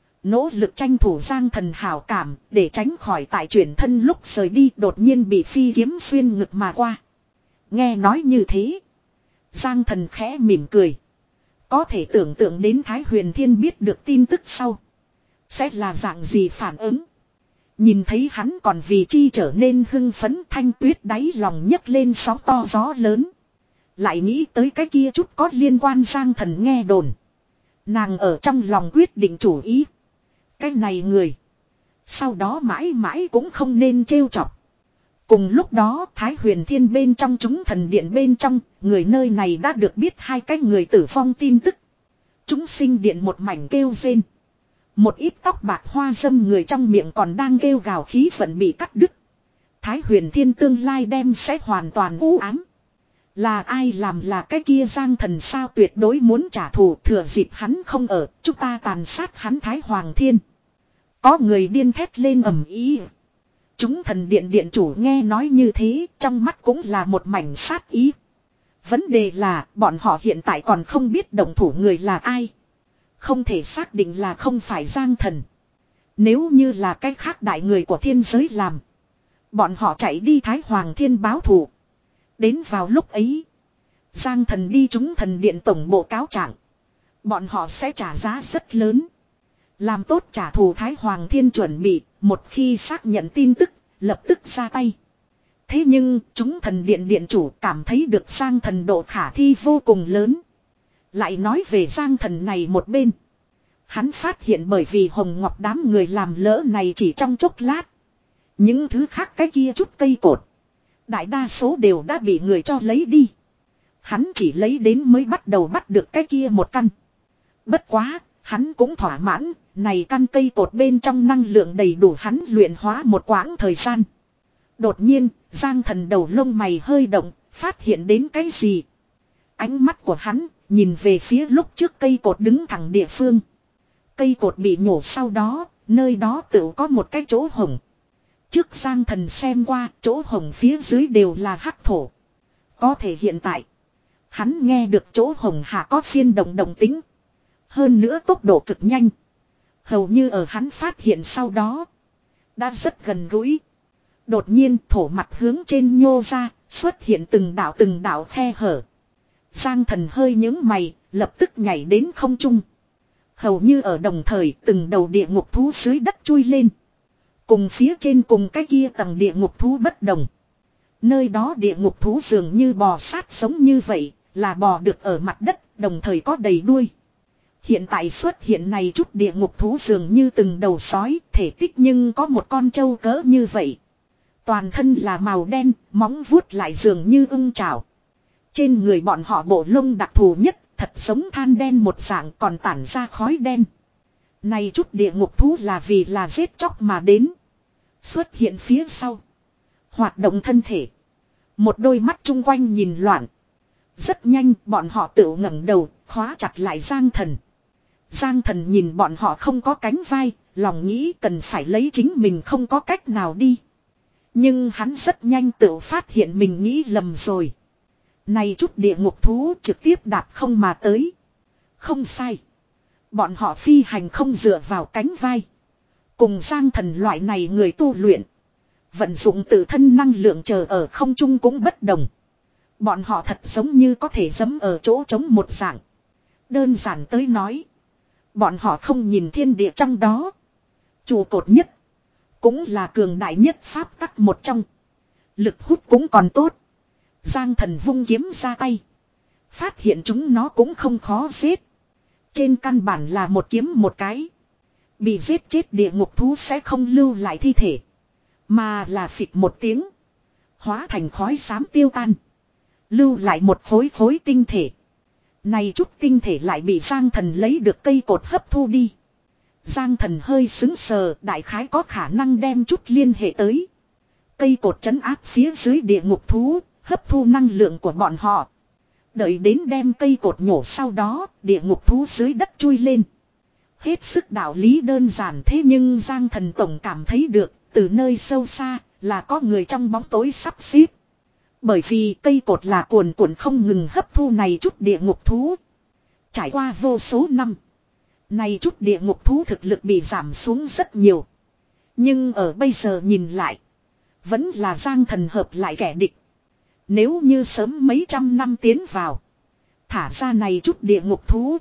Nỗ lực tranh thủ Giang Thần hảo cảm, để tránh khỏi tại chuyển thân lúc rời đi đột nhiên bị phi kiếm xuyên ngực mà qua. Nghe nói như thế, Giang Thần khẽ mỉm cười. Có thể tưởng tượng đến Thái Huyền Thiên biết được tin tức sau, sẽ là dạng gì phản ứng. Nhìn thấy hắn còn vì chi trở nên hưng phấn, Thanh Tuyết đáy lòng nhấc lên sóng to gió lớn. Lại nghĩ tới cái kia chút có liên quan Giang Thần nghe đồn. Nàng ở trong lòng quyết định chủ ý. Cái này người, sau đó mãi mãi cũng không nên trêu chọc. Cùng lúc đó Thái Huyền Thiên bên trong chúng thần điện bên trong, người nơi này đã được biết hai cái người tử vong tin tức. Chúng sinh điện một mảnh kêu rên. Một ít tóc bạc hoa dâm người trong miệng còn đang kêu gào khí vận bị cắt đứt. Thái Huyền Thiên tương lai đem sẽ hoàn toàn u ám. Là ai làm là cái kia Giang Thần sao, tuyệt đối muốn trả thù, thừa dịp hắn không ở, chúng ta tàn sát hắn Thái Hoàng Thiên. Có người điên thét lên ầm ĩ. Chúng thần điện điện chủ nghe nói như thế, trong mắt cũng là một mảnh sát ý. Vấn đề là, bọn họ hiện tại còn không biết động thủ người là ai. Không thể xác định là không phải Giang Thần. Nếu như là cái khác đại người của thiên giới làm, bọn họ chạy đi Thái Hoàng Thiên báo thù. Đến vào lúc ấy, Giang Thần đi chúng thần điện tổng bộ cáo trạng, bọn họ sẽ trả giá rất lớn. Làm tốt trả thù Thái Hoàng Thiên chuẩn bị, một khi xác nhận tin tức, lập tức ra tay. Thế nhưng, chúng thần điện điện chủ cảm thấy được Giang Thần độ khả thi vô cùng lớn. Lại nói về Giang Thần này một bên. Hắn phát hiện bởi vì Hồng Ngọc đám người làm lỡ này chỉ trong chốc lát. Những thứ khác cái kia chút cây cột, đại đa số đều đã bị người cho lấy đi. Hắn chỉ lấy đến mới bắt đầu bắt được cái kia một căn. Bất quá, hắn cũng thỏa mãn, này căn cây cột bên trong năng lượng đầy đủ hắn luyện hóa một quãng thời gian. Đột nhiên, Giang Thần đầu lông mày hơi động, phát hiện đến cái gì. Ánh mắt của hắn nhìn về phía lúc trước cây cột đứng thẳng địa phương. Cây cột bị nhổ sau đó, nơi đó tự có một cái chỗ hổng. Trước Giang Thần xem qua, chỗ hổng phía dưới đều là hắc thổ. Có thể hiện tại, hắn nghe được chỗ hổng hạ có phiên động động tính. Hơn nữa tốc độ cực nhanh. Hầu như ở hắn phát hiện sau đó, đã rất gần gũi. Đột nhiên thổ mặt hướng trên nhô ra, xuất hiện từng đạo từng đạo khe hở. Giang Thần hơi nhướng mày, lập tức nhảy đến không trung. Hầu như ở đồng thời từng đầu địa ngục thú dưới đất chui lên. Cùng phía trên cùng cái kia tầng địa ngục thú bất đồng. Nơi đó địa ngục thú dường như bò sát sống như vậy, là bò được ở mặt đất, đồng thời có đầy đuôi. Hiện tại xuất hiện này chút địa ngục thú dường như từng đầu sói, thể tích nhưng có một con trâu cỡ như vậy. Toàn thân là màu đen, móng vuốt lại dường như ưng chảo. Trên người bọn họ bộ lông đặc thù nhất, thật giống than đen một dạng còn tản ra khói đen. Này chút địa ngục thú là vì là giết chóc mà đến. Xuất hiện phía sau, hoạt động thân thể, một đôi mắt chung quanh nhìn loạn. Rất nhanh bọn họ tự ngẩng đầu, khóa chặt lại Giang Thần. Giang Thần nhìn bọn họ không có cánh vai, lòng nghĩ cần phải lấy chính mình không có cách nào đi. Nhưng hắn rất nhanh tự phát hiện mình nghĩ lầm rồi. Này chút địa ngục thú trực tiếp đạp không mà tới. Không sai. Bọn họ phi hành không dựa vào cánh vai. Cùng Giang Thần loại này người tu luyện, vận dụng tự thân năng lượng chờ ở không trung cũng bất đồng. Bọn họ thật giống như có thể giẫm ở chỗ trống một dạng. Đơn giản tới nói, bọn họ không nhìn thiên địa trong đó. Trụ cột nhất, cũng là cường đại nhất pháp tắc một trong. Lực hút cũng còn tốt. Giang Thần vung kiếm ra tay, phát hiện chúng nó cũng không khó giết. Trên căn bản là một kiếm một cái. Bị giết chết địa ngục thú sẽ không lưu lại thi thể, mà là phịch một tiếng, hóa thành khói xám tiêu tan. Lưu lại một khối khối tinh thể. Này chút tinh thể lại bị Giang Thần lấy được cây cột hấp thu đi. Giang Thần hơi sững sờ, đại khái có khả năng đem chút liên hệ tới. Cây cột trấn áp phía dưới địa ngục thú, hấp thu năng lượng của bọn họ. Đợi đến đem cây cột nhổ sau đó, địa ngục thú dưới đất chui lên. Hết sức đạo lý đơn giản thế nhưng Giang Thần tổng cảm thấy được, từ nơi sâu xa, là có người trong bóng tối sắp xếp. Bởi vì cây cột là cuồn cuộn không ngừng hấp thu này chút địa ngục thú. Trải qua vô số năm, này chút địa ngục thú thực lực bị giảm xuống rất nhiều. Nhưng ở bây giờ nhìn lại, vẫn là Giang Thần hợp lại kẻ địch. Nếu như sớm mấy trăm năm tiến vào, thả ra này chút địa ngục thú,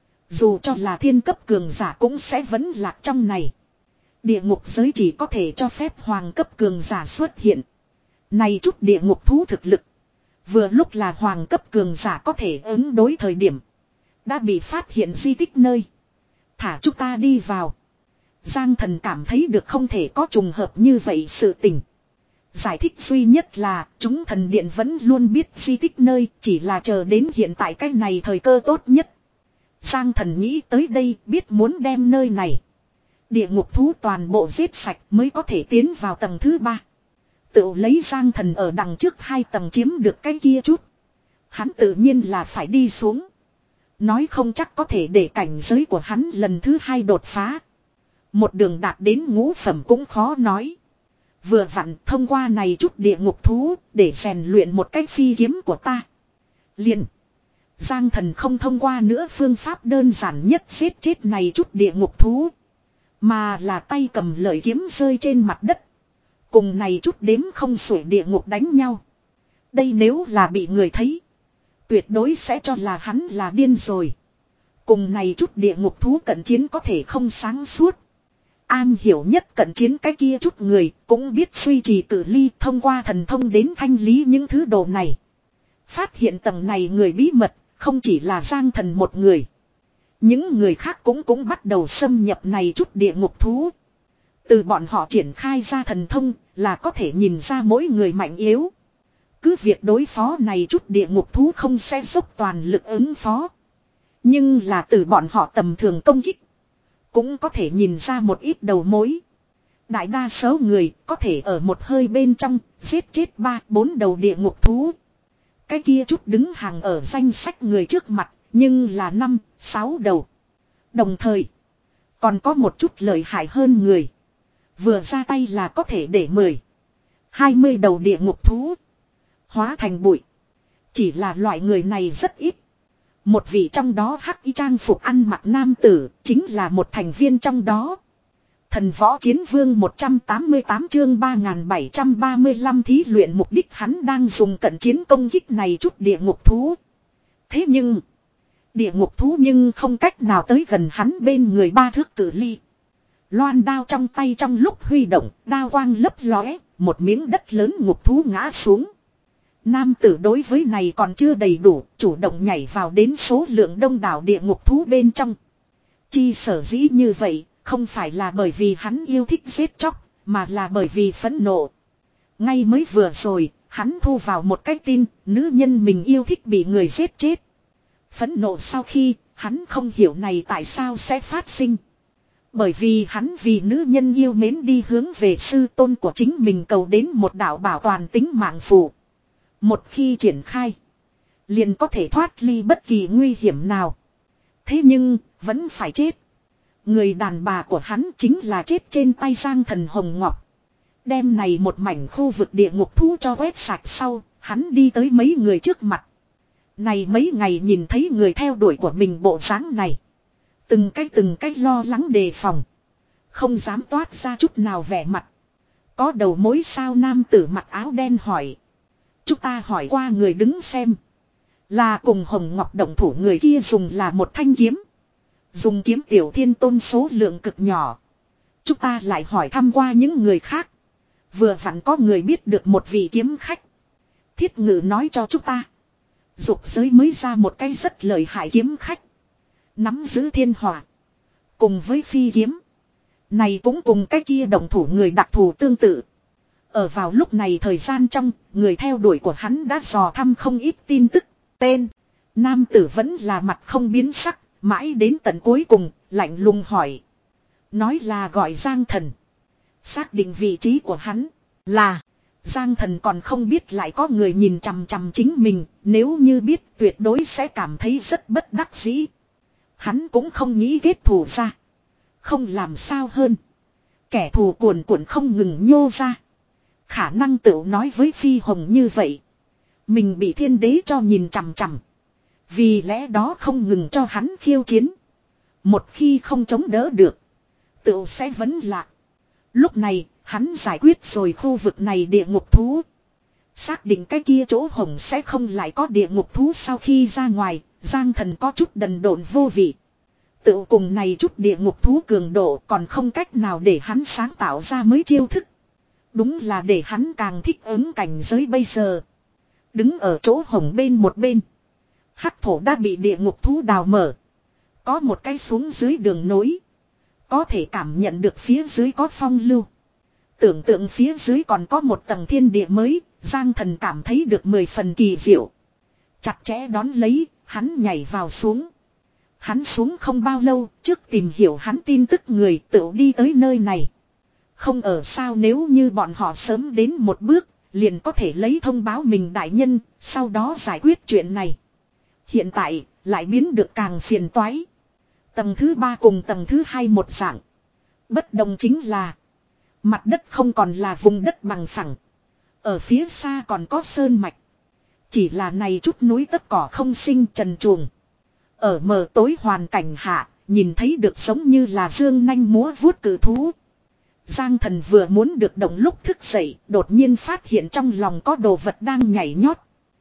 dù cho là thiên cấp cường giả cũng sẽ vẫn lạc trong này. Địa ngục giới chỉ có thể cho phép hoàng cấp cường giả xuất hiện. Này chút địa ngục thú thực lực, vừa lúc là hoàng cấp cường giả có thể ứng đối thời điểm, đã bị phát hiện di tích nơi. Thả chúng ta đi vào. Giang Thần cảm thấy được không thể có trùng hợp như vậy sự tình. Giải thích duy nhất là chúng thần điện vẫn luôn biết di tích nơi, chỉ là chờ đến hiện tại cái này thời cơ tốt nhất. Giang Thần nghĩ tới đây biết muốn đem nơi này địa ngục thú toàn bộ giết sạch mới có thể tiến vào tầng thứ ba. Tự lấy Giang Thần ở đằng trước hai tầng chiếm được cái kia chút, hắn tự nhiên là phải đi xuống. Nói không chắc có thể để cảnh giới của hắn lần thứ hai đột phá. Một đường đạt đến ngũ phẩm cũng khó nói. Vừa vặn thông qua này chút địa ngục thú để rèn luyện một cái phi kiếm của ta. Liền Giang Thần không thông qua nữa phương pháp đơn giản nhất giết chết này chút địa ngục thú, mà là tay cầm lợi kiếm rơi trên mặt đất, cùng này chút đếm không xuể địa ngục đánh nhau. Đây nếu là bị người thấy, tuyệt đối sẽ cho là hắn là điên rồi. Cùng này chút địa ngục thú cận chiến có thể không sáng suốt. An hiểu nhất cận chiến cái kia chút người cũng biết suy trì cự ly thông qua thần thông đến thanh lý những thứ đồ này. Phát hiện tầng này người bí mật, không chỉ là Giang Thần một người. Những người khác cũng cũng bắt đầu xâm nhập này chút địa ngục thú. Từ bọn họ triển khai ra thần thông là có thể nhìn ra mỗi người mạnh yếu. Cứ việc đối phó này chút địa ngục thú không sẽ dốc toàn lực ứng phó. Nhưng là từ bọn họ tầm thường công kích, cũng có thể nhìn ra một ít đầu mối. Đại đa số người có thể ở một hơi bên trong giết chết ba bốn đầu địa ngục thú. Cái kia chút đứng hàng ở danh sách người trước mặt, nhưng là năm, sáu đầu. Đồng thời, còn có một chút lợi hại hơn người. Vừa ra tay là có thể để mười, hai mươi đầu địa ngục thú hóa thành bụi. Chỉ là loại người này rất ít. Một vị trong đó hắc y trang phục ăn mặc nam tử, chính là một thành viên trong đó. Thần võ chiến vương một trăm tám mươi tám chương ba nghìn bảy trăm ba mươi lăm thí luyện mục đích hắn đang dùng cận chiến công kích này chút địa ngục thú. Thế nhưng, địa ngục thú nhưng không cách nào tới gần hắn bên người ba thước cự ly. Loan đao trong tay trong lúc huy động, đao quang lấp lóe, một miếng đất lớn ngục thú ngã xuống. Nam tử đối với này còn chưa đầy đủ, chủ động nhảy vào đến số lượng đông đảo địa ngục thú bên trong. Chi sở dĩ như vậy, không phải là bởi vì hắn yêu thích giết chóc, mà là bởi vì phẫn nộ. Ngay mới vừa rồi, hắn thu vào một cái tin, nữ nhân mình yêu thích bị người giết chết. Phẫn nộ sau khi, hắn không hiểu này tại sao sẽ phát sinh. Bởi vì hắn vì nữ nhân yêu mến đi hướng về sư tôn của chính mình cầu đến một đạo bảo toàn tính mạng phù. Một khi triển khai, liền có thể thoát ly bất kỳ nguy hiểm nào. Thế nhưng, vẫn phải chết. Người đàn bà của hắn chính là chết trên tay Giang Thần Hồng Ngọc. Đem này một mảnh khu vực địa ngục thú cho quét sạch sau, hắn đi tới mấy người trước mặt. Này mấy ngày nhìn thấy người theo đuổi của mình bộ dáng này. Từng cái từng cái lo lắng đề phòng. Không dám toát ra chút nào vẻ mặt. Có đầu mối sao? Nam tử mặc áo đen hỏi. Chúng ta hỏi qua người đứng xem. Là cùng Hồng Ngọc động thủ người kia dùng là một thanh kiếm. Dùng kiếm tiểu thiên tôn số lượng cực nhỏ. Chúng ta lại hỏi thăm qua những người khác. Vừa vặn có người biết được một vị kiếm khách. Thiết Ngự nói cho chúng ta. Dục giới mới ra một cái rất lợi hại kiếm khách. Nắm giữ thiên hỏa. Cùng với phi kiếm. Này cũng cùng cái kia động thủ người đặc thù tương tự. Ở vào lúc này thời gian trong, người theo đuổi của hắn đã dò thăm không ít tin tức. Tên. Nam tử vẫn là mặt không biến sắc. Mãi đến tận cuối cùng, lạnh lùng hỏi. Nói là gọi Giang Thần. Xác định vị trí của hắn là. Giang Thần còn không biết lại có người nhìn chằm chằm chính mình, nếu như biết tuyệt đối sẽ cảm thấy rất bất đắc dĩ. Hắn cũng không nghĩ kết thù ra. Không làm sao hơn. Kẻ thù cuồn cuộn không ngừng nhô ra. Khả năng tự nói với Phi Hồng như vậy. Mình bị thiên đế cho nhìn chằm chằm. Vì lẽ đó không ngừng cho hắn khiêu chiến. Một khi không chống đỡ được, tự sẽ vấn lạc. Lúc này, hắn giải quyết rồi khu vực này địa ngục thú. Xác định cái kia chỗ hồng sẽ không lại có địa ngục thú sau khi ra ngoài, Giang Thần có chút đần độn vô vị. Tự cùng này chút địa ngục thú cường độ còn không cách nào để hắn sáng tạo ra mới chiêu thức. Đúng là để hắn càng thích ứng cảnh giới bây giờ. Đứng ở chỗ hồng bên một bên. Hắc thổ đã bị địa ngục thú đào mở. Có một cái xuống dưới đường nối. Có thể cảm nhận được phía dưới có phong lưu. Tưởng tượng phía dưới còn có một tầng thiên địa mới, Giang Thần cảm thấy được mười phần kỳ diệu. Chặt chẽ đón lấy, hắn nhảy vào xuống. Hắn xuống không bao lâu, trước tìm hiểu hắn tin tức người tự đi tới nơi này. Không ở sao nếu như bọn họ sớm đến một bước, liền có thể lấy thông báo mình đại nhân, sau đó giải quyết chuyện này. Hiện tại, lại biến được càng phiền toái. Tầng thứ ba cùng tầng thứ hai một dạng. Bất đồng chính là mặt đất không còn là vùng đất bằng phẳng. Ở phía xa còn có sơn mạch. Chỉ là này chút núi tất cỏ không sinh trần truồng. Ở mờ tối hoàn cảnh hạ, nhìn thấy được giống như là dương nanh múa vuốt cử thú. Giang Thần vừa muốn được động lúc thức dậy, đột nhiên phát hiện trong lòng có đồ vật đang nhảy nhót.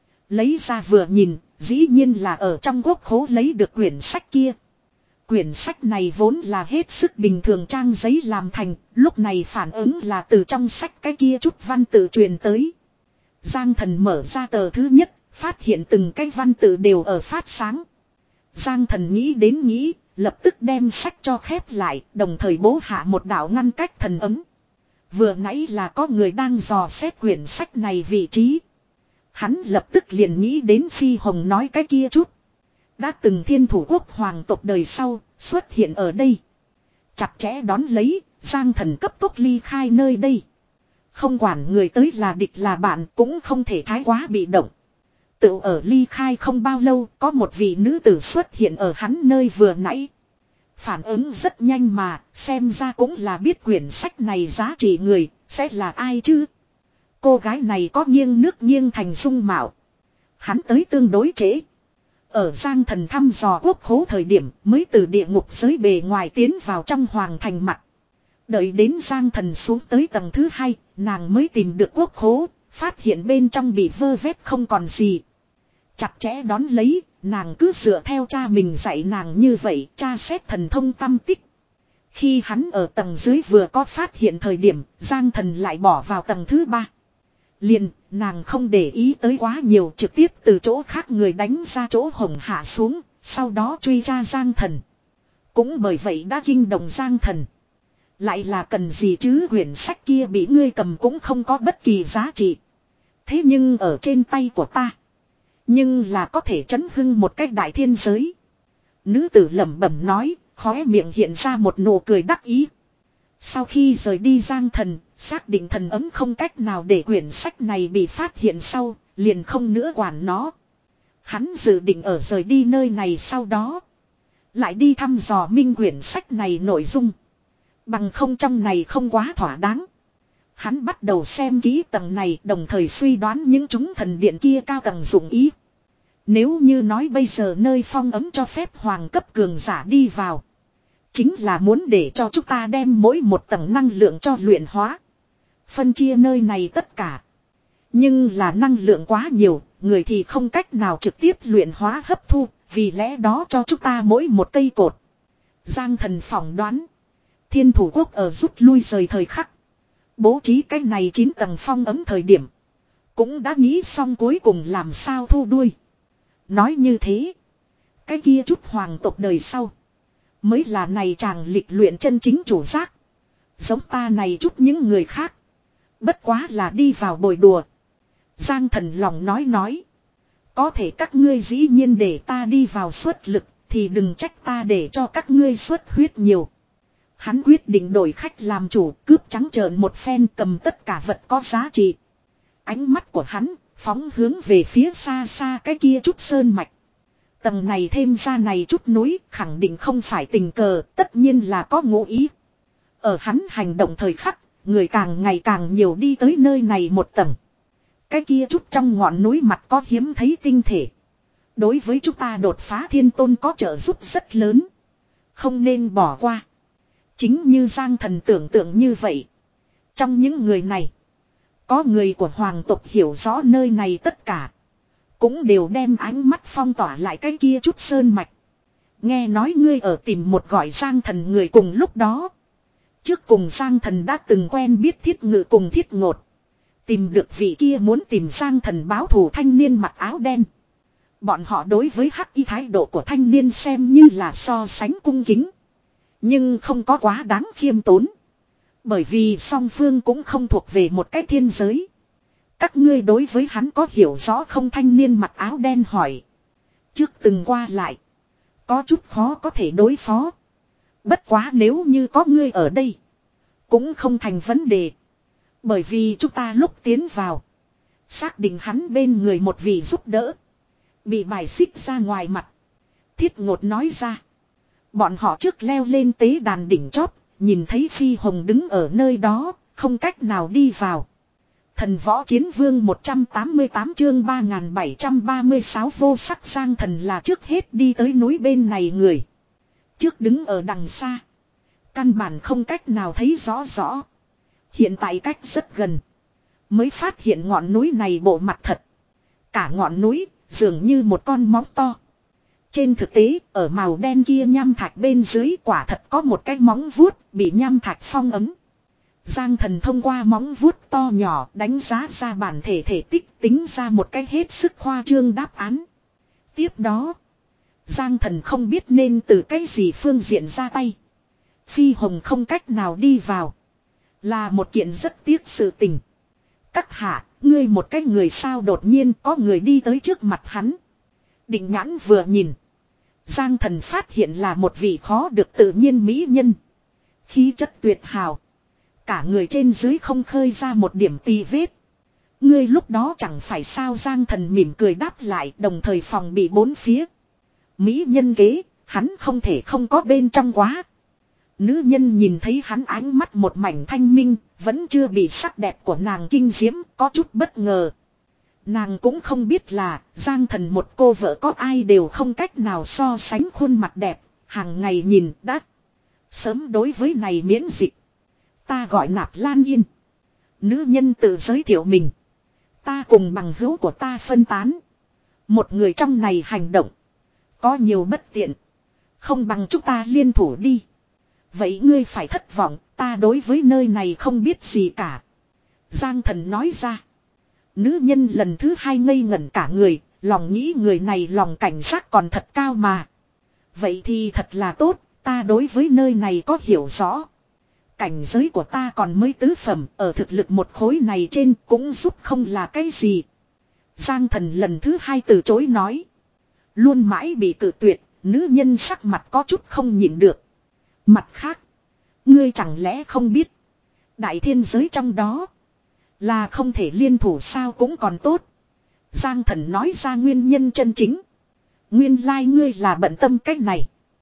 Lấy ra vừa nhìn, dĩ nhiên là ở trong quốc khố lấy được quyển sách kia. Quyển sách này vốn là hết sức bình thường trang giấy làm thành, lúc này phản ứng là từ trong sách cái kia chút văn tự truyền tới. Giang Thần mở ra tờ thứ nhất, phát hiện từng cái văn tự đều ở phát sáng. Giang Thần nghĩ đến nghĩ, lập tức đem sách cho khép lại, đồng thời bố hạ một đạo ngăn cách thần ấm. Vừa nãy là có người đang dò xét quyển sách này vị trí. Hắn lập tức liền nghĩ đến Phi Hồng nói cái kia chút. Đã từng thiên thủ quốc hoàng tộc đời sau, xuất hiện ở đây. Chặt chẽ đón lấy, Giang Thần cấp tốc ly khai nơi đây. Không quản người tới là địch là bạn cũng không thể thái quá bị động. Tự ở ly khai không bao lâu, có một vị nữ tử xuất hiện ở hắn nơi vừa nãy. Phản ứng rất nhanh mà, xem ra cũng là biết quyển sách này giá trị người, sẽ là ai chứ? Cô gái này có nghiêng nước nghiêng thành dung mạo. Hắn tới tương đối trễ. Ở Giang Thần thăm dò quốc khố thời điểm mới từ địa ngục giới bề ngoài tiến vào trong hoàng thành mặt. Đợi đến Giang Thần xuống tới tầng thứ hai, nàng mới tìm được quốc khố, phát hiện bên trong bị vơ vét không còn gì. Chặt chẽ đón lấy, nàng cứ dựa theo cha mình dạy nàng như vậy, tra xét thần thông tâm tích. Khi hắn ở tầng dưới vừa có phát hiện thời điểm, Giang Thần lại bỏ vào tầng thứ ba. Liền, nàng không để ý tới quá nhiều, trực tiếp từ chỗ khác người đánh ra chỗ hồng hạ xuống, sau đó truy tra Giang Thần. Cũng bởi vậy đã kinh động Giang Thần. Lại là cần gì chứ, quyển sách kia bị ngươi cầm cũng không có bất kỳ giá trị. Thế nhưng ở trên tay của ta, nhưng là có thể chấn hưng một cách đại thiên giới. Nữ tử lẩm bẩm nói, khóe miệng hiện ra một nụ cười đắc ý. Sau khi rời đi Giang Thần, xác định thần ấm không cách nào để quyển sách này bị phát hiện sau, liền không nữa quản nó. Hắn dự định ở rời đi nơi này sau đó, lại đi thăm dò minh quyển sách này nội dung. Bằng không trong này không quá thỏa đáng. Hắn bắt đầu xem kỹ tầng này, đồng thời suy đoán những chúng thần điện kia cao tầng dụng ý. Nếu như nói bây giờ nơi phong ấm cho phép hoàng cấp cường giả đi vào, chính là muốn để cho chúng ta đem mỗi một tầng năng lượng cho luyện hóa. Phân chia nơi này tất cả. Nhưng là năng lượng quá nhiều, người thì không cách nào trực tiếp luyện hóa hấp thu, vì lẽ đó cho chúng ta mỗi một cây cột. Giang Thần phỏng đoán, thiên thủ quốc ở rút lui rời thời khắc, bố trí cái này chín tầng phong ấm thời điểm, cũng đã nghĩ xong cuối cùng làm sao thu đuôi. Nói như thế, cái kia chút hoàng tộc đời sau mới là này chàng lịch luyện chân chính chủ giác. Giống ta này chút những người khác, bất quá là đi vào bồi đùa. Giang Thần lòng nói nói, có thể các ngươi dĩ nhiên để ta đi vào xuất lực, thì đừng trách ta để cho các ngươi xuất huyết nhiều. Hắn quyết định đổi khách làm chủ, cướp trắng trợn một phen, cầm tất cả vật có giá trị. Ánh mắt của hắn phóng hướng về phía xa xa cái kia chút sơn mạch. Tầng này thêm ra này chút núi khẳng định không phải tình cờ, tất nhiên là có ngụ ý. Ở hắn hành động thời khắc, người càng ngày càng nhiều đi tới nơi này một tầng. Cái kia chút trong ngọn núi mặt có hiếm thấy tinh thể. Đối với chúng ta đột phá thiên tôn có trợ giúp rất lớn. Không nên bỏ qua. Chính như Giang Thần tưởng tượng như vậy. Trong những người này, có người của hoàng tộc hiểu rõ nơi này tất cả. Cũng đều đem ánh mắt phong tỏa lại cái kia chút sơn mạch. Nghe nói ngươi ở tìm một gọi Giang Thần người cùng lúc đó. Trước cùng Giang Thần đã từng quen biết Thiết Ngự cùng Thiết Ngột. Tìm được vị kia muốn tìm Giang Thần báo thù thanh niên mặc áo đen. Bọn họ đối với hắc y thái độ của thanh niên xem như là so sánh cung kính. Nhưng không có quá đáng khiêm tốn. Bởi vì song phương cũng không thuộc về một cái thiên giới. Các ngươi đối với hắn có hiểu rõ không? Thanh niên mặc áo đen hỏi. Trước từng qua lại. Có chút khó có thể đối phó. Bất quá nếu như có ngươi ở đây. Cũng không thành vấn đề. Bởi vì chúng ta lúc tiến vào. Xác định hắn bên người một vị giúp đỡ. Bị bài xích ra ngoài mặt. Thiết Ngột nói ra. Bọn họ trước leo lên tế đàn đỉnh chóp. Nhìn thấy Phi Hồng đứng ở nơi đó. Không cách nào đi vào. Thần Võ Chiến Vương một trăm tám mươi tám chương ba nghìn bảy trăm ba mươi sáu vô sắc Giang Thần là trước hết đi tới núi bên này người. Trước đứng ở đằng xa. Căn bản không cách nào thấy rõ rõ. Hiện tại cách rất gần. Mới phát hiện ngọn núi này bộ mặt thật. Cả ngọn núi dường như một con móng to. Trên thực tế ở màu đen kia nham thạch bên dưới quả thật có một cái móng vuốt bị nham thạch phong ấm. Giang Thần thông qua móng vuốt to nhỏ đánh giá ra bản thể thể tích, tính ra một cái hết sức khoa trương đáp án. Tiếp đó, Giang Thần không biết nên từ cái gì phương diện ra tay. Phi Hồng không cách nào đi vào. Là một kiện rất tiếc sự tình. Các hạ, ngươi một cái người sao đột nhiên có người đi tới trước mặt hắn. Định nhãn vừa nhìn. Giang Thần phát hiện là một vị khó được tự nhiên mỹ nhân. Khí chất tuyệt hào. Cả người trên dưới không khơi ra một điểm tì vết. Ngươi lúc đó chẳng phải sao? Giang Thần mỉm cười đáp lại, đồng thời phòng bị bốn phía. Mỹ nhân kế, hắn không thể không có bên trong quá. Nữ nhân nhìn thấy hắn ánh mắt một mảnh thanh minh, vẫn chưa bị sắc đẹp của nàng kinh diễm, có chút bất ngờ. Nàng cũng không biết là Giang Thần một cô vợ có ai đều không cách nào so sánh khuôn mặt đẹp, hàng ngày nhìn đã sớm đối với này miễn dịch. Ta gọi Nạp Lan Yên. Nữ nhân tự giới thiệu mình. Ta cùng bằng hữu của ta phân tán. Một người trong này hành động có nhiều bất tiện. Không bằng chúng ta liên thủ đi. Vậy ngươi phải thất vọng, ta đối với nơi này không biết gì cả. Giang Thần nói ra. Nữ nhân lần thứ hai ngây ngẩn cả người, lòng nghĩ người này lòng cảnh giác còn thật cao mà. Vậy thì thật là tốt, ta đối với nơi này có hiểu rõ. Cảnh giới của ta còn mới tứ phẩm, ở thực lực một khối này trên cũng giúp không là cái gì. Giang Thần lần thứ hai từ chối nói. Luôn mãi bị cự tuyệt, nữ nhân sắc mặt có chút không nhịn được. Mặt khác, ngươi chẳng lẽ không biết, đại thiên giới trong đó là không thể liên thủ sao? Cũng còn tốt. Giang Thần nói ra nguyên nhân chân chính. Nguyên lai like ngươi là bận tâm cách này.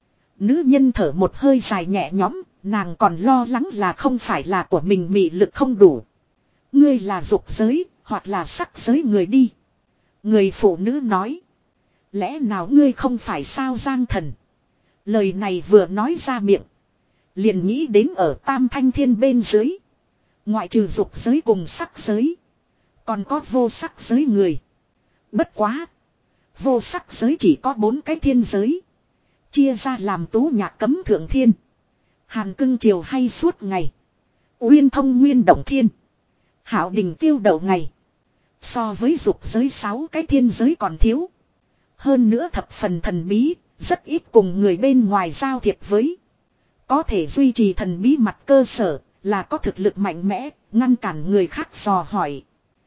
Nữ nhân thở một hơi dài nhẹ nhõm, nàng còn lo lắng là không phải là của mình mị lực không đủ. Ngươi là dục giới, hoặc là sắc giới người đi. Người phụ nữ nói. Lẽ nào ngươi không phải sao? Giang Thần lời này vừa nói ra miệng, liền nghĩ đến ở Tam Thanh Thiên bên dưới. Ngoại trừ dục giới cùng sắc giới, còn có vô sắc giới người. Bất quá, vô sắc giới chỉ có bốn cái thiên giới. Chia ra làm Tú Nhạc Cấm Thượng Thiên, Hàn Cưng Chiều hay Suốt Ngày, Uyên Thông Nguyên Động Thiên, Hạo Đình Tiêu Đậu Ngày. So với dục giới sáu cái thiên giới còn thiếu. Hơn nữa thập phần thần bí, rất ít cùng người bên ngoài giao thiệp với. Có thể duy trì thần bí mặt cơ sở là có thực lực mạnh mẽ, ngăn cản người khác dò hỏi.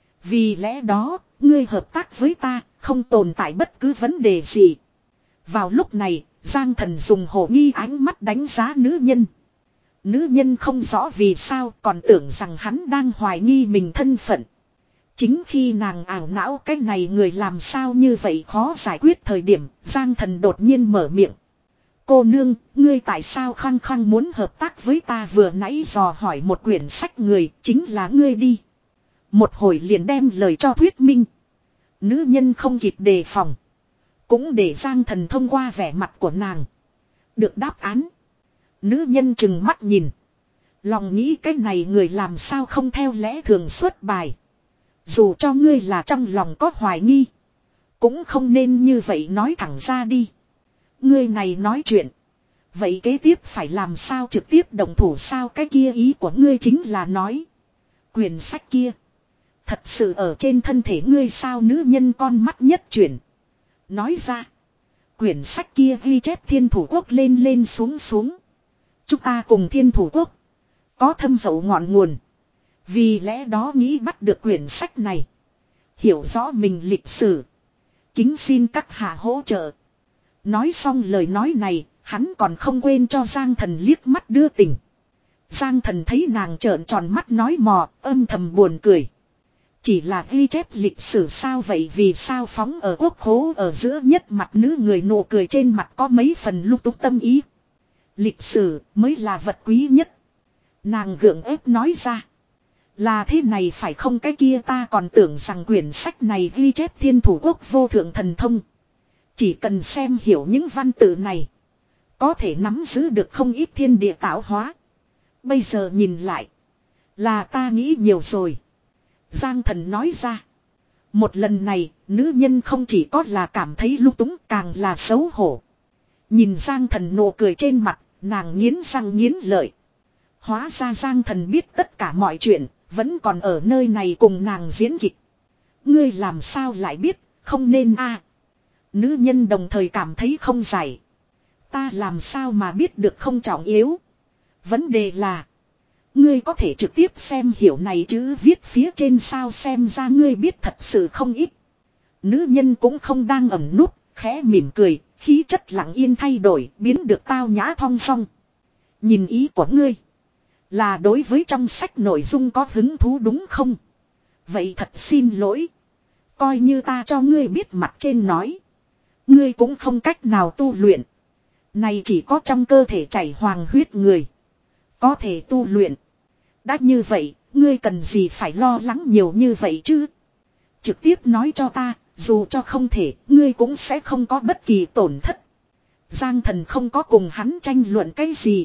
Vì lẽ đó, ngươi hợp tác với ta, không tồn tại bất cứ vấn đề gì. Vào lúc này, Giang Thần dùng hồ nghi ánh mắt đánh giá nữ nhân. Nữ nhân không rõ vì sao còn tưởng rằng hắn đang hoài nghi mình thân phận. Chính khi nàng ảo não cái này người làm sao như vậy khó giải quyết thời điểm, Giang Thần đột nhiên mở miệng. Cô nương, ngươi tại sao khăng khăng muốn hợp tác với ta vừa nãy dò hỏi một quyển sách người, chính là ngươi đi. Một hồi liền đem lời cho thuyết minh. Nữ nhân không kịp đề phòng. Cũng để Giang Thần thông qua vẻ mặt của nàng. Được đáp án. Nữ nhân chừng mắt nhìn. Lòng nghĩ cái này người làm sao không theo lẽ thường xuất bài. Dù cho ngươi là trong lòng có hoài nghi. Cũng không nên như vậy nói thẳng ra đi. Ngươi này nói chuyện. Vậy kế tiếp phải làm sao trực tiếp động thủ sao cái kia ý của ngươi chính là nói. Quyển sách kia. Thật sự ở trên thân thể ngươi sao nữ nhân con mắt nhất chuyển. Nói ra. Quyển sách kia ghi chép thiên thủ quốc lên lên xuống xuống. Chúng ta cùng thiên thủ quốc. Có thâm hậu ngọn nguồn. Vì lẽ đó nghĩ bắt được quyển sách này. Hiểu rõ mình lịch sử. Kính xin các hạ hỗ trợ. Nói xong lời nói này. Hắn còn không quên cho Giang Thần liếc mắt đưa tình. Giang Thần thấy nàng trợn tròn mắt nói mò. Âm thầm buồn cười. Chỉ là ghi chép lịch sử sao vậy vì sao phóng ở quốc khố ở giữa nhất mặt nữ người nụ cười trên mặt có mấy phần lung túng tâm ý. Lịch sử mới là vật quý nhất. Nàng gượng ép nói ra. Là thế này phải không cái kia ta còn tưởng rằng quyển sách này ghi chép thiên thủ quốc vô thượng thần thông. Chỉ cần xem hiểu những văn tự này. Có thể nắm giữ được không ít thiên địa tạo hóa. Bây giờ nhìn lại. Là ta nghĩ nhiều rồi. Giang Thần nói ra. Một lần này, nữ nhân không chỉ có là cảm thấy lung túng càng là xấu hổ. Nhìn Giang Thần nụ cười trên mặt, nàng nghiến răng nghiến lợi. Hóa ra Giang Thần biết tất cả mọi chuyện, vẫn còn ở nơi này cùng nàng diễn kịch. Ngươi làm sao lại biết, không nên a à. Nữ nhân đồng thời cảm thấy không giải. Ta làm sao mà biết được không trọng yếu. Vấn đề là. Ngươi có thể trực tiếp xem hiểu này chữ viết phía trên sao xem ra ngươi biết thật sự không ít. Nữ nhân cũng không đang ẩn núp, khẽ mỉm cười, khí chất lặng yên thay đổi, biến được tao nhã thong song. Nhìn ý của ngươi. Là đối với trong sách nội dung có hứng thú đúng không? Vậy thật xin lỗi. Coi như ta cho ngươi biết mặt trên nói. Ngươi cũng không cách nào tu luyện. Này chỉ có trong cơ thể chảy hoàng huyết người. Có thể tu luyện. Đã như vậy, ngươi cần gì phải lo lắng nhiều như vậy chứ? Trực tiếp nói cho ta, dù cho không thể, ngươi cũng sẽ không có bất kỳ tổn thất. Giang Thần không có cùng hắn tranh luận cái gì.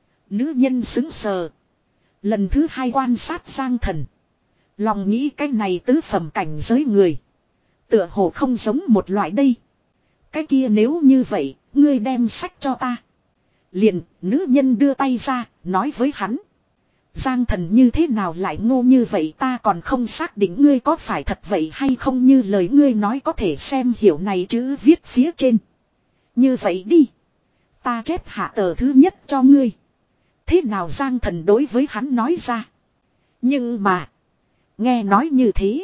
Nữ nhân xứng sờ. Lần thứ hai quan sát Giang Thần. Lòng nghĩ cái này tứ phẩm cảnh giới người. Tựa hồ không giống một loại đây. Cái kia nếu như vậy, ngươi đem sách cho ta. Liền, nữ nhân đưa tay ra, nói với hắn. Giang Thần như thế nào lại ngu như vậy ta còn không xác định ngươi có phải thật vậy hay không như lời ngươi nói có thể xem hiểu này chữ viết phía trên. Như vậy đi. Ta chép hạ tờ thứ nhất cho ngươi. Thế nào Giang Thần đối với hắn nói ra. Nhưng mà. Nghe nói như thế.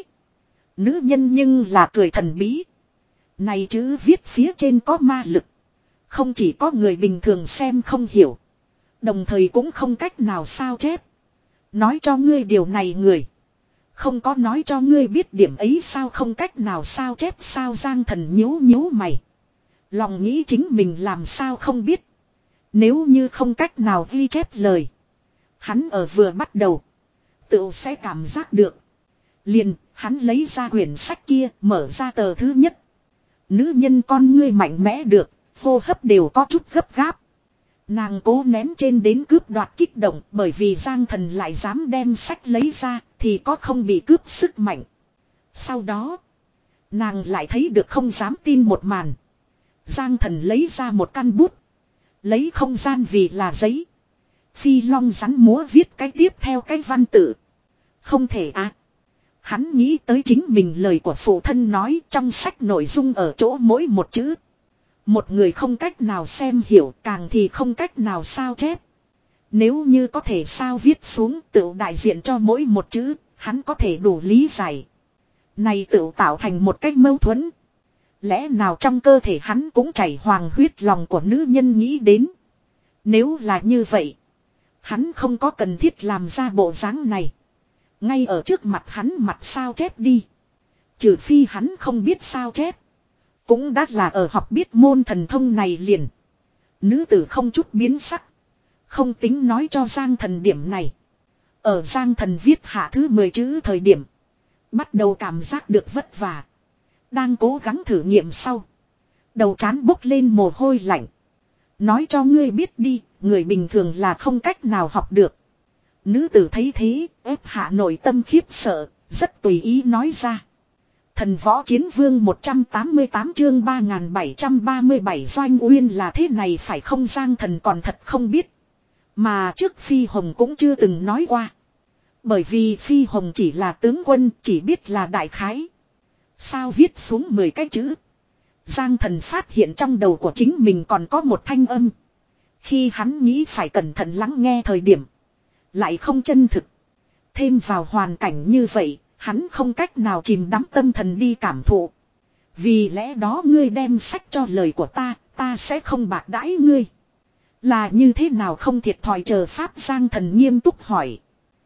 Nữ nhân nhưng là cười thần bí. Này chữ viết phía trên có ma lực. Không chỉ có người bình thường xem không hiểu. Đồng thời cũng không cách nào sao chép. Nói cho ngươi điều này người. Không có nói cho ngươi biết điểm ấy sao không cách nào sao chép sao Giang Thần nhíu nhíu mày. Lòng nghĩ chính mình làm sao không biết. Nếu như không cách nào ghi chép lời. Hắn ở vừa bắt đầu. Tự sẽ cảm giác được. Liền hắn lấy ra quyển sách kia mở ra tờ thứ nhất. Nữ nhân con ngươi mạnh mẽ được. Hô hấp đều có chút gấp gáp. Nàng cố nén trên đến cướp đoạt kích động bởi vì Giang Thần lại dám đem sách lấy ra thì có không bị cướp sức mạnh. Sau đó, nàng lại thấy được không dám tin một màn. Giang Thần lấy ra một căn bút. Lấy không gian vì là giấy. Phi long rắn múa viết cái tiếp theo cái văn tự. Không thể à. Hắn nghĩ tới chính mình lời của phụ thân nói trong sách nội dung ở chỗ mỗi một chữ. Một người không cách nào xem hiểu càng thì không cách nào sao chép. Nếu như có thể sao viết xuống tự đại diện cho mỗi một chữ, hắn có thể đủ lý giải. Này tự tạo thành một cách mâu thuẫn. Lẽ nào trong cơ thể hắn cũng chảy hoàng huyết lòng của nữ nhân nghĩ đến. Nếu là như vậy, hắn không có cần thiết làm ra bộ dáng này. Ngay ở trước mặt hắn mặt sao chép đi. Trừ phi hắn không biết sao chép. Cũng đã là ở học biết môn thần thông này liền. Nữ tử không chút biến sắc. Không tính nói cho Giang Thần điểm này. Ở Giang Thần viết hạ thứ mười chữ thời điểm. Bắt đầu cảm giác được vất vả. Đang cố gắng thử nghiệm sau. Đầu trán bốc lên mồ hôi lạnh. Nói cho ngươi biết đi, người bình thường là không cách nào học được. Nữ tử thấy thế, ép hạ nội tâm khiếp sợ, rất tùy ý nói ra. Thần võ chiến vương một trăm tám mươi tám chương ba nghìn bảy trăm ba mươi bảy Doanh Uyên là thế này phải không? Giang Thần còn thật không biết. Mà trước Phi Hồng cũng chưa từng nói qua. Bởi vì Phi Hồng chỉ là tướng quân, chỉ biết là đại khái. Sao viết xuống mười cái chữ. Giang Thần phát hiện trong đầu của chính mình còn có một thanh âm. Khi hắn nghĩ phải cẩn thận lắng nghe thời điểm. Lại không chân thực. Thêm vào hoàn cảnh như vậy, hắn không cách nào chìm đắm tâm thần đi cảm thụ. Vì lẽ đó ngươi đem sách cho lời của ta, ta sẽ không bạc đãi ngươi. Là như thế nào không thiệt thòi chờ pháp? Giang Thần nghiêm túc hỏi.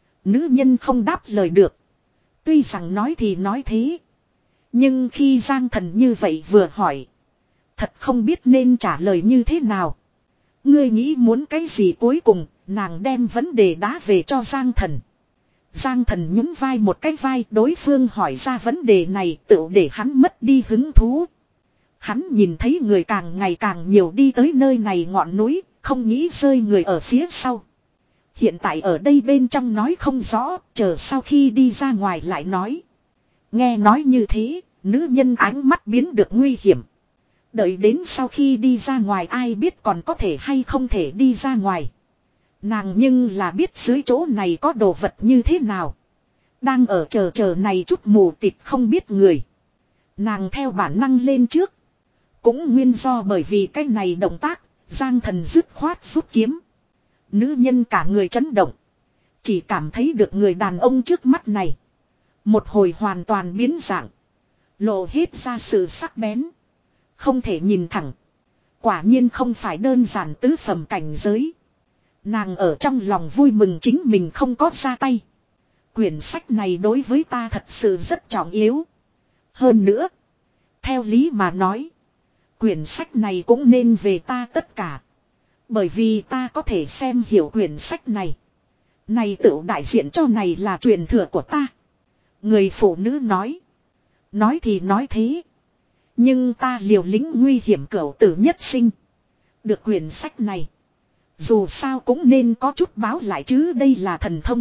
Nữ nhân không đáp lời được. Tuy rằng nói thì nói thế. Nhưng khi Giang Thần như vậy vừa hỏi. Thật không biết nên trả lời như thế nào. Ngươi nghĩ muốn cái gì? Cuối cùng nàng đem vấn đề đá về cho Giang Thần. Giang Thần nhún vai một cái vai. Đối phương hỏi ra vấn đề này tựu để hắn mất đi hứng thú. Hắn nhìn thấy người càng ngày càng nhiều đi tới nơi này ngọn núi. Không nghĩ rơi người ở phía sau. Hiện tại ở đây bên trong nói không rõ. Chờ sau khi đi ra ngoài lại nói. Nghe nói như thế. Nữ nhân ánh mắt biến được nguy hiểm. Đợi đến sau khi đi ra ngoài ai biết còn có thể hay không thể đi ra ngoài. Nàng nhưng là biết dưới chỗ này có đồ vật như thế nào. Đang ở chờ chờ này chút mù tịt không biết người. Nàng theo bản năng lên trước. Cũng nguyên do bởi vì cái này động tác, Giang Thần dứt khoát rút kiếm. Nữ nhân cả người chấn động. Chỉ cảm thấy được người đàn ông trước mắt này. Một hồi hoàn toàn biến dạng. Lộ hết ra sự sắc bén. Không thể nhìn thẳng. Quả nhiên không phải đơn giản tứ phẩm cảnh giới. Nàng ở trong lòng vui mừng chính mình không có ra tay. Quyển sách này đối với ta thật sự rất trọng yếu. Hơn nữa. Theo lý mà nói. Quyển sách này cũng nên về ta tất cả. Bởi vì ta có thể xem hiểu quyển sách này. Này tự đại diện cho này là truyền thừa của ta. Người phụ nữ nói. Nói thì nói thế. Nhưng ta liều lĩnh nguy hiểm cửu tử nhất sinh. Được quyển sách này. Dù sao cũng nên có chút báo lại chứ, đây là thần thông.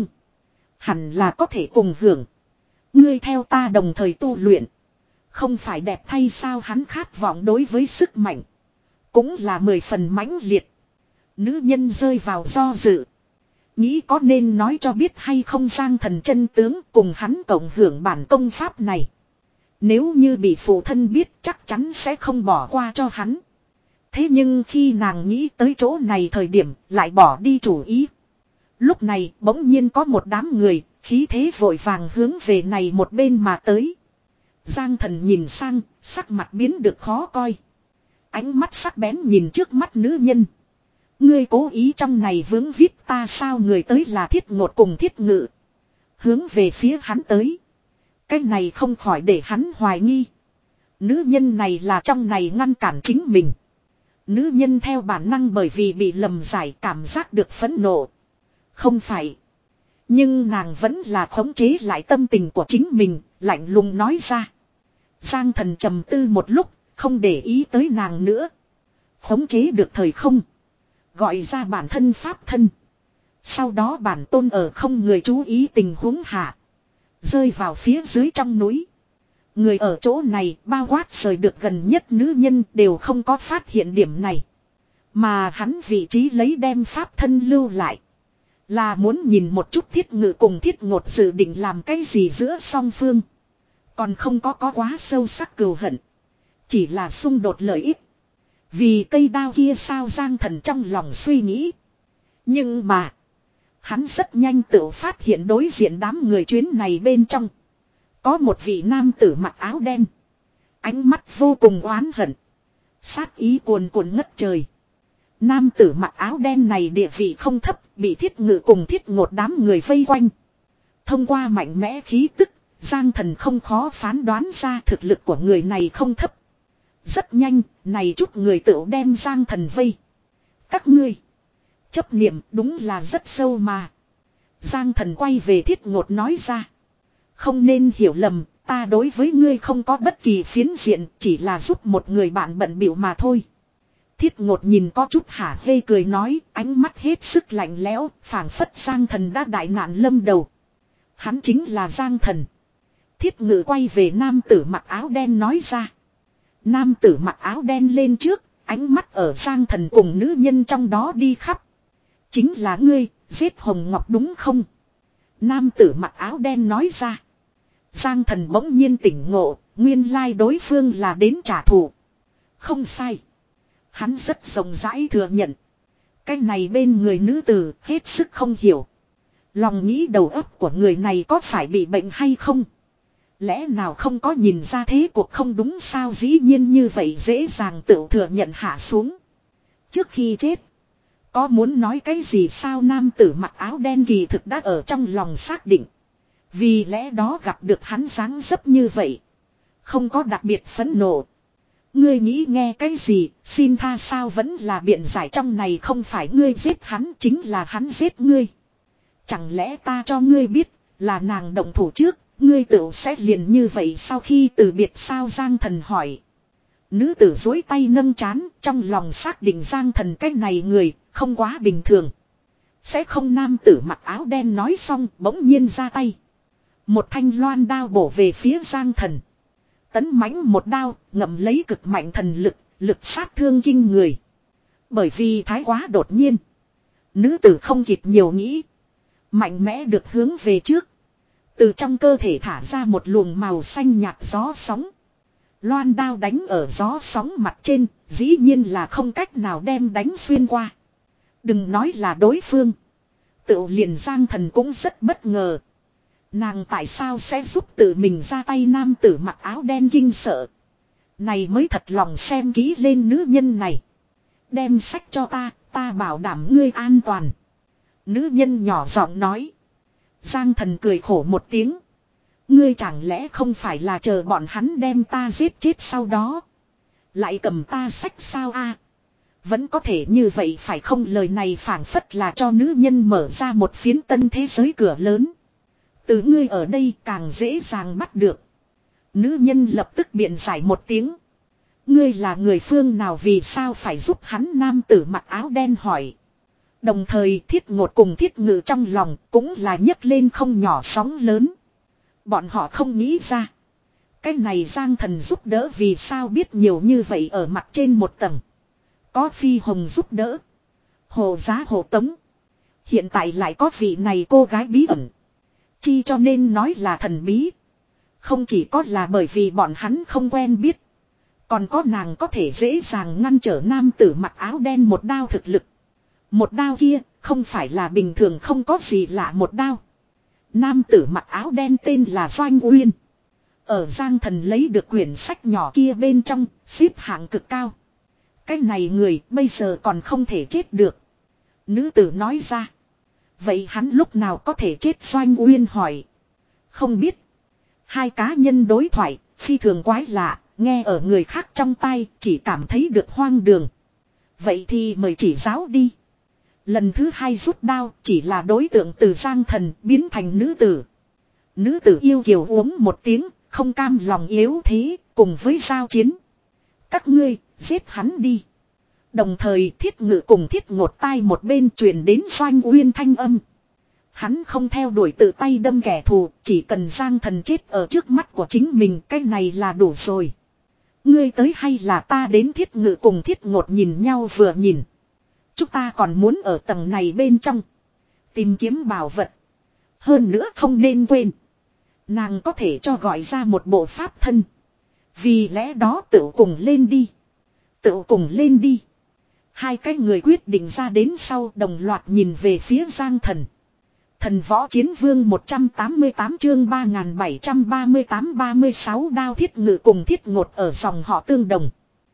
Hẳn là có thể cùng hưởng. Ngươi theo ta đồng thời tu luyện. Không phải đẹp thay sao? Hắn khát vọng đối với sức mạnh. Cũng là mười phần mãnh liệt. Nữ nhân rơi vào do dự. Nghĩ có nên nói cho biết hay không Giang Thần chân tướng cùng hắn cộng hưởng bản công pháp này. Nếu như bị phụ thân biết chắc chắn sẽ không bỏ qua cho hắn. Thế nhưng khi nàng nghĩ tới chỗ này thời điểm lại bỏ đi chủ ý. Lúc này bỗng nhiên có một đám người, khí thế vội vàng hướng về này một bên mà tới. Giang Thần nhìn sang, sắc mặt biến được khó coi. Ánh mắt sắc bén nhìn trước mắt nữ nhân. Ngươi cố ý trong này vướng viết ta sao? Người tới là Thiết Ngột cùng Thiết Ngự. Hướng về phía hắn tới. Cái này không khỏi để hắn hoài nghi. Nữ nhân này là trong này ngăn cản chính mình. Nữ nhân theo bản năng bởi vì bị lầm giải cảm giác được phẫn nộ. Không phải. Nhưng nàng vẫn là khống chế lại tâm tình của chính mình, lạnh lùng nói ra. Giang Thần trầm tư một lúc, không để ý tới nàng nữa. Khống chế được thời không. Gọi ra bản thân pháp thân. Sau đó bản tôn ở không người chú ý tình huống hạ. Rơi vào phía dưới trong núi. Người ở chỗ này bao quát rời được gần nhất nữ nhân đều không có phát hiện điểm này. Mà hắn vị trí lấy đem pháp thân lưu lại. Là muốn nhìn một chút Thiết Ngự cùng Thiết Ngột dự định làm cái gì giữa song phương. Còn không có có quá sâu sắc cừu hận. Chỉ là xung đột lợi ích. Vì cây đao kia sao? Giang Thần trong lòng suy nghĩ. Nhưng mà. Hắn rất nhanh tự phát hiện đối diện đám người chuyến này bên trong. Có một vị nam tử mặc áo đen. Ánh mắt vô cùng oán hận. Sát ý cuồn cuộn ngất trời. Nam tử mặc áo đen này địa vị không thấp. Bị Thiết Ngự cùng Thiết Ngột đám người vây quanh. Thông qua mạnh mẽ khí tức, Giang Thần không khó phán đoán ra thực lực của người này không thấp. Rất nhanh, này chút người tựu đem Giang Thần vây. Các ngươi, chấp niệm đúng là rất sâu mà. Giang Thần quay về Thiết Ngột nói ra. Không nên hiểu lầm, ta đối với ngươi không có bất kỳ phiến diện, chỉ là giúp một người bạn bận bịu mà thôi. Thiết Ngột nhìn có chút hả hê cười nói, ánh mắt hết sức lạnh lẽo, phảng phất Giang Thần đã đại nạn lâm đầu. Hắn chính là Giang Thần. Thiết Ngự quay về nam tử mặc áo đen nói ra. Nam tử mặc áo đen lên trước, ánh mắt ở Giang Thần cùng nữ nhân trong đó đi khắp. Chính là ngươi, giết Hồng Ngọc đúng không? Nam tử mặc áo đen nói ra. Giang Thần bỗng nhiên tỉnh ngộ, nguyên lai đối phương là đến trả thù. Không sai. Hắn rất rộng rãi thừa nhận. Cái này bên người nữ tử hết sức không hiểu. Lòng nghĩ đầu óc của người này có phải bị bệnh hay không? Lẽ nào không có nhìn ra thế cuộc không đúng sao, dĩ nhiên như vậy dễ dàng tự thừa nhận hạ xuống. Trước khi chết, có muốn nói cái gì sao? Nam tử mặc áo đen kỳ thực đã ở trong lòng xác định. Vì lẽ đó gặp được hắn dáng dấp như vậy, không có đặc biệt phẫn nộ. Ngươi nghĩ nghe cái gì, xin tha sao? Vẫn là biện giải trong này không phải ngươi giết hắn, chính là hắn giết ngươi. Chẳng lẽ ta cho ngươi biết, là nàng động thủ trước, ngươi tự sẽ liền như vậy sau khi từ biệt sao? Giang Thần hỏi. Nữ tử dối tay nâng trán, trong lòng xác định Giang Thần cái này người, không quá bình thường. Sẽ không. Nam tử mặc áo đen nói xong, bỗng nhiên ra tay. Một thanh loan đao bổ về phía Giang Thần. Tấn mãnh một đao, ngậm lấy cực mạnh thần lực, lực sát thương kinh người. Bởi vì thái quá đột nhiên, nữ tử không kịp nhiều nghĩ, mạnh mẽ được hướng về trước. Từ trong cơ thể thả ra một luồng màu xanh nhạt gió sóng. Loan đao đánh ở gió sóng mặt trên, dĩ nhiên là không cách nào đem đánh xuyên qua. Đừng nói là đối phương, tự liền Giang Thần cũng rất bất ngờ. Nàng tại sao sẽ giúp tự mình ra tay? Nam tử mặc áo đen kinh sợ. Này mới thật lòng xem kỹ lên nữ nhân này. Đem sách cho ta, ta bảo đảm ngươi an toàn. Nữ nhân nhỏ giọng nói. Giang Thần cười khổ một tiếng. Ngươi chẳng lẽ không phải là chờ bọn hắn đem ta giết chết sau đó lại cầm ta sách sao a? Vẫn có thể như vậy phải không? Lời này phảng phất là cho nữ nhân mở ra một phiến tân thế giới cửa lớn. Từ ngươi ở đây càng dễ dàng bắt được. Nữ nhân lập tức biện giải một tiếng. Ngươi là người phương nào, vì sao phải giúp hắn? Nam tử mặc áo đen hỏi. Đồng thời Thiết Ngột cùng Thiết Ngự trong lòng cũng là nhấc lên không nhỏ sóng lớn. Bọn họ không nghĩ ra, cái này Giang Thần giúp đỡ vì sao biết nhiều như vậy. Ở mặt trên một tầng có Phi Hồng giúp đỡ, Hồ Giá hộ tống, hiện tại lại có vị này cô gái bí ẩn. Chi cho nên nói là thần bí, không chỉ có là bởi vì bọn hắn không quen biết, còn có nàng có thể dễ dàng ngăn trở nam tử mặc áo đen một đao thực lực. Một đao kia không phải là bình thường không có gì lạ một đao. Nam tử mặc áo đen tên là Doanh Uyên. Ở Giang Thần lấy được quyển sách nhỏ kia bên trong, xếp hạng cực cao. Cái này người bây giờ còn không thể chết được. Nữ tử nói ra. Vậy hắn lúc nào có thể chết? Doanh Uyên hỏi. Không biết. Hai cá nhân đối thoại, phi thường quái lạ, nghe ở người khác trong tai, chỉ cảm thấy được hoang đường. Vậy thì mời chỉ giáo đi. Lần thứ hai rút đao, chỉ là đối tượng từ Giang Thần biến thành nữ tử. Nữ tử yêu kiều uống một tiếng, không cam lòng yếu thế, cùng với giao chiến. Các ngươi, giết hắn đi. Đồng thời Thiết Ngự cùng Thiết Ngột tai một bên truyền đến Doanh Uyên thanh âm. Hắn không theo đuổi tự tay đâm kẻ thù, chỉ cần Giang Thần chết ở trước mắt của chính mình, cái này là đủ rồi. Ngươi tới hay là ta đến? Thiết Ngự cùng Thiết Ngột nhìn nhau vừa nhìn. Chúng ta còn muốn ở tầng này bên trong tìm kiếm bảo vật. Hơn nữa không nên quên, nàng có thể cho gọi ra một bộ pháp thân. Vì lẽ đó tự cùng lên đi. Tự cùng lên đi. Hai cái người quyết định ra đến sau đồng loạt nhìn về phía Giang Thần. Thần Võ Chiến Vương một trăm tám mươi tám chương ba nghìn bảy trăm ba mươi tám ba mươi sáu đao. Thiết Ngự cùng Thiết Ngột ở dòng họ tương đồng.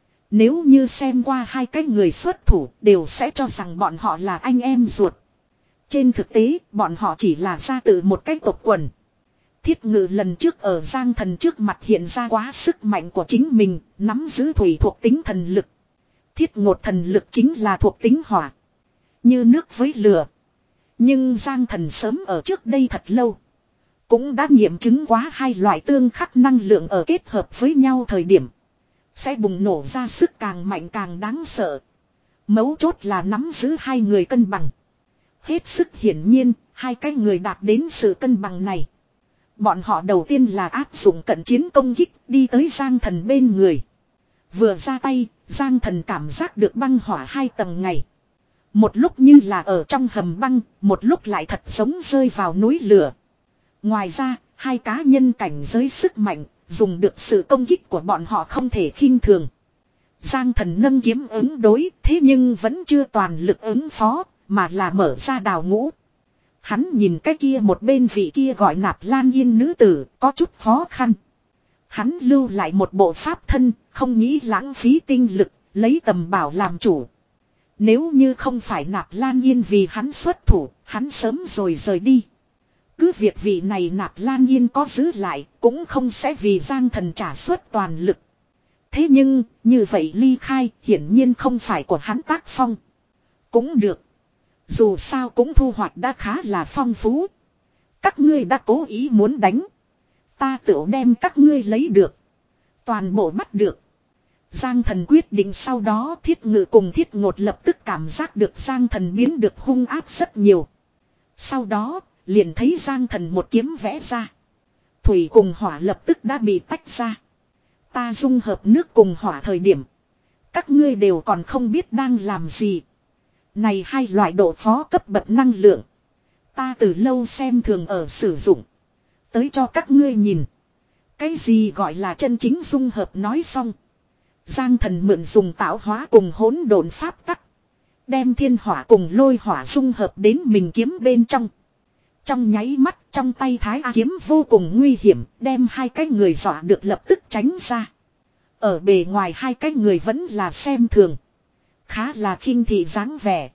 Nếu như xem qua hai cái người xuất thủ đều sẽ cho rằng bọn họ là anh em ruột. Trên thực tế, bọn họ chỉ là ra từ một cái tộc quần. Thiết Ngự lần trước ở Giang Thần trước mặt hiện ra quá sức mạnh của chính mình, nắm giữ thủy thuộc tính thần lực. Thiết Ngột thần lực chính là thuộc tính hỏa. Như nước với lửa. Nhưng Giang Thần sớm ở trước đây thật lâu. Cũng đã nghiệm chứng quá hai loại tương khắc năng lượng ở kết hợp với nhau thời điểm. Sẽ bùng nổ ra sức càng mạnh càng đáng sợ. Mấu chốt là nắm giữ hai người cân bằng. Hết sức hiển nhiên, hai cái người đạt đến sự cân bằng này. Bọn họ đầu tiên là áp dụng cận chiến công kích đi tới Giang Thần bên người. Vừa ra tay, Giang Thần cảm giác được băng hỏa hai tầng ngày. Một lúc như là ở trong hầm băng, một lúc lại thật giống rơi vào núi lửa. Ngoài ra, hai cá nhân cảnh giới sức mạnh, dùng được sự công kích của bọn họ không thể khinh thường. Giang Thần nâng kiếm ứng đối, thế nhưng vẫn chưa toàn lực ứng phó, mà là mở ra đào ngũ. Hắn nhìn cái kia một bên vị kia gọi Nạp Lan Yên nữ tử, có chút khó khăn. Hắn lưu lại một bộ pháp thân, không nghĩ lãng phí tinh lực, lấy tầm bảo làm chủ. Nếu như không phải Nạp Lan Yên vì hắn xuất thủ, hắn sớm rồi rời đi. Cứ việc vị này Nạp Lan Yên có giữ lại, cũng không sẽ vì Giang Thần trả suất toàn lực. Thế nhưng, như vậy ly khai, hiển nhiên không phải của hắn tác phong. Cũng được. Dù sao cũng thu hoạch đã khá là phong phú. Các ngươi đã cố ý muốn đánh. Ta tự đem các ngươi lấy được. Toàn bộ bắt được. Giang Thần quyết định sau đó Thiết Ngự cùng Thiết Ngột lập tức cảm giác được Giang Thần biến được hung ác rất nhiều. Sau đó, liền thấy Giang Thần một kiếm vẽ ra. Thủy cùng hỏa lập tức đã bị tách ra. Ta dung hợp nước cùng hỏa thời điểm. Các ngươi đều còn không biết đang làm gì. Này hai loại độ phó cấp bậc năng lượng. Ta từ lâu xem thường ở sử dụng. Tới cho các ngươi nhìn. Cái gì gọi là chân chính dung hợp nói xong. Giang Thần mượn dùng tạo hóa cùng hỗn độn pháp tắc. Đem thiên hỏa cùng lôi hỏa dung hợp đến mình kiếm bên trong. Trong nháy mắt trong tay Thái A kiếm vô cùng nguy hiểm. Đem hai cái người dọa được lập tức tránh ra. Ở bề ngoài hai cái người vẫn là xem thường. Khá là khinh thị dáng vẻ.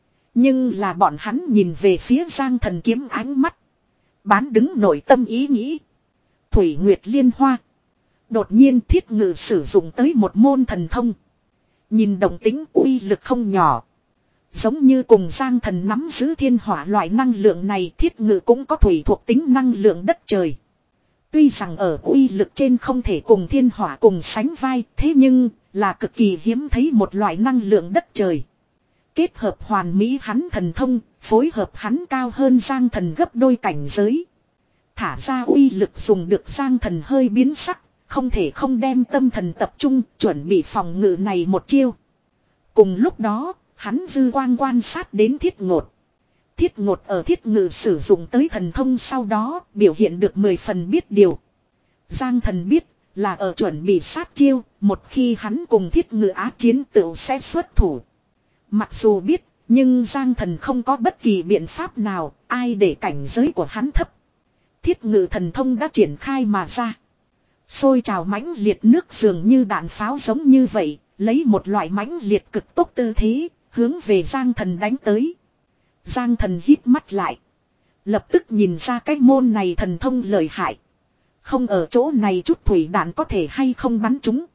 Nhưng là bọn hắn nhìn về phía Giang Thần kiếm ánh mắt. Bán đứng nội tâm ý nghĩ. Thủy Nguyệt Liên Hoa. Đột nhiên Thiết Ngự sử dụng tới một môn thần thông. Nhìn động tính uy lực không nhỏ. Giống như cùng Giang Thần nắm giữ thiên hỏa loại năng lượng này, Thiết Ngự cũng có thủy thuộc tính năng lượng đất trời. Tuy rằng ở uy lực trên không thể cùng thiên hỏa cùng sánh vai, thế nhưng là cực kỳ hiếm thấy một loại năng lượng đất trời. Kết hợp hoàn mỹ hắn thần thông, phối hợp hắn cao hơn Giang Thần gấp đôi cảnh giới. Thả ra uy lực dùng được Giang Thần hơi biến sắc, không thể không đem tâm thần tập trung, chuẩn bị phòng ngự này một chiêu. Cùng lúc đó, hắn dư quang quan sát đến Thiết Ngột. Thiết Ngột ở Thiết Ngự sử dụng tới thần thông sau đó, biểu hiện được mười phần biết điều. Giang Thần biết, là ở chuẩn bị sát chiêu, một khi hắn cùng Thiết Ngự ác chiến tựu sẽ xuất thủ. Mặc dù biết, nhưng Giang Thần không có bất kỳ biện pháp nào, ai để cảnh giới của hắn thấp. Thiết Ngự thần thông đã triển khai mà ra. Xôi trào mãnh liệt nước dường như đạn pháo giống như vậy, lấy một loại mãnh liệt cực tốc tư thế, hướng về Giang Thần đánh tới. Giang Thần hít mắt lại. Lập tức nhìn ra cái môn này thần thông lợi hại. Không ở chỗ này chút thủy đạn có thể hay không bắn chúng.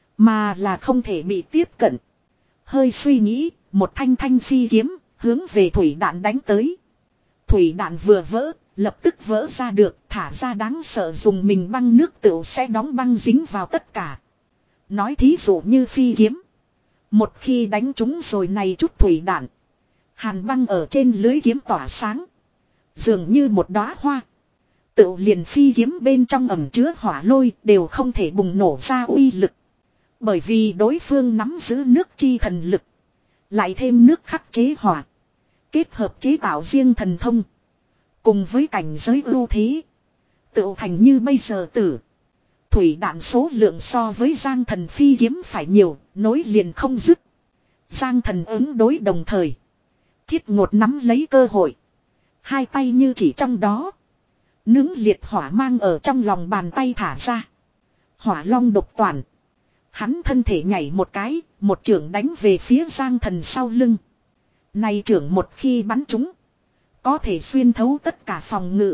Mà là không thể bị tiếp cận. Hơi suy nghĩ, một thanh thanh phi kiếm, hướng về thủy đạn đánh tới. Thủy đạn vừa vỡ, lập tức vỡ ra được, thả ra đáng sợ dùng mình băng nước tựu sẽ đóng băng dính vào tất cả. Nói thí dụ như phi kiếm. Một khi đánh trúng rồi này chút thủy đạn. Hàn băng ở trên lưới kiếm tỏa sáng. Dường như một đóa hoa. Tựu liền phi kiếm bên trong ẩm chứa hỏa lôi đều không thể bùng nổ ra uy lực. Bởi vì đối phương nắm giữ nước chi thần lực. Lại thêm nước khắc chế hỏa. Kết hợp chế tạo riêng thần thông. Cùng với cảnh giới ưu thế. Tựu thành như bây giờ tử. Thủy đạn số lượng so với Giang Thần phi kiếm phải nhiều, nối liền không dứt. Giang Thần ứng đối đồng thời. Thiết Ngột nắm lấy cơ hội. Hai tay như chỉ trong đó. Nướng liệt hỏa mang ở trong lòng bàn tay thả ra. Hỏa long độc toàn. Hắn thân thể nhảy một cái, một chưởng đánh về phía Giang Thần sau lưng. Này chưởng một khi bắn trúng. Có thể xuyên thấu tất cả phòng ngự.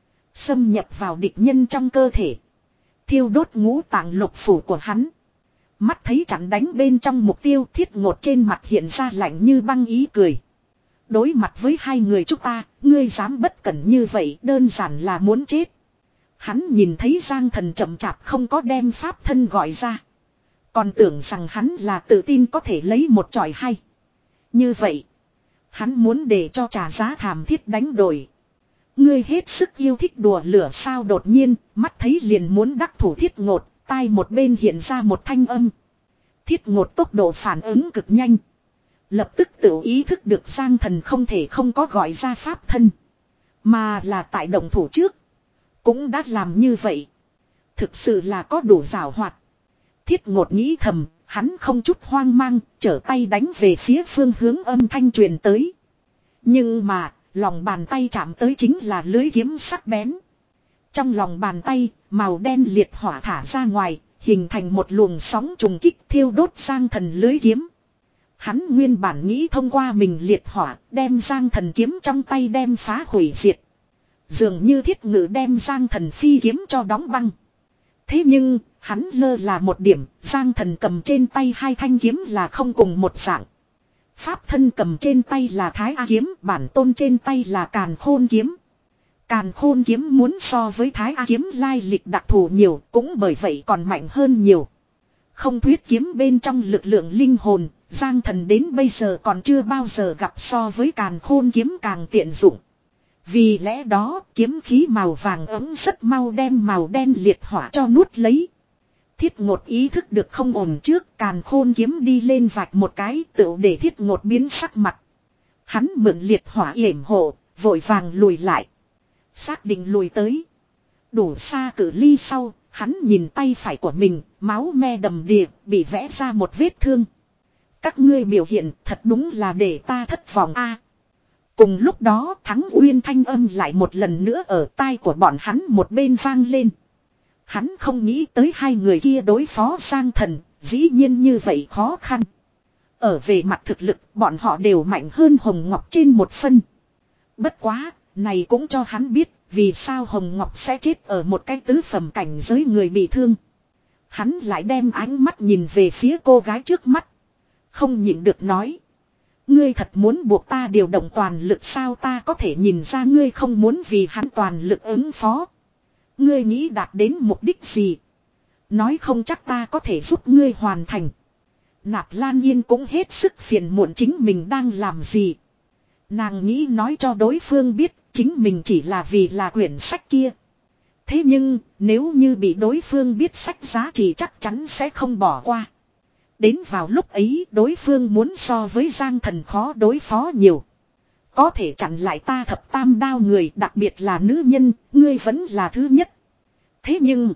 Xâm nhập vào địch nhân trong cơ thể. Thiêu đốt ngũ tạng lục phủ của hắn. Mắt thấy chặn đánh bên trong mục tiêu, Thiết Ngột trên mặt hiện ra lạnh như băng ý cười. Đối mặt với hai người chúng ta, ngươi dám bất cẩn như vậy, đơn giản là muốn chết. Hắn nhìn thấy Giang Thần chậm chạp không có đem pháp thân gọi ra. Còn tưởng rằng hắn là tự tin có thể lấy một chọi hay. Như vậy, hắn muốn để cho trả giá thảm thiết đánh đổi. Ngươi hết sức yêu thích đùa lửa sao, đột nhiên, mắt thấy liền muốn đắc thủ Thiết Ngột, tai một bên hiện ra một thanh âm. Thiết Ngột tốc độ phản ứng cực nhanh. Lập tức tự ý thức được Giang Thần không thể không có gọi ra pháp thân. Mà là tại động thủ trước. Cũng đã làm như vậy. Thực sự là có đủ giảo hoạt. Thiết Ngột nghĩ thầm, hắn không chút hoang mang, trở tay đánh về phía phương hướng âm thanh truyền tới. Nhưng mà, lòng bàn tay chạm tới chính là lưới kiếm sắc bén. Trong lòng bàn tay, màu đen liệt hỏa thả ra ngoài, hình thành một luồng sóng trùng kích thiêu đốt Giang Thần lưới kiếm. Hắn nguyên bản nghĩ thông qua mình liệt hỏa, đem Giang Thần kiếm trong tay đem phá hủy diệt. Dường như Thiết Ngự đem Giang Thần phi kiếm cho đóng băng. Thế nhưng, hắn lơ là một điểm, Giang Thần cầm trên tay hai thanh kiếm là không cùng một dạng. Pháp thân cầm trên tay là Thái A kiếm, bản tôn trên tay là Càn Khôn kiếm. Càn Khôn kiếm muốn so với Thái A kiếm lai lịch đặc thù nhiều, cũng bởi vậy còn mạnh hơn nhiều. Không thuyết kiếm bên trong lực lượng linh hồn, Giang Thần đến bây giờ còn chưa bao giờ gặp so với Càn Khôn kiếm càng tiện dụng. Vì lẽ đó, kiếm khí màu vàng ấm rất mau đem màu đen liệt hỏa cho nuốt lấy. Thiết Ngột ý thức được không ổn trước, Càn Khôn kiếm đi lên vạch một cái, tựu để Thiết Ngột biến sắc mặt. Hắn mượn liệt hỏa yểm hộ, vội vàng lùi lại. Xác định lùi tới. Đủ xa cự ly sau, hắn nhìn tay phải của mình, máu me đầm đìa, bị vẽ ra một vết thương. Các ngươi biểu hiện thật đúng là để ta thất vọng a. Cùng lúc đó Thắng Uyên thanh âm lại một lần nữa ở tai của bọn hắn một bên vang lên. Hắn không nghĩ tới hai người kia đối phó Giang Thần, dĩ nhiên như vậy khó khăn. Ở về mặt thực lực, bọn họ đều mạnh hơn Hồng Ngọc trên một phân. Bất quá, này cũng cho hắn biết, vì sao Hồng Ngọc sẽ chết ở một cái tứ phẩm cảnh giới người bị thương. Hắn lại đem ánh mắt nhìn về phía cô gái trước mắt. Không nhịn được nói. Ngươi thật muốn buộc ta điều động toàn lực sao, ta có thể nhìn ra ngươi không muốn vì hắn toàn lực ứng phó. Ngươi nghĩ đạt đến mục đích gì? Nói không chắc ta có thể giúp ngươi hoàn thành. Nạp Lan Yên cũng hết sức phiền muộn chính mình đang làm gì. Nàng nghĩ nói cho đối phương biết chính mình chỉ là vì là quyển sách kia. Thế nhưng nếu như bị đối phương biết sách giá trị chắc chắn sẽ không bỏ qua. Đến vào lúc ấy đối phương muốn so với Giang Thần khó đối phó nhiều. Có thể chặn lại ta thập tam đao người, đặc biệt là nữ nhân, ngươi vẫn là thứ nhất. Thế nhưng,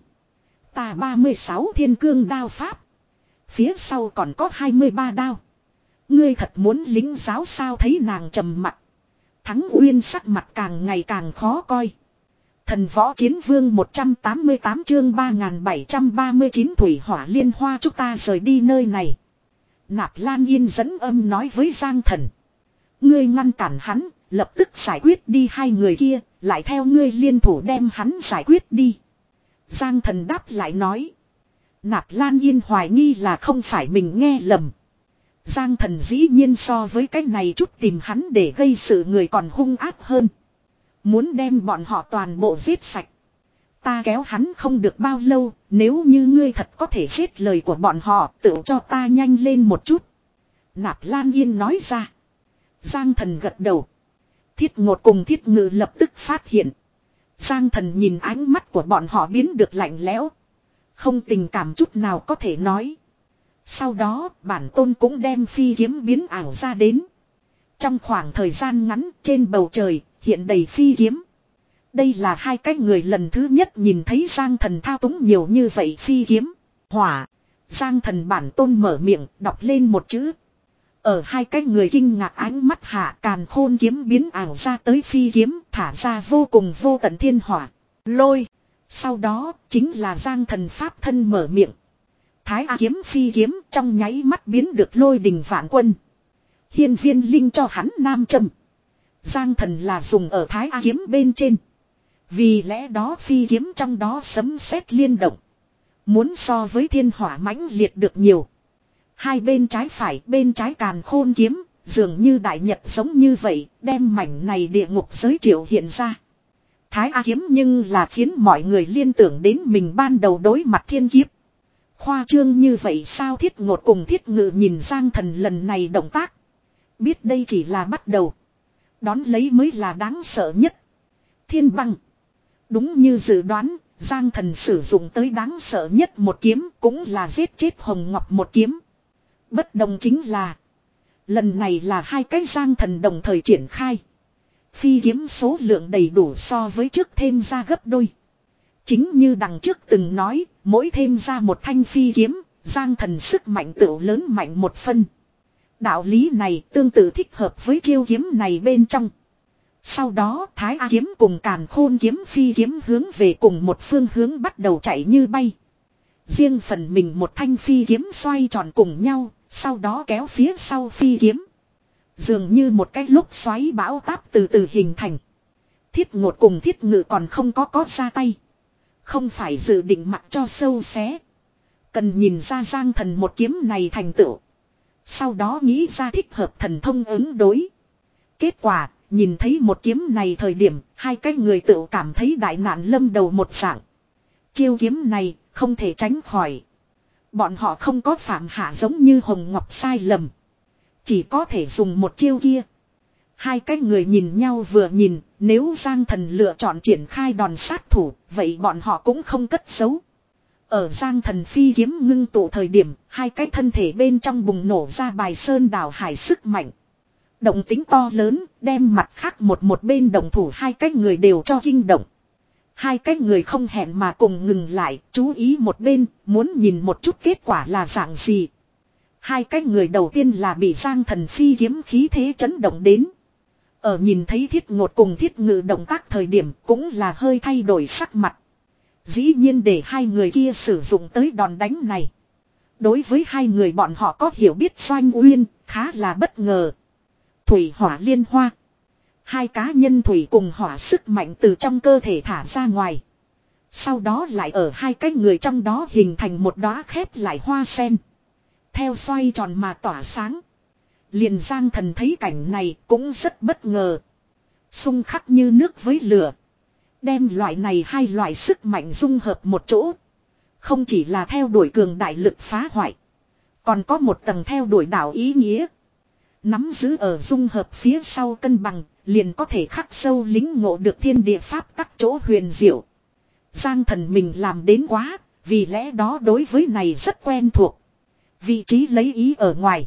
ta ba mươi sáu thiên cương đao pháp. Phía sau còn có hai mươi ba đao. Ngươi thật muốn lính giáo sao, thấy nàng trầm mặt. Thắng Uyên sắc mặt càng ngày càng khó coi. Thần võ chiến vương một trăm tám mươi tám chương ba nghìn bảy trăm ba mươi chín thủy hỏa liên hoa, chúng ta rời đi nơi này. Nạp Lan Yên dẫn âm nói với Giang Thần. Ngươi ngăn cản hắn, lập tức giải quyết đi hai người kia, lại theo ngươi liên thủ đem hắn giải quyết đi. Giang Thần đáp lại nói. Nạp Lan Yên hoài nghi là không phải mình nghe lầm. Giang Thần dĩ nhiên so với cái này chút tìm hắn để gây sự người còn hung ác hơn. Muốn đem bọn họ toàn bộ giết sạch. Ta kéo hắn không được bao lâu, nếu như ngươi thật có thể giết lời của bọn họ, tự cho ta nhanh lên một chút. Nạp Lan Yên nói ra. Giang Thần gật đầu. Thiết Ngột cùng Thiết Ngự lập tức phát hiện. Giang Thần nhìn ánh mắt của bọn họ biến được lạnh lẽo. Không tình cảm chút nào có thể nói. Sau đó bản tôn cũng đem phi kiếm biến ảo ra đến. Trong khoảng thời gian ngắn trên bầu trời hiện đầy phi kiếm. Đây là hai cái người lần thứ nhất nhìn thấy Giang Thần thao túng nhiều như vậy phi kiếm. Hỏa. Giang Thần bản tôn mở miệng đọc lên một chữ. Ở hai cái người kinh ngạc ánh mắt hạ, Càn Khôn kiếm biến ảo ra tới phi kiếm, thả ra vô cùng vô tận thiên hỏa. Lôi. Sau đó chính là Giang Thần pháp thân mở miệng. Thái A kiếm phi kiếm trong nháy mắt biến được lôi đình vạn quân. Hiên Viên Linh cho hắn nam châm. Giang Thần là dùng ở Thái A kiếm bên trên. Vì lẽ đó phi kiếm trong đó sấm sét liên động. Muốn so với thiên hỏa mãnh liệt được nhiều. Hai bên trái phải, bên trái càn khôn kiếm, dường như đại nhật giống như vậy, đem mảnh này địa ngục giới triệu hiện ra. Thái A kiếm nhưng là khiến mọi người liên tưởng đến mình ban đầu đối mặt thiên kiếp. Khoa trương như vậy sao? Thiết Ngột cùng Thiết Ngự nhìn Giang Thần lần này động tác. Biết đây chỉ là bắt đầu. Đón lấy mới là đáng sợ nhất. Thiên băng. Đúng như dự đoán, Giang Thần sử dụng tới đáng sợ nhất một kiếm, cũng là giết chết Hồng Ngọc một kiếm. Bất đồng chính là, lần này là hai cái Giang Thần đồng thời triển khai. Phi kiếm số lượng đầy đủ so với trước thêm ra gấp đôi. Chính như đằng trước từng nói, mỗi thêm ra một thanh phi kiếm, Giang Thần sức mạnh tựu lớn mạnh một phân. Đạo lý này tương tự thích hợp với chiêu kiếm này bên trong. Sau đó Thái A kiếm cùng Càn Khôn kiếm phi kiếm hướng về cùng một phương hướng bắt đầu chạy như bay. Riêng phần mình một thanh phi kiếm xoay tròn cùng nhau, sau đó kéo phía sau phi kiếm. Dường như một cái lúc xoáy bão táp từ từ hình thành. Thiết Ngột cùng Thiết Ngự còn không có có ra tay. Không phải dự định mặc cho sâu xé. Cần nhìn ra Giang Thần một kiếm này thành tựu. Sau đó nghĩ ra thích hợp thần thông ứng đối. Kết quả, nhìn thấy một kiếm này thời điểm, hai cái người tự cảm thấy đại nạn lâm đầu một dạng. Chiêu kiếm này, không thể tránh khỏi. Bọn họ không có phạm hạ giống như Hồng Ngọc sai lầm. Chỉ có thể dùng một chiêu kia. Hai cái người nhìn nhau vừa nhìn, nếu Giang Thần lựa chọn triển khai đòn sát thủ, vậy bọn họ cũng không cất giấu. Ở Giang Thần phi kiếm ngưng tụ thời điểm, hai cái thân thể bên trong bùng nổ ra bài sơn đảo hải sức mạnh. Động tính to lớn, đem mặt khác một một bên đồng thủ hai cái người đều cho kinh động. Hai cái người không hẹn mà cùng ngừng lại, chú ý một bên, muốn nhìn một chút kết quả là dạng gì. Hai cái người đầu tiên là bị Giang Thần phi kiếm khí thế chấn động đến. Ở nhìn thấy Thiết Ngột cùng Thiết Ngự động tác thời điểm cũng là hơi thay đổi sắc mặt. Dĩ nhiên để hai người kia sử dụng tới đòn đánh này. Đối với hai người bọn họ có hiểu biết Doanh Uyên, khá là bất ngờ. Thủy hỏa liên hoa. Hai cá nhân thủy cùng hỏa sức mạnh từ trong cơ thể thả ra ngoài. Sau đó lại ở hai cái người trong đó hình thành một đóa khép lại hoa sen. Theo xoay tròn mà tỏa sáng. Liền Giang Thần thấy cảnh này cũng rất bất ngờ. Xung khắc như nước với lửa. Đem loại này hai loại sức mạnh dung hợp một chỗ. Không chỉ là theo đuổi cường đại lực phá hoại. Còn có một tầng theo đuổi đạo ý nghĩa. Nắm giữ ở dung hợp phía sau cân bằng. Liền có thể khắc sâu lính ngộ được thiên địa pháp các chỗ huyền diệu. Giang Thần mình làm đến quá. Vì lẽ đó đối với này rất quen thuộc. Vị trí lấy ý ở ngoài.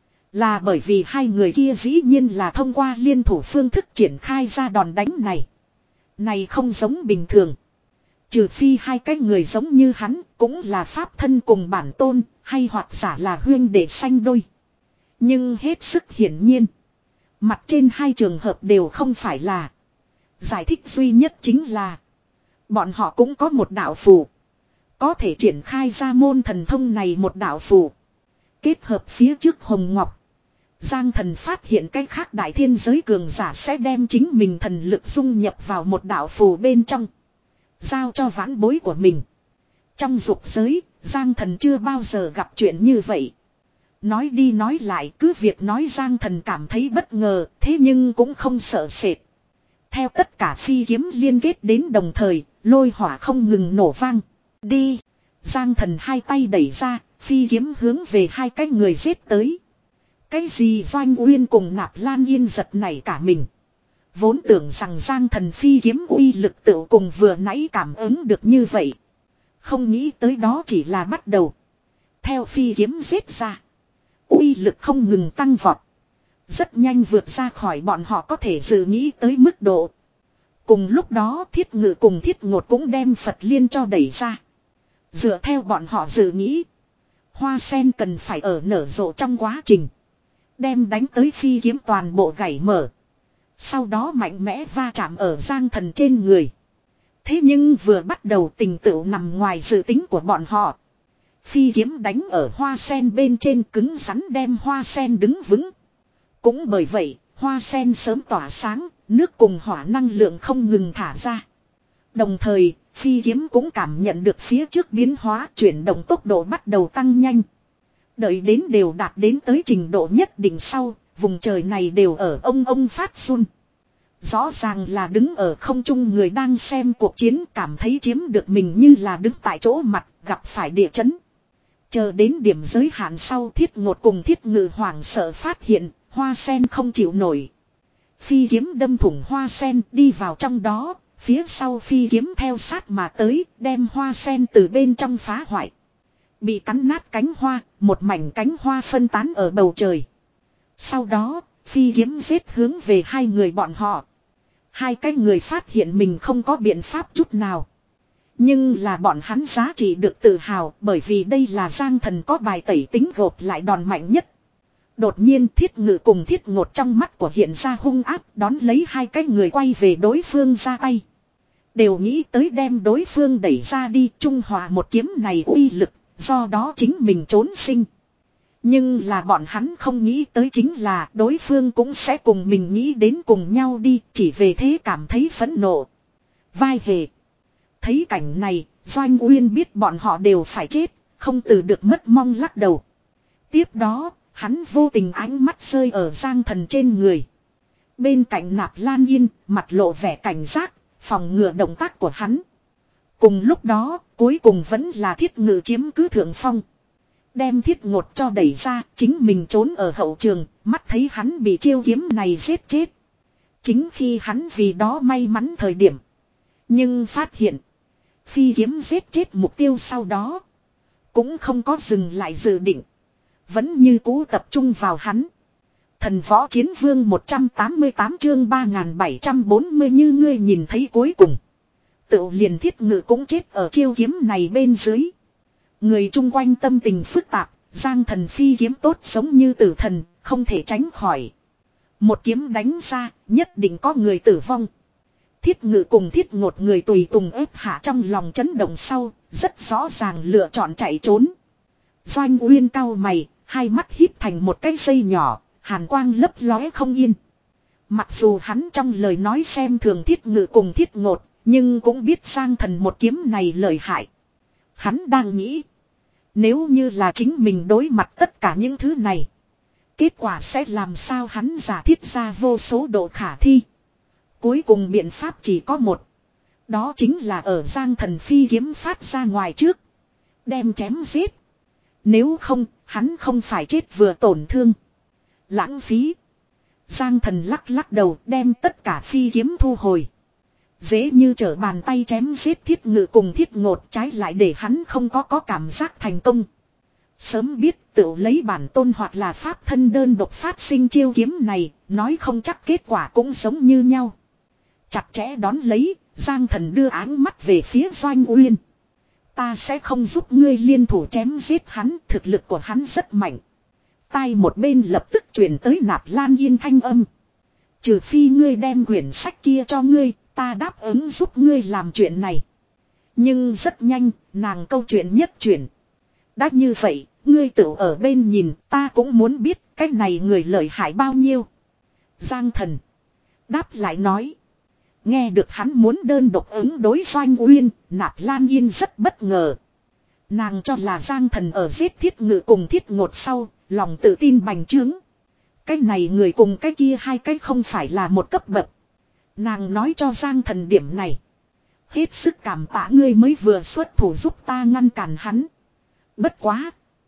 Là bởi vì hai người kia dĩ nhiên là thông qua liên thủ phương thức triển khai ra đòn đánh này. Này không giống bình thường. Trừ phi hai cái người giống như hắn cũng là pháp thân cùng bản tôn hay hoặc giả là huyên đệ sanh đôi. Nhưng hết sức hiển nhiên. Mặt trên hai trường hợp đều không phải là. Giải thích duy nhất chính là. Bọn họ cũng có một đạo phù. Có thể triển khai ra môn thần thông này một đạo phù. Kết hợp phía trước Hồng Ngọc. Giang Thần phát hiện cách khác đại thiên giới cường giả sẽ đem chính mình thần lực dung nhập vào một đạo phù bên trong. Giao cho vãn bối của mình. Trong dục giới, Giang Thần chưa bao giờ gặp chuyện như vậy. Nói đi nói lại cứ việc nói Giang Thần cảm thấy bất ngờ, thế nhưng cũng không sợ sệt. Theo tất cả phi kiếm liên kết đến đồng thời, lôi hỏa không ngừng nổ vang. Đi! Giang Thần hai tay đẩy ra, phi kiếm hướng về hai cái người giết tới. Cái gì Doanh Uyên cùng Nạp Lan Yên giật nảy cả mình. Vốn tưởng rằng Giang Thần phi kiếm uy lực tựu cùng vừa nãy cảm ứng được như vậy. Không nghĩ tới đó chỉ là bắt đầu. Theo phi kiếm giết ra. Uy lực không ngừng tăng vọt. Rất nhanh vượt ra khỏi bọn họ có thể dự nghĩ tới mức độ. Cùng lúc đó Thiết Ngự cùng Thiết Ngột cũng đem Phật Liên cho đẩy ra. Dựa theo bọn họ dự nghĩ. Hoa sen cần phải ở nở rộ trong quá trình. Đem đánh tới phi kiếm toàn bộ gãy mở. Sau đó mạnh mẽ va chạm ở Giang Thần trên người. Thế nhưng vừa bắt đầu tình tựu nằm ngoài dự tính của bọn họ. Phi kiếm đánh ở hoa sen bên trên cứng rắn đem hoa sen đứng vững. Cũng bởi vậy, Hoa sen sớm tỏa sáng, nước cùng hỏa năng lượng không ngừng thả ra. Đồng thời, phi kiếm cũng cảm nhận được phía trước biến hóa, chuyển động tốc độ bắt đầu tăng nhanh. Đợi đến đều đạt đến tới trình độ nhất định sau, vùng trời này đều ở ông ông phát run. Rõ ràng là đứng ở không trung người đang xem cuộc chiến cảm thấy chiếm được mình như là đứng tại chỗ mặt, gặp phải địa chấn. Chờ đến điểm giới hạn sau, Thiết Ngột cùng Thiết Ngự hoảng sợ phát hiện, hoa sen không chịu nổi. Phi kiếm đâm thủng hoa sen đi vào trong đó, phía sau phi kiếm theo sát mà tới, đem hoa sen từ bên trong phá hoại. Bị cắn nát cánh hoa, một mảnh cánh hoa phân tán ở bầu trời. Sau đó, phi kiếm giết hướng về hai người bọn họ. Hai cái người phát hiện mình không có biện pháp chút nào. Nhưng là bọn hắn giá trị được tự hào bởi vì đây là Giang Thần có bài tẩy tính gộp lại đòn mạnh nhất. Đột nhiên Thiết Ngự cùng Thiết Ngột trong mắt của hiện ra hung áp đón lấy hai cái người quay về đối phương ra tay. Đều nghĩ tới đem đối phương đẩy ra đi, trung hòa một kiếm này uy lực, do đó chính mình trốn sinh. Nhưng là bọn hắn không nghĩ tới chính là đối phương cũng sẽ cùng mình nghĩ đến cùng nhau đi, chỉ về thế cảm thấy phẫn nộ. Vai hề. Thấy cảnh này, Doanh Uyên biết bọn họ đều phải chết, không từ được mất mong lắc đầu. Tiếp đó, hắn vô tình ánh mắt rơi ở Giang Thần trên người. Bên cạnh Nạp Lan Yên, mặt lộ vẻ cảnh giác, phòng ngừa động tác của hắn. Cùng lúc đó, cuối cùng vẫn là Thiết Ngự chiếm cứ thượng phong. Đem Thiết Ngột cho đẩy ra, chính mình trốn ở hậu trường, mắt thấy hắn bị chiêu kiếm này giết chết. Chính khi hắn vì đó may mắn thời điểm. Nhưng phát hiện, phi kiếm giết chết mục tiêu sau đó. Cũng không có dừng lại dự định. Vẫn như cũ tập trung vào hắn. Thần Võ Chiến Vương một trăm tám mươi tám chương ba nghìn bảy trăm bốn mươi như ngươi nhìn thấy cuối cùng. Tự liền Thiết Ngự cũng chết ở chiêu kiếm này bên dưới. Người chung quanh tâm tình phức tạp, Giang Thần phi kiếm tốt giống như tử thần, không thể tránh khỏi. Một kiếm đánh ra, nhất định có người tử vong. Thiết Ngự cùng Thiết Ngột người tùy tùng ép hạ trong lòng chấn động sau, rất rõ ràng lựa chọn chạy trốn. Doanh Uyên cau mày, hai mắt híp thành một cái dây nhỏ, hàn quang lấp lóe không yên. Mặc dù hắn trong lời nói xem thường Thiết Ngự cùng Thiết Ngột, nhưng cũng biết Giang Thần một kiếm này lợi hại. Hắn đang nghĩ, nếu như là chính mình đối mặt tất cả những thứ này, kết quả sẽ làm sao? Hắn giả thiết ra vô số độ khả thi. Cuối cùng biện pháp chỉ có một. Đó chính là ở Giang Thần phi kiếm phát ra ngoài trước, đem chém giết. Nếu không, hắn không phải chết vừa tổn thương. Lãng phí. Giang Thần lắc lắc đầu đem tất cả phi kiếm thu hồi. Dễ như trở bàn tay chém giết Thiết Ngự cùng Thiết Ngột, trái lại để hắn không có có cảm giác thành công. Sớm biết tự lấy bản tôn hoặc là pháp thân đơn độc phát sinh chiêu kiếm này, nói không chắc kết quả cũng giống như nhau. Chặt chẽ đón lấy, Giang Thần đưa áng mắt về phía Doanh Uyên. Ta sẽ không giúp ngươi liên thủ chém giết hắn, thực lực của hắn rất mạnh. Tai một bên lập tức truyền tới Nạp Lan Yên thanh âm. Trừ phi ngươi đem quyển sách kia cho ngươi, ta đáp ứng giúp ngươi làm chuyện này. Nhưng rất nhanh, nàng câu chuyện nhất chuyển. Đã như vậy, ngươi tự ở bên nhìn, ta cũng muốn biết cái này người lợi hại bao nhiêu. Giang Thần đáp lại nói. Nghe được hắn muốn đơn độc ứng đối Doanh Uyên, Nạp Lan Yên rất bất ngờ. Nàng cho là Giang Thần ở giết Thiết Ngự cùng Thiết Ngột sau, lòng tự tin bành trướng. Cái này người cùng cái kia hai cái không phải là một cấp bậc. Nàng nói cho Giang Thần điểm này. Hết sức cảm tạ ngươi mới vừa xuất thủ giúp ta ngăn cản hắn. Bất quá.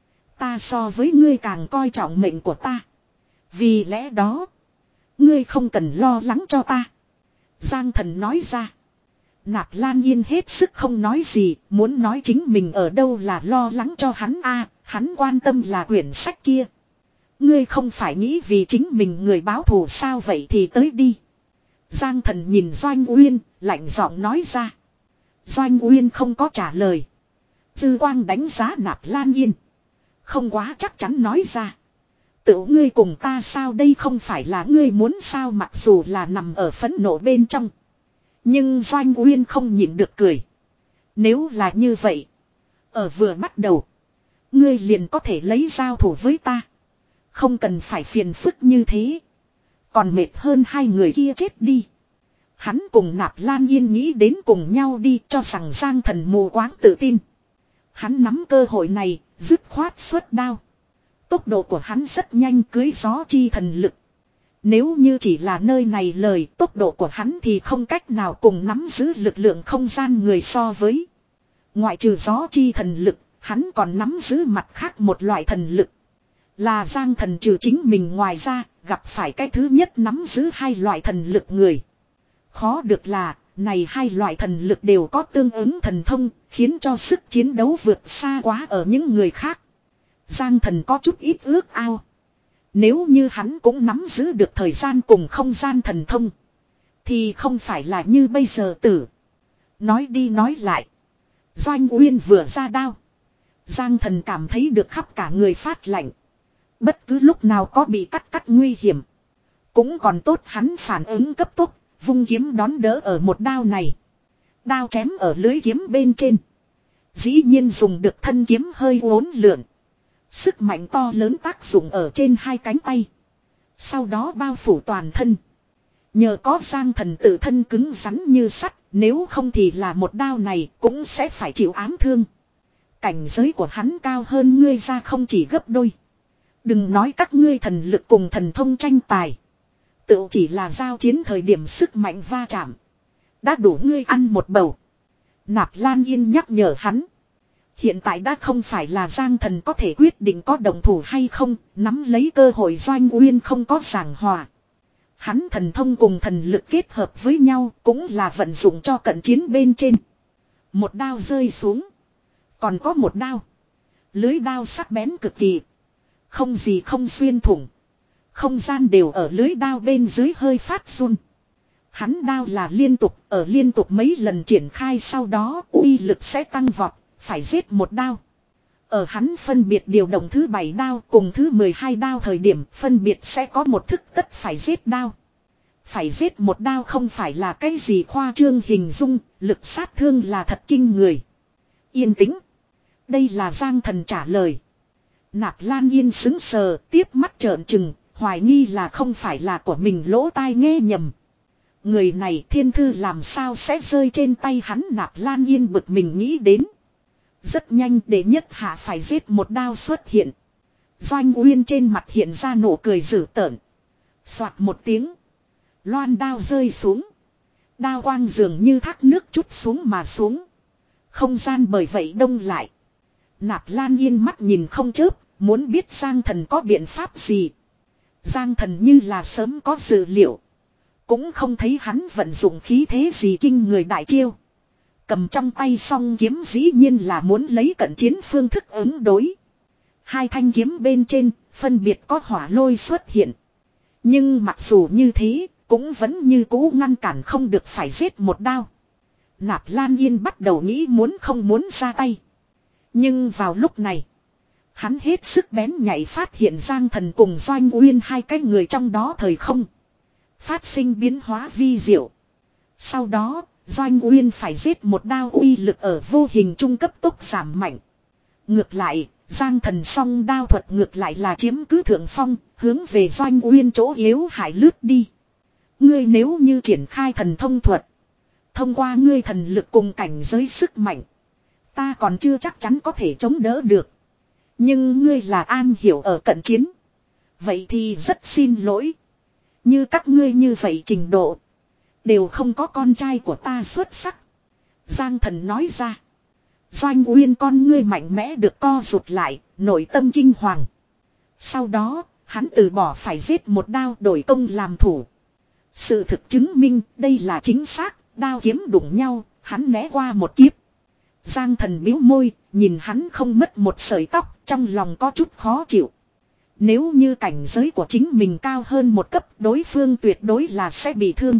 Ta so với ngươi càng coi trọng mệnh của ta. Vì lẽ đó. Ngươi không cần lo lắng cho ta. Giang Thần nói ra. Nạp Lan Yên hết sức không nói gì. Muốn nói chính mình ở đâu là lo lắng cho hắn a à, hắn quan tâm là quyển sách kia. Ngươi không phải nghĩ vì chính mình người báo thù sao vậy thì tới đi. Giang Thần nhìn Doanh Uyên, lạnh giọng nói ra. Doanh Uyên không có trả lời. Dư quang đánh giá Nạp Lan Yên. Không quá chắc chắn nói ra. Tự ngươi cùng ta sao đây không phải là ngươi muốn sao, mặc dù là nằm ở phẫn nộ bên trong. Nhưng Doanh Uyên không nhịn được cười. Nếu là như vậy. Ở vừa bắt đầu. Ngươi liền có thể lấy giao thủ với ta. Không cần phải phiền phức như thế. Còn mệt hơn hai người kia chết đi. Hắn cùng Nạp Lan Yên nghĩ đến cùng nhau đi, cho rằng Giang Thần mù quáng tự tin. Hắn nắm cơ hội này, dứt khoát xuất đao. Tốc độ của hắn rất nhanh, cưới gió chi thần lực. Nếu như chỉ là nơi này lời, tốc độ của hắn thì không cách nào cùng nắm giữ lực lượng không gian người so với. Ngoại trừ gió chi thần lực, hắn còn nắm giữ mặt khác một loại thần lực. Là Giang Thần trừ chính mình ngoài ra, gặp phải cái thứ nhất nắm giữ hai loại thần lực người. Khó được là, này hai loại thần lực đều có tương ứng thần thông, khiến cho sức chiến đấu vượt xa quá ở những người khác. Giang Thần có chút ít ước ao. Nếu như hắn cũng nắm giữ được thời gian cùng không gian thần thông, thì không phải là như bây giờ tử. Nói đi nói lại, Doanh Uyên vừa ra đao, Giang Thần cảm thấy được khắp cả người phát lạnh. Bất cứ lúc nào có bị cắt cắt nguy hiểm. Cũng còn tốt hắn phản ứng cấp tốc, vung kiếm đón đỡ ở một đao này. Đao chém ở lưới kiếm bên trên. Dĩ nhiên dùng được thân kiếm hơi uốn lượn. Sức mạnh to lớn tác dụng ở trên hai cánh tay. Sau đó bao phủ toàn thân. Nhờ có Giang Thần tự thân cứng rắn như sắt, nếu không thì là một đao này cũng sẽ phải chịu ám thương. Cảnh giới của hắn cao hơn ngươi ra không chỉ gấp đôi. Đừng nói các ngươi thần lực cùng thần thông tranh tài. Tự chỉ là giao chiến thời điểm sức mạnh va chạm. Đã đủ ngươi ăn một bầu. Nạp Lan Yên nhắc nhở hắn. Hiện tại đã không phải là Giang Thần có thể quyết định có đồng thủ hay không, nắm lấy cơ hội Doanh Uyên không có giảng hòa. Hắn thần thông cùng thần lực kết hợp với nhau cũng là vận dụng cho cận chiến bên trên. Một đao rơi xuống. Còn có một đao. Lưới đao sắc bén cực kỳ. Không gì không xuyên thủng. Không gian đều ở lưới đao bên dưới hơi phát run. Hắn đao là liên tục, ở liên tục mấy lần triển khai sau đó uy lực sẽ tăng vọt, phải giết một đao. Ở hắn phân biệt điều động thứ bảy đao cùng thứ mười hai đao thời điểm phân biệt sẽ có một thức tất phải giết đao. Phải giết một đao không phải là cái gì khoa trương hình dung, lực sát thương là thật kinh người. Yên tĩnh. Đây là Giang Thần trả lời. Nạp Lan Yên sững sờ, tiếp mắt trợn trừng, hoài nghi là không phải là của mình lỗ tai nghe nhầm. Người này thiên thư làm sao sẽ rơi trên tay hắn. Nạp Lan Yên bực mình nghĩ đến. Rất nhanh để nhất hạ phải giết một đao xuất hiện. Doanh Uyên trên mặt hiện ra nụ cười dữ tợn. Soạt một tiếng. Loan đao rơi xuống. Đao quang dường như thác nước chút xuống mà xuống. Không gian bởi vậy đông lại. Nạp Lan Yên mắt nhìn không chớp, muốn biết Giang Thần có biện pháp gì. Giang Thần như là sớm có dự liệu. Cũng không thấy hắn vận dụng khí thế gì kinh người đại chiêu. Cầm trong tay song kiếm dĩ nhiên là muốn lấy cận chiến phương thức ứng đối. Hai thanh kiếm bên trên, phân biệt có hỏa lôi xuất hiện. Nhưng mặc dù như thế, cũng vẫn như cũ ngăn cản không được phải giết một đao. Nạp Lan Yên bắt đầu nghĩ muốn không muốn ra tay. Nhưng vào lúc này, hắn hết sức bén nhạy phát hiện Giang Thần cùng Doanh Uyên hai cái người trong đó thời không phát sinh biến hóa vi diệu. Sau đó, Doanh Uyên phải giết một đao uy lực ở vô hình trung cấp tốc giảm mạnh. Ngược lại, Giang Thần song đao thuật ngược lại là chiếm cứ thượng phong, hướng về Doanh Uyên chỗ yếu hại lướt đi. Ngươi nếu như triển khai thần thông thuật, thông qua ngươi thần lực cùng cảnh giới sức mạnh, ta còn chưa chắc chắn có thể chống đỡ được. Nhưng ngươi là an hiểu ở cận chiến. Vậy thì rất xin lỗi. Như các ngươi như vậy trình độ, đều không có con trai của ta xuất sắc. Giang Thần nói ra. Doanh Uyên con ngươi mạnh mẽ được co rụt lại, nội tâm kinh hoàng. Sau đó, hắn từ bỏ phải giết một đao đổi công làm thủ. Sự thực chứng minh đây là chính xác, đao kiếm đụng nhau, hắn né qua một kiếp. Giang Thần bĩu môi, nhìn hắn không mất một sợi tóc, trong lòng có chút khó chịu. Nếu như cảnh giới của chính mình cao hơn một cấp, đối phương tuyệt đối là sẽ bị thương.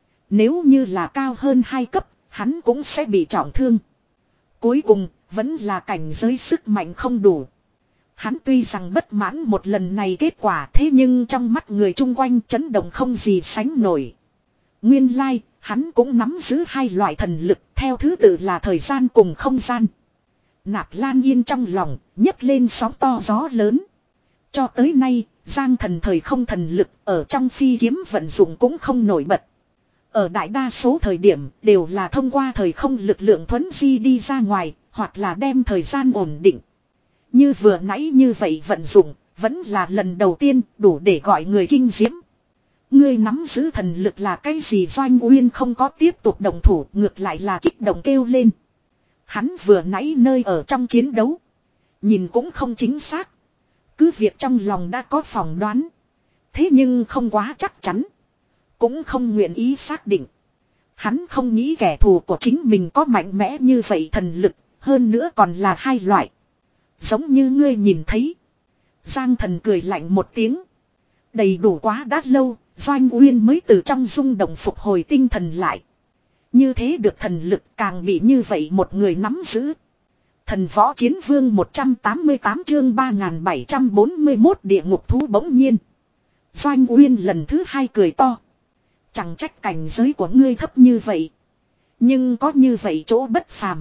Nếu như là cao hơn hai cấp, hắn cũng sẽ bị trọng thương. Cuối cùng, vẫn là cảnh giới sức mạnh không đủ. Hắn tuy rằng bất mãn một lần này kết quả, thế nhưng trong mắt người chung quanh chấn động không gì sánh nổi. Nguyên lai, hắn cũng nắm giữ hai loại thần lực, theo thứ tự là thời gian cùng không gian. Nạp Lan Yên trong lòng, nhấc lên sóng to gió lớn. Cho tới nay, Giang Thần thời không thần lực ở trong phi kiếm vận dụng cũng không nổi bật. Ở đại đa số thời điểm đều là thông qua thời không lực lượng thuấn di đi ra ngoài, hoặc là đem thời gian ổn định. Như vừa nãy như vậy vận dụng, vẫn là lần đầu tiên đủ để gọi người kinh diễm. Ngươi nắm giữ thần lực là cái gì? Doanh Uyên không có tiếp tục động thủ, ngược lại là kích động kêu lên. Hắn vừa nãy nơi ở trong chiến đấu, nhìn cũng không chính xác. Cứ việc trong lòng đã có phỏng đoán, thế nhưng không quá chắc chắn, cũng không nguyện ý xác định. Hắn không nghĩ kẻ thù của chính mình có mạnh mẽ như vậy thần lực, hơn nữa còn là hai loại. Giống như ngươi nhìn thấy. Giang Thần cười lạnh một tiếng. Đầy đủ quá đã lâu, Doanh Uyên mới từ trong rung động phục hồi tinh thần lại. Như thế được thần lực càng bị như vậy một người nắm giữ. Thần võ chiến vương một trăm tám mươi tám chương ba nghìn bảy trăm bốn mươi mốt địa ngục thú bỗng nhiên. Doanh Uyên lần thứ hai cười to. Chẳng trách cảnh giới của ngươi thấp như vậy. Nhưng có như vậy chỗ bất phàm.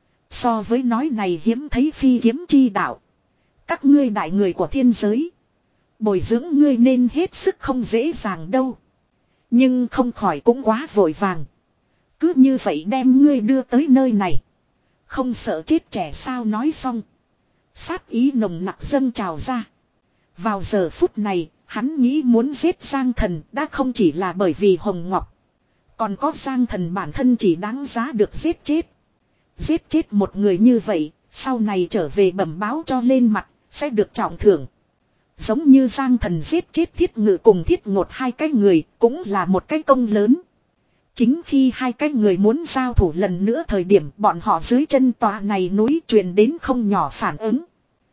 So với nói này hiếm thấy phi kiếm chi đạo. Các ngươi đại người của thiên giới. Bồi dưỡng ngươi nên hết sức không dễ dàng đâu. Nhưng không khỏi cũng quá vội vàng. Cứ như vậy đem ngươi đưa tới nơi này. Không sợ chết trẻ sao? Nói xong. Sát ý nồng nặc dâng trào ra. Vào giờ phút này, hắn nghĩ muốn giết Giang Thần đã không chỉ là bởi vì Hồng Ngọc. Còn có Giang Thần bản thân chỉ đáng giá được giết chết. Giết chết một người như vậy, sau này trở về bẩm báo cho lên mặt, sẽ được trọng thưởng. Giống như Giang Thần giết chết Thiết Ngự cùng Thiết Ngột hai cái người, cũng là một cái công lớn. Chính khi hai cái người muốn giao thủ lần nữa thời điểm bọn họ dưới chân tòa này núi truyền đến không nhỏ phản ứng.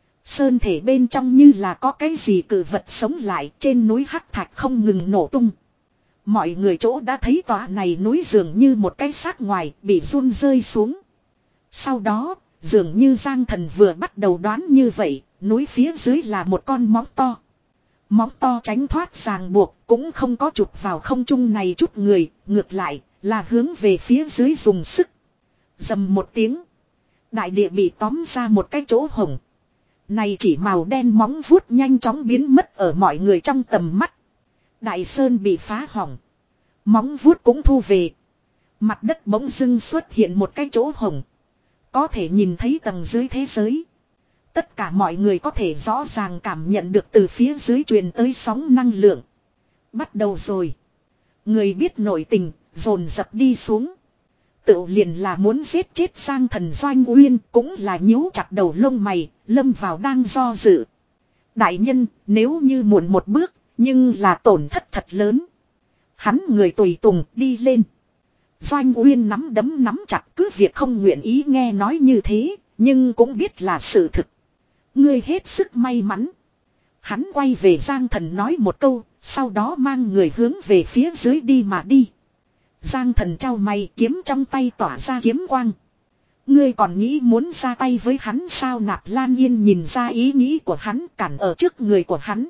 Sơn thể bên trong như là có cái gì cử vật sống lại, trên núi hắc thạch không ngừng nổ tung. Mọi người chỗ đã thấy tòa này núi dường như một cái xác ngoài bị run rơi xuống. Sau đó, dường như Giang Thần vừa bắt đầu đoán như vậy, núi phía dưới là một con móng to. Móng to tránh thoát ràng buộc, cũng không có chụp vào không trung này chút người, ngược lại là hướng về phía dưới dùng sức. Dầm một tiếng, đại địa bị tóm ra một cái chỗ hổng. Này chỉ màu đen móng vuốt nhanh chóng biến mất ở mọi người trong tầm mắt. Đại sơn bị phá hỏng, móng vuốt cũng thu về. Mặt đất bỗng dưng xuất hiện một cái chỗ hổng, có thể nhìn thấy tầng dưới thế giới. Tất cả mọi người có thể rõ ràng cảm nhận được từ phía dưới truyền tới sóng năng lượng. Bắt đầu rồi. Người biết nội tình, dồn dập đi xuống. Tự liền là muốn giết chết Giang Thần. Doanh Uyên cũng là nhíu chặt đầu lông mày, lâm vào đang do dự. Đại nhân, nếu như muộn một bước, nhưng là tổn thất thật lớn. Hắn người tùy tùng đi lên. Doanh Uyên nắm đấm nắm chặt, cứ việc không nguyện ý nghe nói như thế, nhưng cũng biết là sự thực. Ngươi hết sức may mắn. Hắn quay về Giang Thần nói một câu, sau đó mang người hướng về phía dưới đi mà đi. Giang Thần trao mày, kiếm trong tay tỏa ra kiếm quang. Ngươi còn nghĩ muốn ra tay với hắn sao? Nạp Lan Yên nhìn ra ý nghĩ của hắn, cản ở trước người của hắn.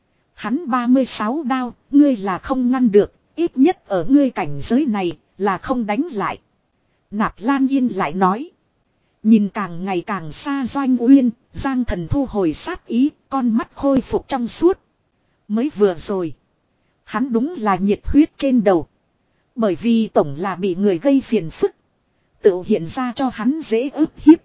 Hắn ba mươi sáu đao, ngươi là không ngăn được, ít nhất ở ngươi cảnh giới này, là không đánh lại. Nạp Lan Yên lại nói. Nhìn càng ngày càng xa Doanh Uyên, Giang Thần thu hồi sát ý, con mắt khôi phục trong suốt. Mới vừa rồi, hắn đúng là nhiệt huyết trên đầu. Bởi vì tổng là bị người gây phiền phức, tự hiện ra cho hắn dễ ức hiếp.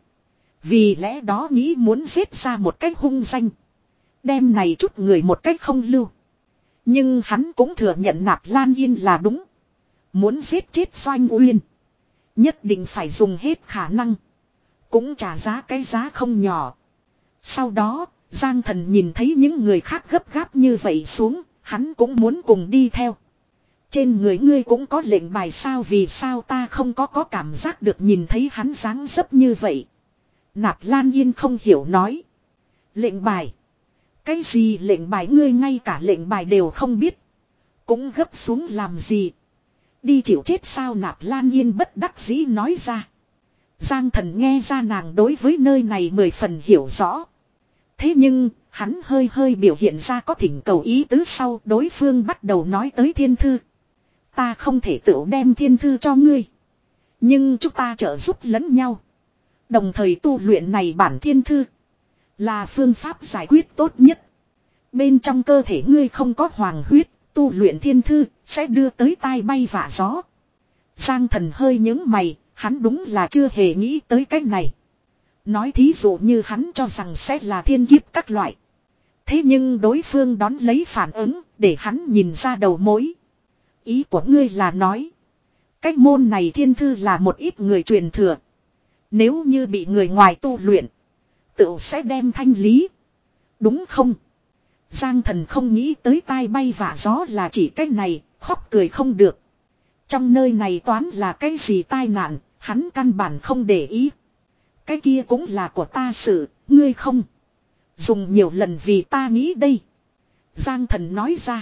Vì lẽ đó nghĩ muốn giết ra một cách hung danh, đem này chút người một cách không lưu. Nhưng hắn cũng thừa nhận Nạp Lan Yên là đúng. Muốn giết chết Doanh Uyên, nhất định phải dùng hết khả năng, cũng trả giá cái giá không nhỏ. Sau đó, Giang Thần nhìn thấy những người khác gấp gáp như vậy xuống, hắn cũng muốn cùng đi theo. Trên người ngươi cũng có lệnh bài sao? Vì sao ta không có có cảm giác được? Nhìn thấy hắn dáng dấp như vậy, Nạp Lan Yên không hiểu nói. Lệnh bài? Cái gì lệnh bài? Ngươi ngay cả lệnh bài đều không biết, cũng gấp xuống làm gì? Đi chịu chết sao? Nạp Lan Yên bất đắc dĩ nói ra. Giang Thần nghe ra nàng đối với nơi này mười phần hiểu rõ. Thế nhưng, hắn hơi hơi biểu hiện ra có thỉnh cầu ý tứ sau, đối phương bắt đầu nói tới thiên thư. Ta không thể tự đem thiên thư cho ngươi, nhưng chúng ta trợ giúp lẫn nhau, đồng thời tu luyện này bản thiên thư, là phương pháp giải quyết tốt nhất. Bên trong cơ thể ngươi không có hoàng huyết, tu luyện thiên thư, sẽ đưa tới tai bay vạ gió. Giang Thần hơi nhướng mày, hắn đúng là chưa hề nghĩ tới cách này. Nói thí dụ như hắn cho rằng sẽ là thiên kiếp các loại. Thế nhưng đối phương đón lấy phản ứng, để hắn nhìn ra đầu mối. Ý của ngươi là nói, cách môn này thiên thư là một ít người truyền thừa. Nếu như bị người ngoài tu luyện, tự sẽ đem thanh lý. Đúng không? Giang Thần không nghĩ tới tai bay vạ gió là chỉ cách này, khóc cười không được. Trong nơi này toán là cái gì tai nạn, hắn căn bản không để ý. Cái kia cũng là của ta sự, ngươi không. Dùng nhiều lần vì ta nghĩ đây. Giang Thần nói ra.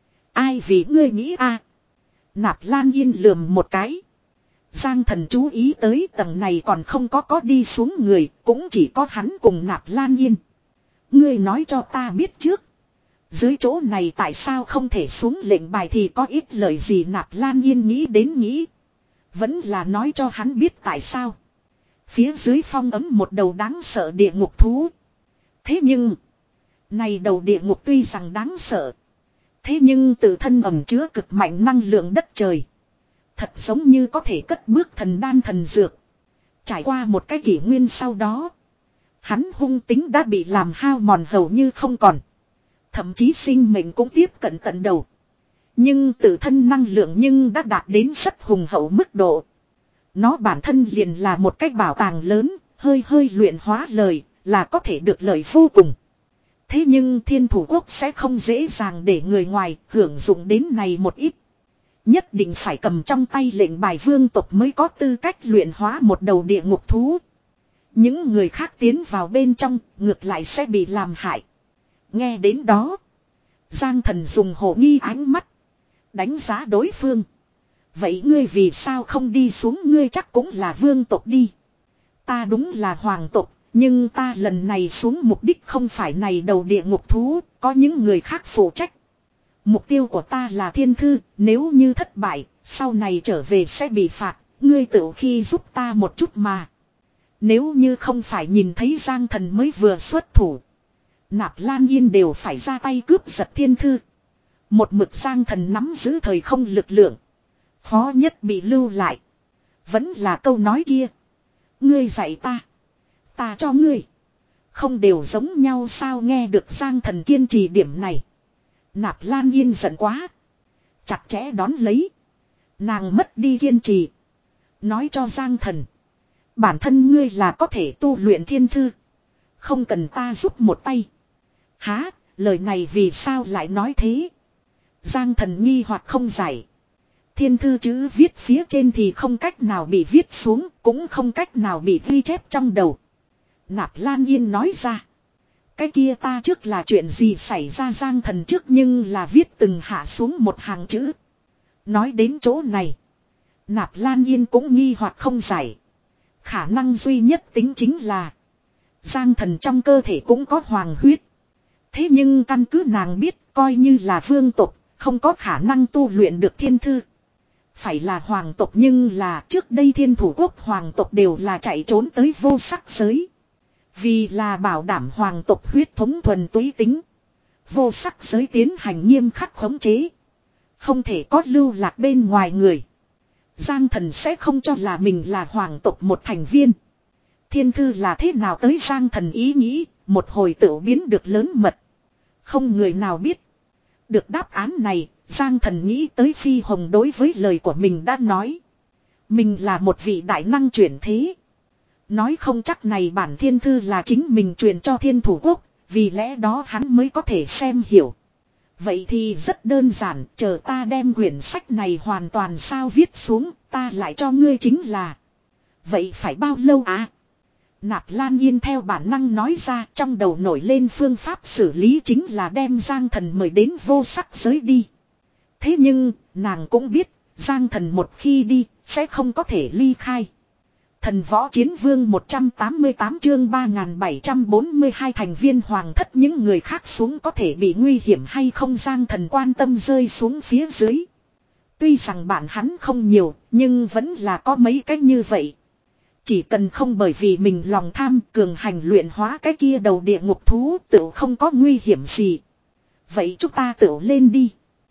Ai vì ngươi nghĩ a? Nạp Lan Yên lườm một cái. Giang Thần chú ý tới tầng này còn không có có đi xuống người, cũng chỉ có hắn cùng Nạp Lan Yên. Ngươi nói cho ta biết trước. Dưới chỗ này tại sao không thể xuống lệnh bài thì có ít lời gì. Nạp Lan Yên nghĩ đến nghĩ. Vẫn là nói cho hắn biết tại sao. Phía dưới phong ấm một đầu đáng sợ địa ngục thú. Thế nhưng, này đầu địa ngục tuy rằng đáng sợ. Thế nhưng tự thân ẩm chứa cực mạnh năng lượng đất trời. Thật giống như có thể cất bước thần đan thần dược. Trải qua một cái kỷ nguyên sau đó. Hắn hung tính đã bị làm hao mòn hầu như không còn. Thậm chí sinh mệnh cũng tiếp cận tận đầu. Nhưng tự thân năng lượng nhưng đã đạt đến rất hùng hậu mức độ. Nó bản thân liền là một cái bảo tàng lớn, hơi hơi luyện hóa lời, là có thể được lợi vô cùng. Thế nhưng Thiên Thủ Quốc sẽ không dễ dàng để người ngoài hưởng dụng đến này một ít. Nhất định phải cầm trong tay lệnh bài vương tộc mới có tư cách luyện hóa một đầu địa ngục thú. Những người khác tiến vào bên trong, ngược lại sẽ bị làm hại. Nghe đến đó, Giang Thần dùng hồ nghi ánh mắt đánh giá đối phương. Vậy ngươi vì sao không đi xuống? Ngươi chắc cũng là vương tộc đi. Ta đúng là hoàng tộc, nhưng ta lần này xuống mục đích không phải này đầu địa ngục thú, có những người khác phụ trách. Mục tiêu của ta là thiên thư, nếu như thất bại, sau này trở về sẽ bị phạt, ngươi tự khi giúp ta một chút mà. Nếu như không phải nhìn thấy Giang Thần mới vừa xuất thủ, Nạp Lan Yên đều phải ra tay cướp giật thiên thư. Một mực Giang Thần nắm giữ thời không lực lượng, khó nhất bị lưu lại. Vẫn là câu nói kia. Ngươi dạy ta, ta cho ngươi. Không đều giống nhau sao? Nghe được Giang Thần kiên trì điểm này, Nạp Lan Yên giận quá. Chặt chẽ đón lấy. Nàng mất đi kiên trì. Nói cho Giang Thần, bản thân ngươi là có thể tu luyện thiên thư, không cần ta giúp một tay. Há, lời này vì sao lại nói thế? Giang Thần nghi hoặc không giải. Thiên thư chữ viết phía trên thì không cách nào bị viết xuống, cũng không cách nào bị ghi chép trong đầu. Nạp Lan Yên nói ra. Cái kia ta trước là chuyện gì xảy ra? Giang Thần trước nhưng là viết từng hạ xuống một hàng chữ. Nói đến chỗ này, Nạp Lan Yên cũng nghi hoặc không giải. Khả năng duy nhất tính chính là Giang Thần trong cơ thể cũng có hoàng huyết. Thế nhưng căn cứ nàng biết, coi như là vương tộc, không có khả năng tu luyện được thiên thư. Phải là hoàng tộc, nhưng là trước đây Thiên Thủ Quốc hoàng tộc đều là chạy trốn tới vô sắc giới. Vì là bảo đảm hoàng tộc huyết thống thuần túy tính, vô sắc giới tiến hành nghiêm khắc khống chế. Không thể có lưu lạc bên ngoài người. Giang Thần sẽ không cho là mình là hoàng tộc một thành viên. Thiên thư là thế nào tới? Giang Thần ý nghĩ, một hồi tự biến được lớn mật. Không người nào biết. Được đáp án này, Giang Thần nghĩ tới Phi Hồng đối với lời của mình đã nói. Mình là một vị đại năng chuyển thế. Nói không chắc này bản thiên thư là chính mình truyền cho Thiên Thủ Quốc, vì lẽ đó hắn mới có thể xem hiểu. Vậy thì rất đơn giản, chờ ta đem quyển sách này hoàn toàn sao viết xuống, ta lại cho ngươi chính là. Vậy phải bao lâu à? Nạp Lan Yên theo bản năng nói ra, trong đầu nổi lên phương pháp xử lý chính là đem Giang Thần mời đến vô sắc giới đi. Thế nhưng, nàng cũng biết, Giang Thần một khi đi, sẽ không có thể ly khai. Thần Võ Chiến Vương một trăm tám mươi tám chương ba nghìn bảy trăm bốn mươi hai thành viên hoàng thất, những người khác xuống có thể bị nguy hiểm hay không? Giang Thần quan tâm rơi xuống phía dưới. Tuy rằng bạn hắn không nhiều, nhưng vẫn là có mấy cách như vậy. Chỉ cần không bởi vì mình lòng tham cường hành luyện hóa cái kia đầu địa ngục thú, tự không có nguy hiểm gì. Vậy chúng ta tự lên đi.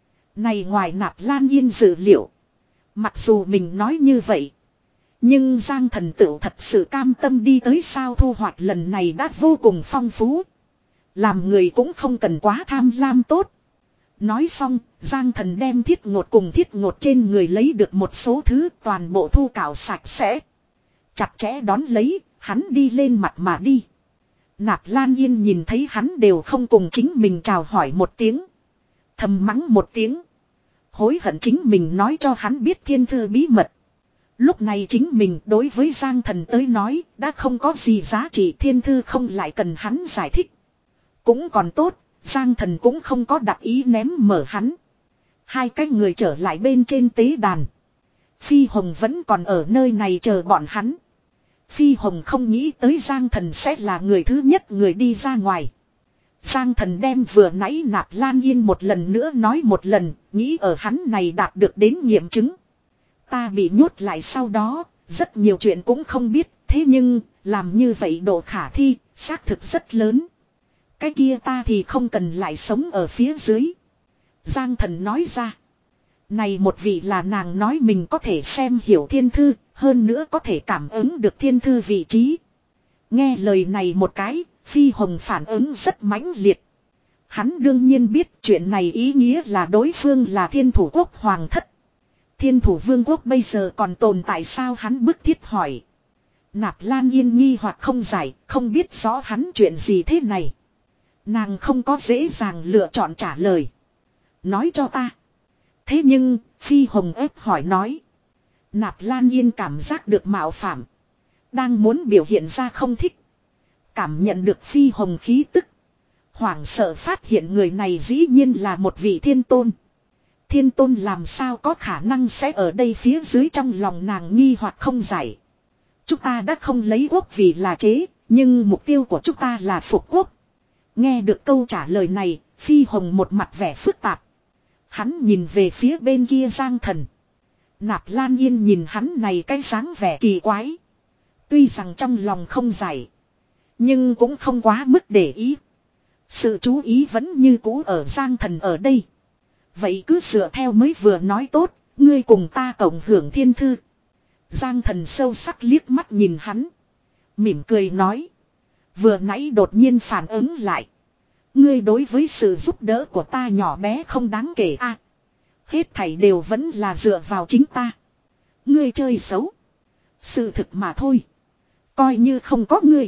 Này ngoài Nạp Lan Yên dự liệu. Mặc dù mình nói như vậy. Nhưng Giang Thần Tửu thật sự cam tâm đi tới sao thu hoạch lần này đã vô cùng phong phú. Làm người cũng không cần quá tham lam tốt. Nói xong, Giang Thần đem thiết ngột cùng thiết ngột trên người lấy được một số thứ toàn bộ thu cạo sạch sẽ. Chặt chẽ đón lấy, hắn đi lên mặt mà đi. Nạp Lan Yên nhìn thấy hắn đều không cùng chính mình chào hỏi một tiếng. Thầm mắng một tiếng. Hối hận chính mình nói cho hắn biết thiên thư bí mật. Lúc này chính mình đối với Giang Thần tới nói đã không có gì giá trị, thiên thư không lại cần hắn giải thích. Cũng còn tốt, Giang Thần cũng không có đặc ý ném mở hắn. Hai cái người trở lại bên trên tế đàn. Phi Hồng vẫn còn ở nơi này chờ bọn hắn. Phi Hồng không nghĩ tới Giang Thần sẽ là người thứ nhất người đi ra ngoài. Giang Thần đem vừa nãy Nạp Lan Yên một lần nữa nói một lần, nghĩ ở hắn này đạt được đến nghiệm chứng. Ta bị nhốt lại sau đó, rất nhiều chuyện cũng không biết, thế nhưng, làm như vậy độ khả thi, xác thực rất lớn. Cái kia ta thì không cần lại sống ở phía dưới. Giang Thần nói ra. Này một vị là nàng nói mình có thể xem hiểu thiên thư, hơn nữa có thể cảm ứng được thiên thư vị trí. Nghe lời này một cái, Phi Hồng phản ứng rất mãnh liệt. Hắn đương nhiên biết chuyện này ý nghĩa là đối phương là thiên thủ quốc hoàng thất. Thiên thủ vương quốc bây giờ còn tồn tại sao, hắn bức thiết hỏi. Nạp Lan Yên nghi hoặc không giải, không biết rõ hắn chuyện gì thế này. Nàng không có dễ dàng lựa chọn trả lời. Nói cho ta. Thế nhưng, Phi Hồng ép hỏi nói. Nạp Lan Yên cảm giác được mạo phạm. Đang muốn biểu hiện ra không thích. Cảm nhận được Phi Hồng khí tức. Hoảng sợ phát hiện người này dĩ nhiên là một vị thiên tôn. Thiên tôn làm sao có khả năng sẽ ở đây phía dưới, trong lòng nàng nghi hoặc không giải. Chúng ta đã không lấy quốc vì là chế, nhưng mục tiêu của chúng ta là phục quốc. Nghe được câu trả lời này, Phi Hồng một mặt vẻ phức tạp. Hắn nhìn về phía bên kia Giang Thần. Nạp Lan Yên nhìn hắn này cái dáng vẻ kỳ quái. Tuy rằng trong lòng không giải, nhưng cũng không quá mức để ý. Sự chú ý vẫn như cũ ở Giang Thần ở đây. Vậy cứ dựa theo mới vừa nói tốt, ngươi cùng ta cộng hưởng thiên thư. Giang Thần sâu sắc liếc mắt nhìn hắn. Mỉm cười nói. Vừa nãy đột nhiên phản ứng lại. Ngươi đối với sự giúp đỡ của ta nhỏ bé không đáng kể a. À, hết thảy đều vẫn là dựa vào chính ta. Ngươi chơi xấu. Sự thực mà thôi. Coi như không có ngươi.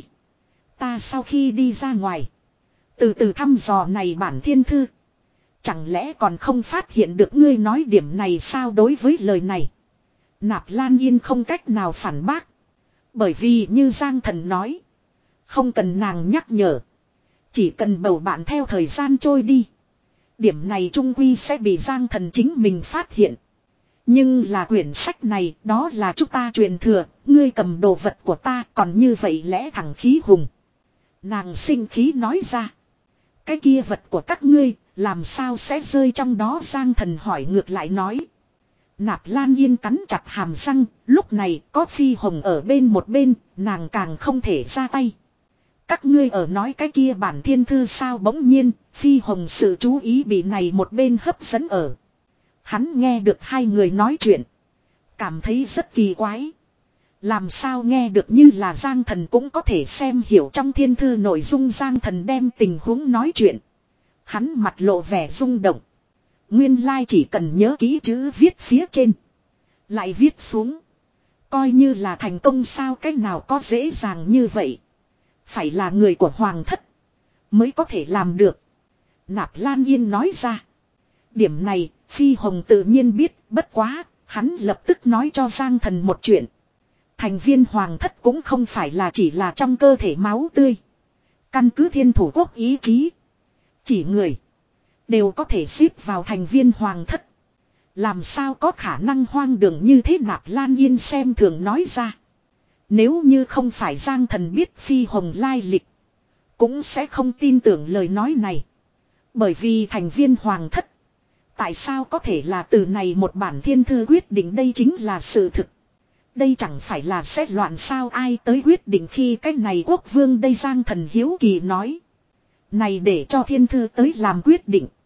Ta sau khi đi ra ngoài. Từ từ thăm dò này bản thiên thư. Chẳng lẽ còn không phát hiện được ngươi nói điểm này sao? Đối với lời này, Nạp Lan Yên không cách nào phản bác. Bởi vì như Giang Thần nói, không cần nàng nhắc nhở. Chỉ cần bầu bạn theo thời gian trôi đi. Điểm này trung quy sẽ bị Giang Thần chính mình phát hiện. Nhưng là quyển sách này, đó là chúng ta truyền thừa. Ngươi cầm đồ vật của ta còn như vậy lẽ thẳng khí hùng. Nàng sinh khí nói ra. Cái kia vật của các ngươi làm sao sẽ rơi trong đó? Giang Thần hỏi ngược lại nói. Nạp Lan Yên cắn chặt hàm răng. Lúc này có Phi Hồng ở bên một bên, nàng càng không thể ra tay. Các ngươi ở nói cái kia bản thiên thư sao? Bỗng nhiên Phi Hồng sự chú ý bị này một bên hấp dẫn ở. Hắn nghe được hai người nói chuyện, cảm thấy rất kỳ quái. Làm sao nghe được như là Giang Thần cũng có thể xem hiểu trong thiên thư nội dung? Giang Thần đem tình huống nói chuyện. Hắn mặt lộ vẻ rung động. Nguyên lai chỉ cần nhớ kỹ chữ viết phía trên, lại viết xuống, coi như là thành công sao? Cách nào có dễ dàng như vậy? Phải là người của hoàng thất mới có thể làm được. Nạp Lan Yên nói ra. Điểm này Phi Hồng tự nhiên biết, bất quá hắn lập tức nói cho Giang Thần một chuyện. Thành viên hoàng thất cũng không phải là chỉ là trong cơ thể máu tươi. Căn cứ thiên thủ quốc ý chí, chỉ người đều có thể xếp vào thành viên hoàng thất. Làm sao có khả năng hoang đường như thế? Nạp Lan Yên xem thường nói ra. Nếu như không phải Giang Thần biết Phi Hồng lai lịch, cũng sẽ không tin tưởng lời nói này. Bởi vì thành viên hoàng thất, tại sao có thể là từ này một bản thiên thư quyết định? Đây chính là sự thực. Đây chẳng phải là sẽ loạn sao? Ai tới quyết định khi cái này quốc vương đây? Giang Thần hiếu kỳ nói. Này để cho thiên thư tới làm quyết định,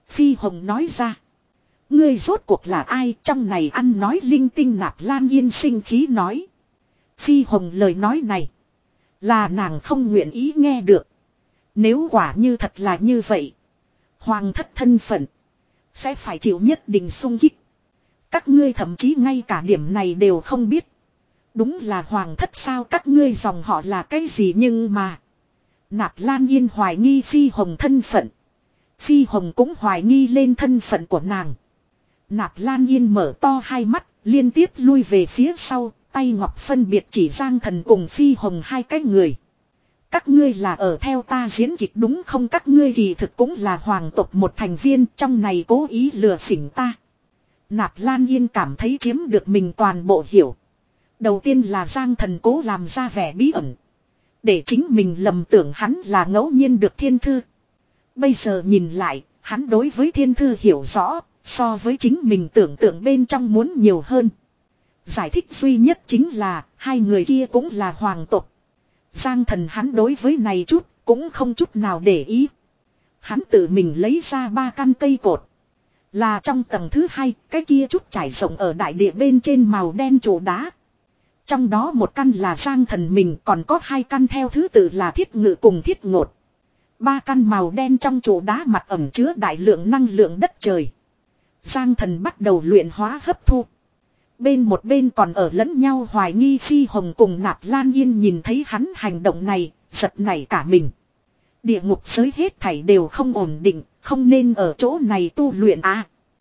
Phi Hồng nói ra. Ngươi rốt cuộc là ai trong này ăn nói linh tinh Nạp Lan Yên sinh khí nói. Phi Hồng lời nói này. Là nàng không nguyện ý nghe được. Nếu quả như thật là như vậy. Hoàng thất thân phận. Sẽ phải chịu nhất định sung kích. Các ngươi thậm chí ngay cả điểm này đều không biết. Đúng là hoàng thất sao các ngươi dòng họ là cái gì nhưng mà. Nạp Lan Yên hoài nghi Phi Hồng thân phận. Phi Hồng cũng hoài nghi lên thân phận của nàng. Nạp Lan Yên mở to hai mắt, liên tiếp lui về phía sau, tay ngọc phân biệt chỉ Giang Thần cùng Phi Hồng hai cái người. Các ngươi là ở theo ta diễn kịch đúng không? Các ngươi kỳ thực cũng là hoàng tộc một thành viên, trong này cố ý lừa phỉnh ta. Nạp Lan Yên cảm thấy chiếm được mình toàn bộ hiểu. Đầu tiên là Giang Thần cố làm ra vẻ bí ẩn. Để chính mình lầm tưởng hắn là ngẫu nhiên được thiên thư. Bây giờ nhìn lại, hắn đối với thiên thư hiểu rõ, so với chính mình tưởng tượng bên trong muốn nhiều hơn. Giải thích duy nhất chính là, hai người kia cũng là hoàng tộc. Giang Thần hắn đối với này chút, cũng không chút nào để ý. Hắn tự mình lấy ra ba căn cây cột. Là trong tầng thứ hai, cái kia chút trải rộng ở đại địa bên trên màu đen trụ đá. Trong đó một căn là Giang Thần mình, còn có hai căn theo thứ tự là Thiết Ngự cùng Thiết Ngột. Ba căn màu đen trong trụ đá mặt ẩm chứa đại lượng năng lượng đất trời. Giang Thần bắt đầu luyện hóa hấp thu. Bên một bên còn ở lẫn nhau hoài nghi Phi Hồng cùng Nạp Lan Yên nhìn thấy hắn hành động này, giật nảy cả mình. Địa ngục giới hết thảy đều không ổn định, không nên ở chỗ này tu luyện à.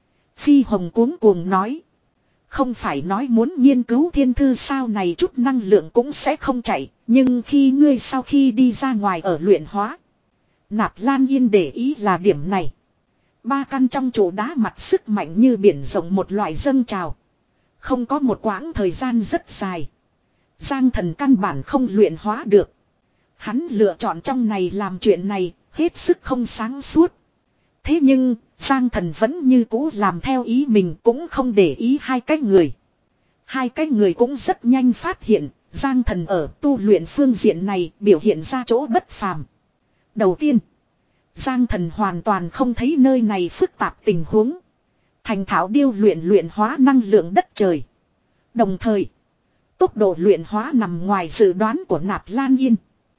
Phi Hồng cuống cuồng nói. Không phải nói muốn nghiên cứu thiên thư sao này chút năng lượng cũng sẽ không chạy, nhưng khi ngươi sau khi đi ra ngoài ở luyện hóa. Nạp Lan Yên để ý là điểm này. Ba căn trong trụ đá mặt sức mạnh như biển rộng một loại dâng trào. Không có một quãng thời gian rất dài. Giang Thần căn bản không luyện hóa được. Hắn lựa chọn trong này làm chuyện này, hết sức không sáng suốt. Thế nhưng, Giang Thần vẫn như cũ làm theo ý mình cũng không để ý hai cái người. Hai cái người cũng rất nhanh phát hiện, Giang Thần ở tu luyện phương diện này biểu hiện ra chỗ bất phàm. Đầu tiên, Giang Thần hoàn toàn không thấy nơi này phức tạp tình huống. Thành thạo điêu luyện luyện hóa năng lượng đất trời. Đồng thời, tốc độ luyện hóa nằm ngoài dự đoán của Nạp Lan Yên.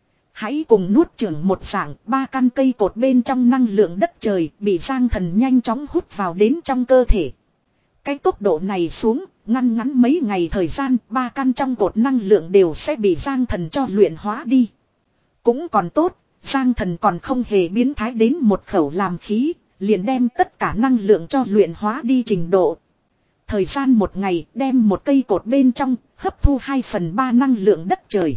Hãy cùng nuốt chửng một dạng ba căn cây cột bên trong năng lượng đất trời bị Giang Thần nhanh chóng hút vào đến trong cơ thể. Cái tốc độ này xuống, ngăn ngắn mấy ngày thời gian, ba căn trong cột năng lượng đều sẽ bị Giang Thần cho luyện hóa đi. Cũng còn tốt, Giang Thần còn không hề biến thái đến một khẩu làm khí, liền đem tất cả năng lượng cho luyện hóa đi trình độ. Thời gian một ngày đem một cây cột bên trong, hấp thu hai phần ba năng lượng đất trời.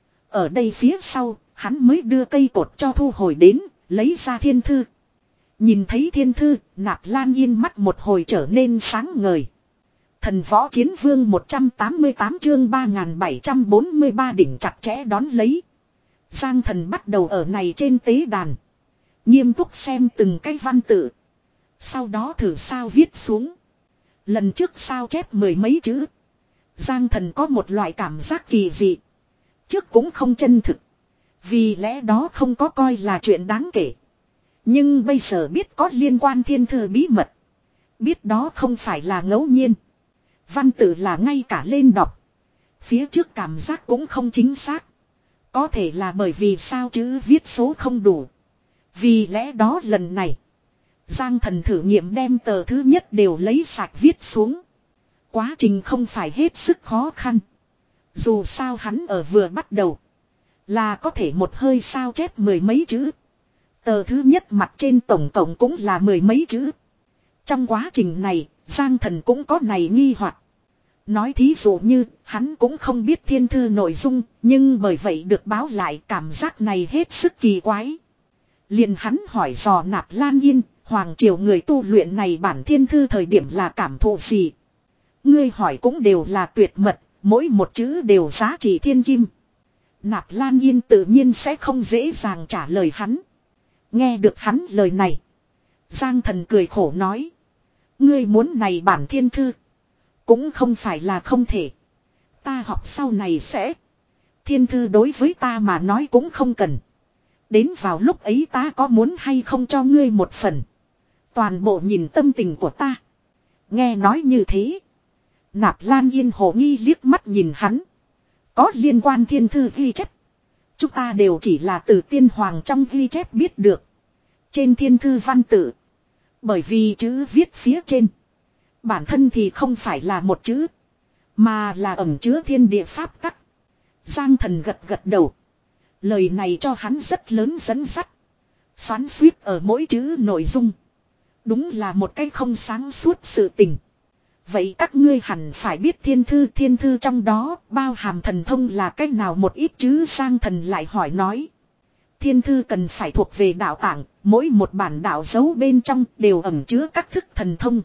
Ở đây phía sau, hắn mới đưa cây cột cho thu hồi đến, lấy ra thiên thư. Nhìn thấy thiên thư, Nạp Lan Yên mắt một hồi trở nên sáng ngời. Thần võ chiến vương một trăm tám mươi tám chương ba nghìn bảy trăm bốn mươi ba đỉnh chặt chẽ đón lấy. Giang Thần bắt đầu ở này trên tế đàn. Nghiêm túc xem từng cái văn tự. Sau đó thử sao viết xuống. Lần trước sao chép mười mấy chữ. Giang Thần có một loại cảm giác kỳ dị. Trước cũng không chân thực. Vì lẽ đó không có coi là chuyện đáng kể. Nhưng bây giờ biết có liên quan thiên thư bí mật. Biết đó không phải là ngẫu nhiên. Văn tự là ngay cả lên đọc. Phía trước cảm giác cũng không chính xác. Có thể là bởi vì sao chữ viết số không đủ. Vì lẽ đó lần này, Giang Thần thử nghiệm đem tờ thứ nhất đều lấy sạch viết xuống. Quá trình không phải hết sức khó khăn. Dù sao hắn ở vừa bắt đầu, là có thể một hơi sao chép mười mấy chữ. Tờ thứ nhất mặt trên tổng cộng cũng là mười mấy chữ. Trong quá trình này, Giang Thần cũng có này nghi hoặc. Nói thí dụ như, hắn cũng không biết thiên thư nội dung, nhưng bởi vậy được báo lại cảm giác này hết sức kỳ quái. Liền hắn hỏi dò Nạp Lan Yên, hoàng triều người tu luyện này bản thiên thư thời điểm là cảm thụ gì. Ngươi hỏi cũng đều là tuyệt mật, mỗi một chữ đều giá trị thiên kim. Nạp Lan Yên tự nhiên sẽ không dễ dàng trả lời hắn. Nghe được hắn lời này, Giang Thần cười khổ nói. Ngươi muốn này bản thiên thư, cũng không phải là không thể. Ta học sau này sẽ. Thiên thư đối với ta mà nói cũng không cần. Đến vào lúc ấy ta có muốn hay không cho ngươi một phần. Toàn bộ nhìn tâm tình của ta. Nghe nói như thế. Nạp Lan Yên hồ nghi liếc mắt nhìn hắn. Có liên quan thiên thư ghi chép. Chúng ta đều chỉ là từ tiên hoàng trong ghi chép biết được. Trên thiên thư văn tự. Bởi vì chữ viết phía trên. Bản thân thì không phải là một chữ. Mà là ẩn chứa thiên địa pháp tắc. Giang Thần gật gật đầu. Lời này cho hắn rất lớn dẫn dắt. Xoắn suýt ở mỗi chữ nội dung. Đúng là một cái không sáng suốt sự tình. Vậy các ngươi hẳn phải biết thiên thư thiên thư trong đó bao hàm thần thông là cách nào một ít chứ. Giang Thần lại hỏi nói. Thiên thư cần phải thuộc về đạo tạng, mỗi một bản đạo dấu bên trong đều ẩn chứa các thức thần thông.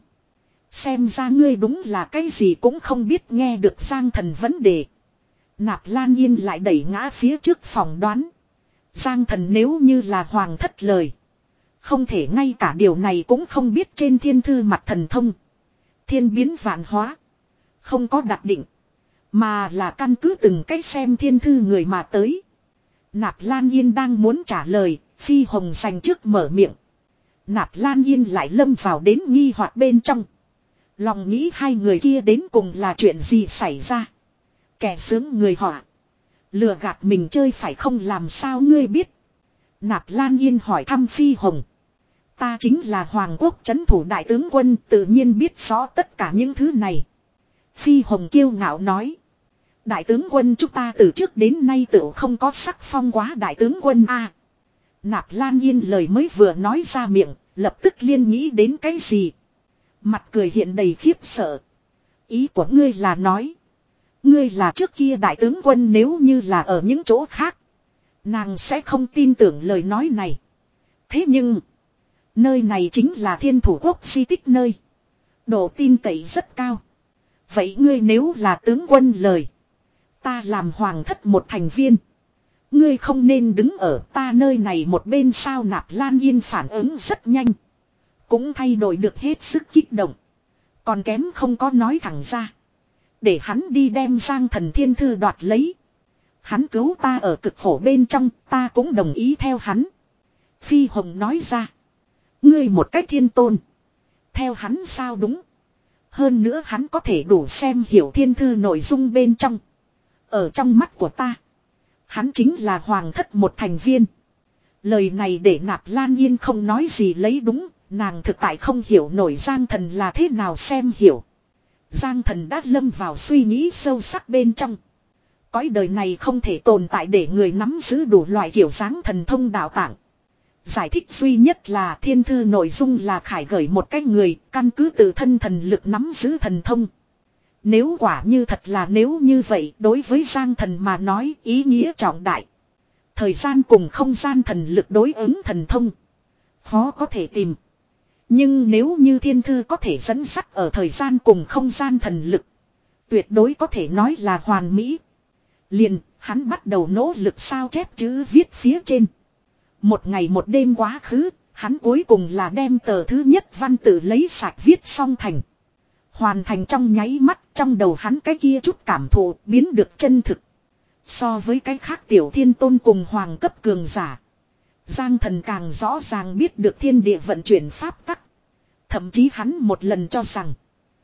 Xem ra ngươi đúng là cái gì cũng không biết. Nghe được Giang Thần vấn đề. Nạp Lan Yên lại đẩy ngã phía trước phỏng đoán. Giang Thần nếu như là hoàng thất lời. Không thể ngay cả điều này cũng không biết. Trên thiên thư mặt thần thông. Thiên biến vạn hóa. Không có đặc định. Mà là căn cứ từng cách xem thiên thư người mà tới. Nạp Lan Yên đang muốn trả lời. Phi Hồng dành trước mở miệng. Nạp Lan Yên lại lâm vào đến nghi hoặc bên trong. Lòng nghĩ hai người kia đến cùng là chuyện gì xảy ra. Kẻ sướng người họa. Lừa gạt mình chơi phải không làm sao ngươi biết. Nạp Lan Yên hỏi thăm Phi Hồng. Ta chính là Hoàng quốc trấn thủ đại tướng quân, tự nhiên biết rõ tất cả những thứ này. Phi Hồng kiêu ngạo nói. Đại tướng quân chúng ta từ trước đến nay tự không có sắc phong quá đại tướng quân a. À, Nạp Lan Yên lời mới vừa nói ra miệng, lập tức liên nghĩ đến cái gì. Mặt cười hiện đầy khiếp sợ. Ý của ngươi là nói. Ngươi là trước kia đại tướng quân, nếu như là ở những chỗ khác. Nàng sẽ không tin tưởng lời nói này. Thế nhưng. Nơi này chính là Thiên Thủ Quốc di tích nơi. Độ tin cậy rất cao. Vậy ngươi nếu là tướng quân lời. Ta làm hoàng thất một thành viên. Ngươi không nên đứng ở ta nơi này một bên sao. Nạp Lan Yên phản ứng rất nhanh. Cũng thay đổi được hết sức kích động. Còn kém không có nói thẳng ra. Để hắn đi đem Giang Thần thiên thư đoạt lấy. Hắn cứu ta ở cực khổ bên trong, ta cũng đồng ý theo hắn. Phi Hồng nói ra. Ngươi một cách thiên tôn. Theo hắn sao đúng. Hơn nữa hắn có thể đủ xem hiểu thiên thư nội dung bên trong. Ở trong mắt của ta. Hắn chính là hoàng thất một thành viên. Lời này để Nạp Lan Yên không nói gì lấy đúng. Nàng thực tại không hiểu nổi Giang Thần là thế nào xem hiểu. Giang Thần đã lâm vào suy nghĩ sâu sắc bên trong. Cõi đời này không thể tồn tại để người nắm giữ đủ loại kiểu dáng thần thông đạo tạng. Giải thích duy nhất là thiên thư nội dung là khải gửi một cái người căn cứ tự thân thần lực nắm giữ thần thông. Nếu quả như thật là nếu như vậy đối với Giang Thần mà nói ý nghĩa trọng đại. Thời gian cùng không gian thần lực đối ứng thần thông. Khó có thể tìm. Nhưng nếu như thiên thư có thể dẫn dắt ở thời gian cùng không gian thần lực. Tuyệt đối có thể nói là hoàn mỹ. Liền, hắn bắt đầu nỗ lực sao chép chữ viết phía trên. Một ngày một đêm quá khứ, hắn cuối cùng là đem tờ thứ nhất văn tự lấy sạch viết xong thành. Hoàn thành trong nháy mắt, trong đầu hắn cái kia chút cảm thụ biến được chân thực. So với cái khác tiểu thiên tôn cùng hoàng cấp cường giả. Giang Thần càng rõ ràng biết được thiên địa vận chuyển pháp tắc. Thậm chí hắn một lần cho rằng.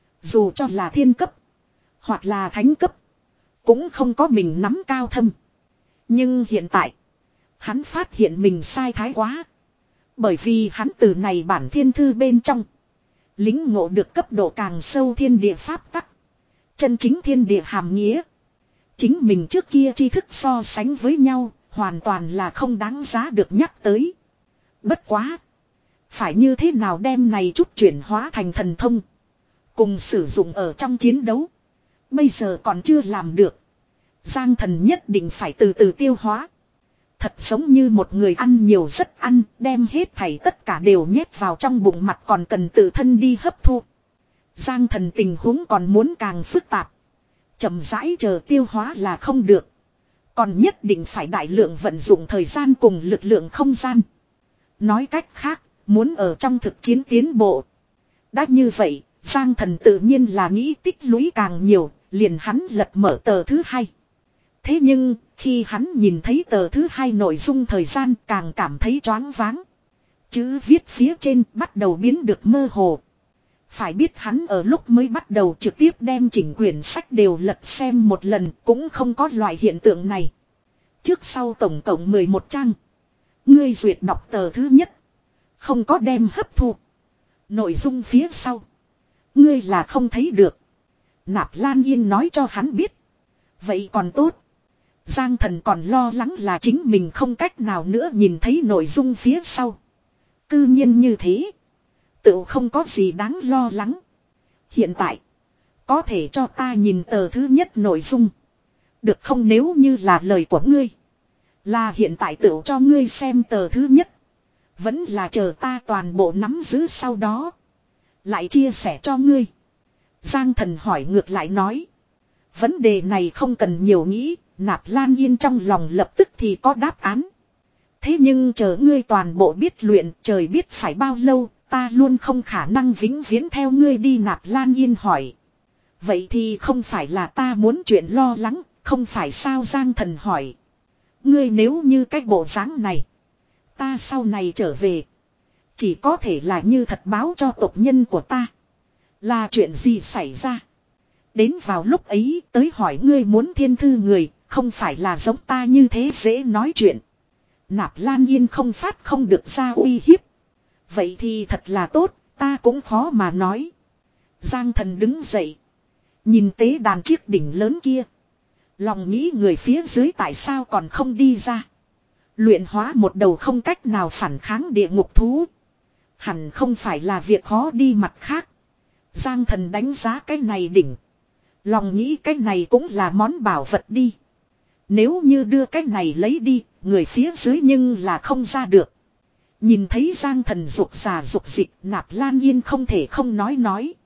Dù cho là thiên cấp. Hoặc là thánh cấp. Cũng không có mình nắm cao thâm. Nhưng hiện tại. Hắn phát hiện mình sai thái quá. Bởi vì hắn từ này bản thiên thư bên trong. Lính ngộ được cấp độ càng sâu thiên địa pháp tắc. Chân chính thiên địa hàm nghĩa. Chính mình trước kia tri thức so sánh với nhau. Hoàn toàn là không đáng giá được nhắc tới. Bất quá. Phải như thế nào đem này chút chuyển hóa thành thần thông. Cùng sử dụng ở trong chiến đấu. Bây giờ còn chưa làm được. Giang Thần nhất định phải từ từ tiêu hóa. Thật giống như một người ăn nhiều rất ăn. Đem hết thảy tất cả đều nhét vào trong bụng mặt còn cần tự thân đi hấp thu. Giang Thần tình huống còn muốn càng phức tạp. Chậm rãi chờ tiêu hóa là không được. Còn nhất định phải đại lượng vận dụng thời gian cùng lực lượng không gian. Nói cách khác, muốn ở trong thực chiến tiến bộ. Đã như vậy, Giang Thần tự nhiên là nghĩ tích lũy càng nhiều, liền hắn lật mở tờ thứ hai. Thế nhưng, khi hắn nhìn thấy tờ thứ hai nội dung thời gian càng cảm thấy choáng váng. Chữ viết phía trên bắt đầu biến được mơ hồ. Phải biết hắn ở lúc mới bắt đầu trực tiếp đem chỉnh quyển sách đều lật xem một lần cũng không có loại hiện tượng này. Trước sau tổng cộng mười một trang. Ngươi duyệt đọc tờ thứ nhất. Không có đem hấp thu. Nội dung phía sau. Ngươi là không thấy được. Nạp Lan Yên nói cho hắn biết. Vậy còn tốt. Giang Thần còn lo lắng là chính mình không cách nào nữa nhìn thấy nội dung phía sau. Tự nhiên như thế. Tự không có gì đáng lo lắng. Hiện tại. Có thể cho ta nhìn tờ thứ nhất nội dung. Được không, nếu như là lời của ngươi. Là hiện tại tự cho ngươi xem tờ thứ nhất. Vẫn là chờ ta toàn bộ nắm giữ sau đó. Lại chia sẻ cho ngươi. Giang Thần hỏi ngược lại nói. Vấn đề này không cần nhiều nghĩ. Nạp Lan Yên trong lòng lập tức thì có đáp án. Thế nhưng chờ ngươi toàn bộ biết luyện, trời biết phải bao lâu, ta luôn không khả năng vĩnh viễn theo ngươi đi. Nạp Lan Yên hỏi. Vậy thì không phải là ta muốn chuyện lo lắng, không phải sao? Giang Thần hỏi. Ngươi nếu như cái bộ dáng này, ta sau này trở về, chỉ có thể là như thật báo cho tộc nhân của ta. Là chuyện gì xảy ra? Đến vào lúc ấy tới hỏi ngươi muốn thiên thư người, không phải là giống ta như thế dễ nói chuyện. Nạp Lan Yên không phát không được ra uy hiếp. Vậy thì thật là tốt, ta cũng khó mà nói. Giang Thần đứng dậy. Nhìn tế đàn chiếc đỉnh lớn kia. Lòng nghĩ người phía dưới tại sao còn không đi ra. Luyện hóa một đầu không cách nào phản kháng địa ngục thú. Hẳn không phải là việc khó đi. Mặt khác, Giang Thần đánh giá cái này đỉnh. Lòng nghĩ cái này cũng là món bảo vật đi. Nếu như đưa cái này lấy đi, người phía dưới nhưng là không ra được. Nhìn thấy Giang Thần rục rà rục dịch, Nạp Lan Yên không thể không nói nói.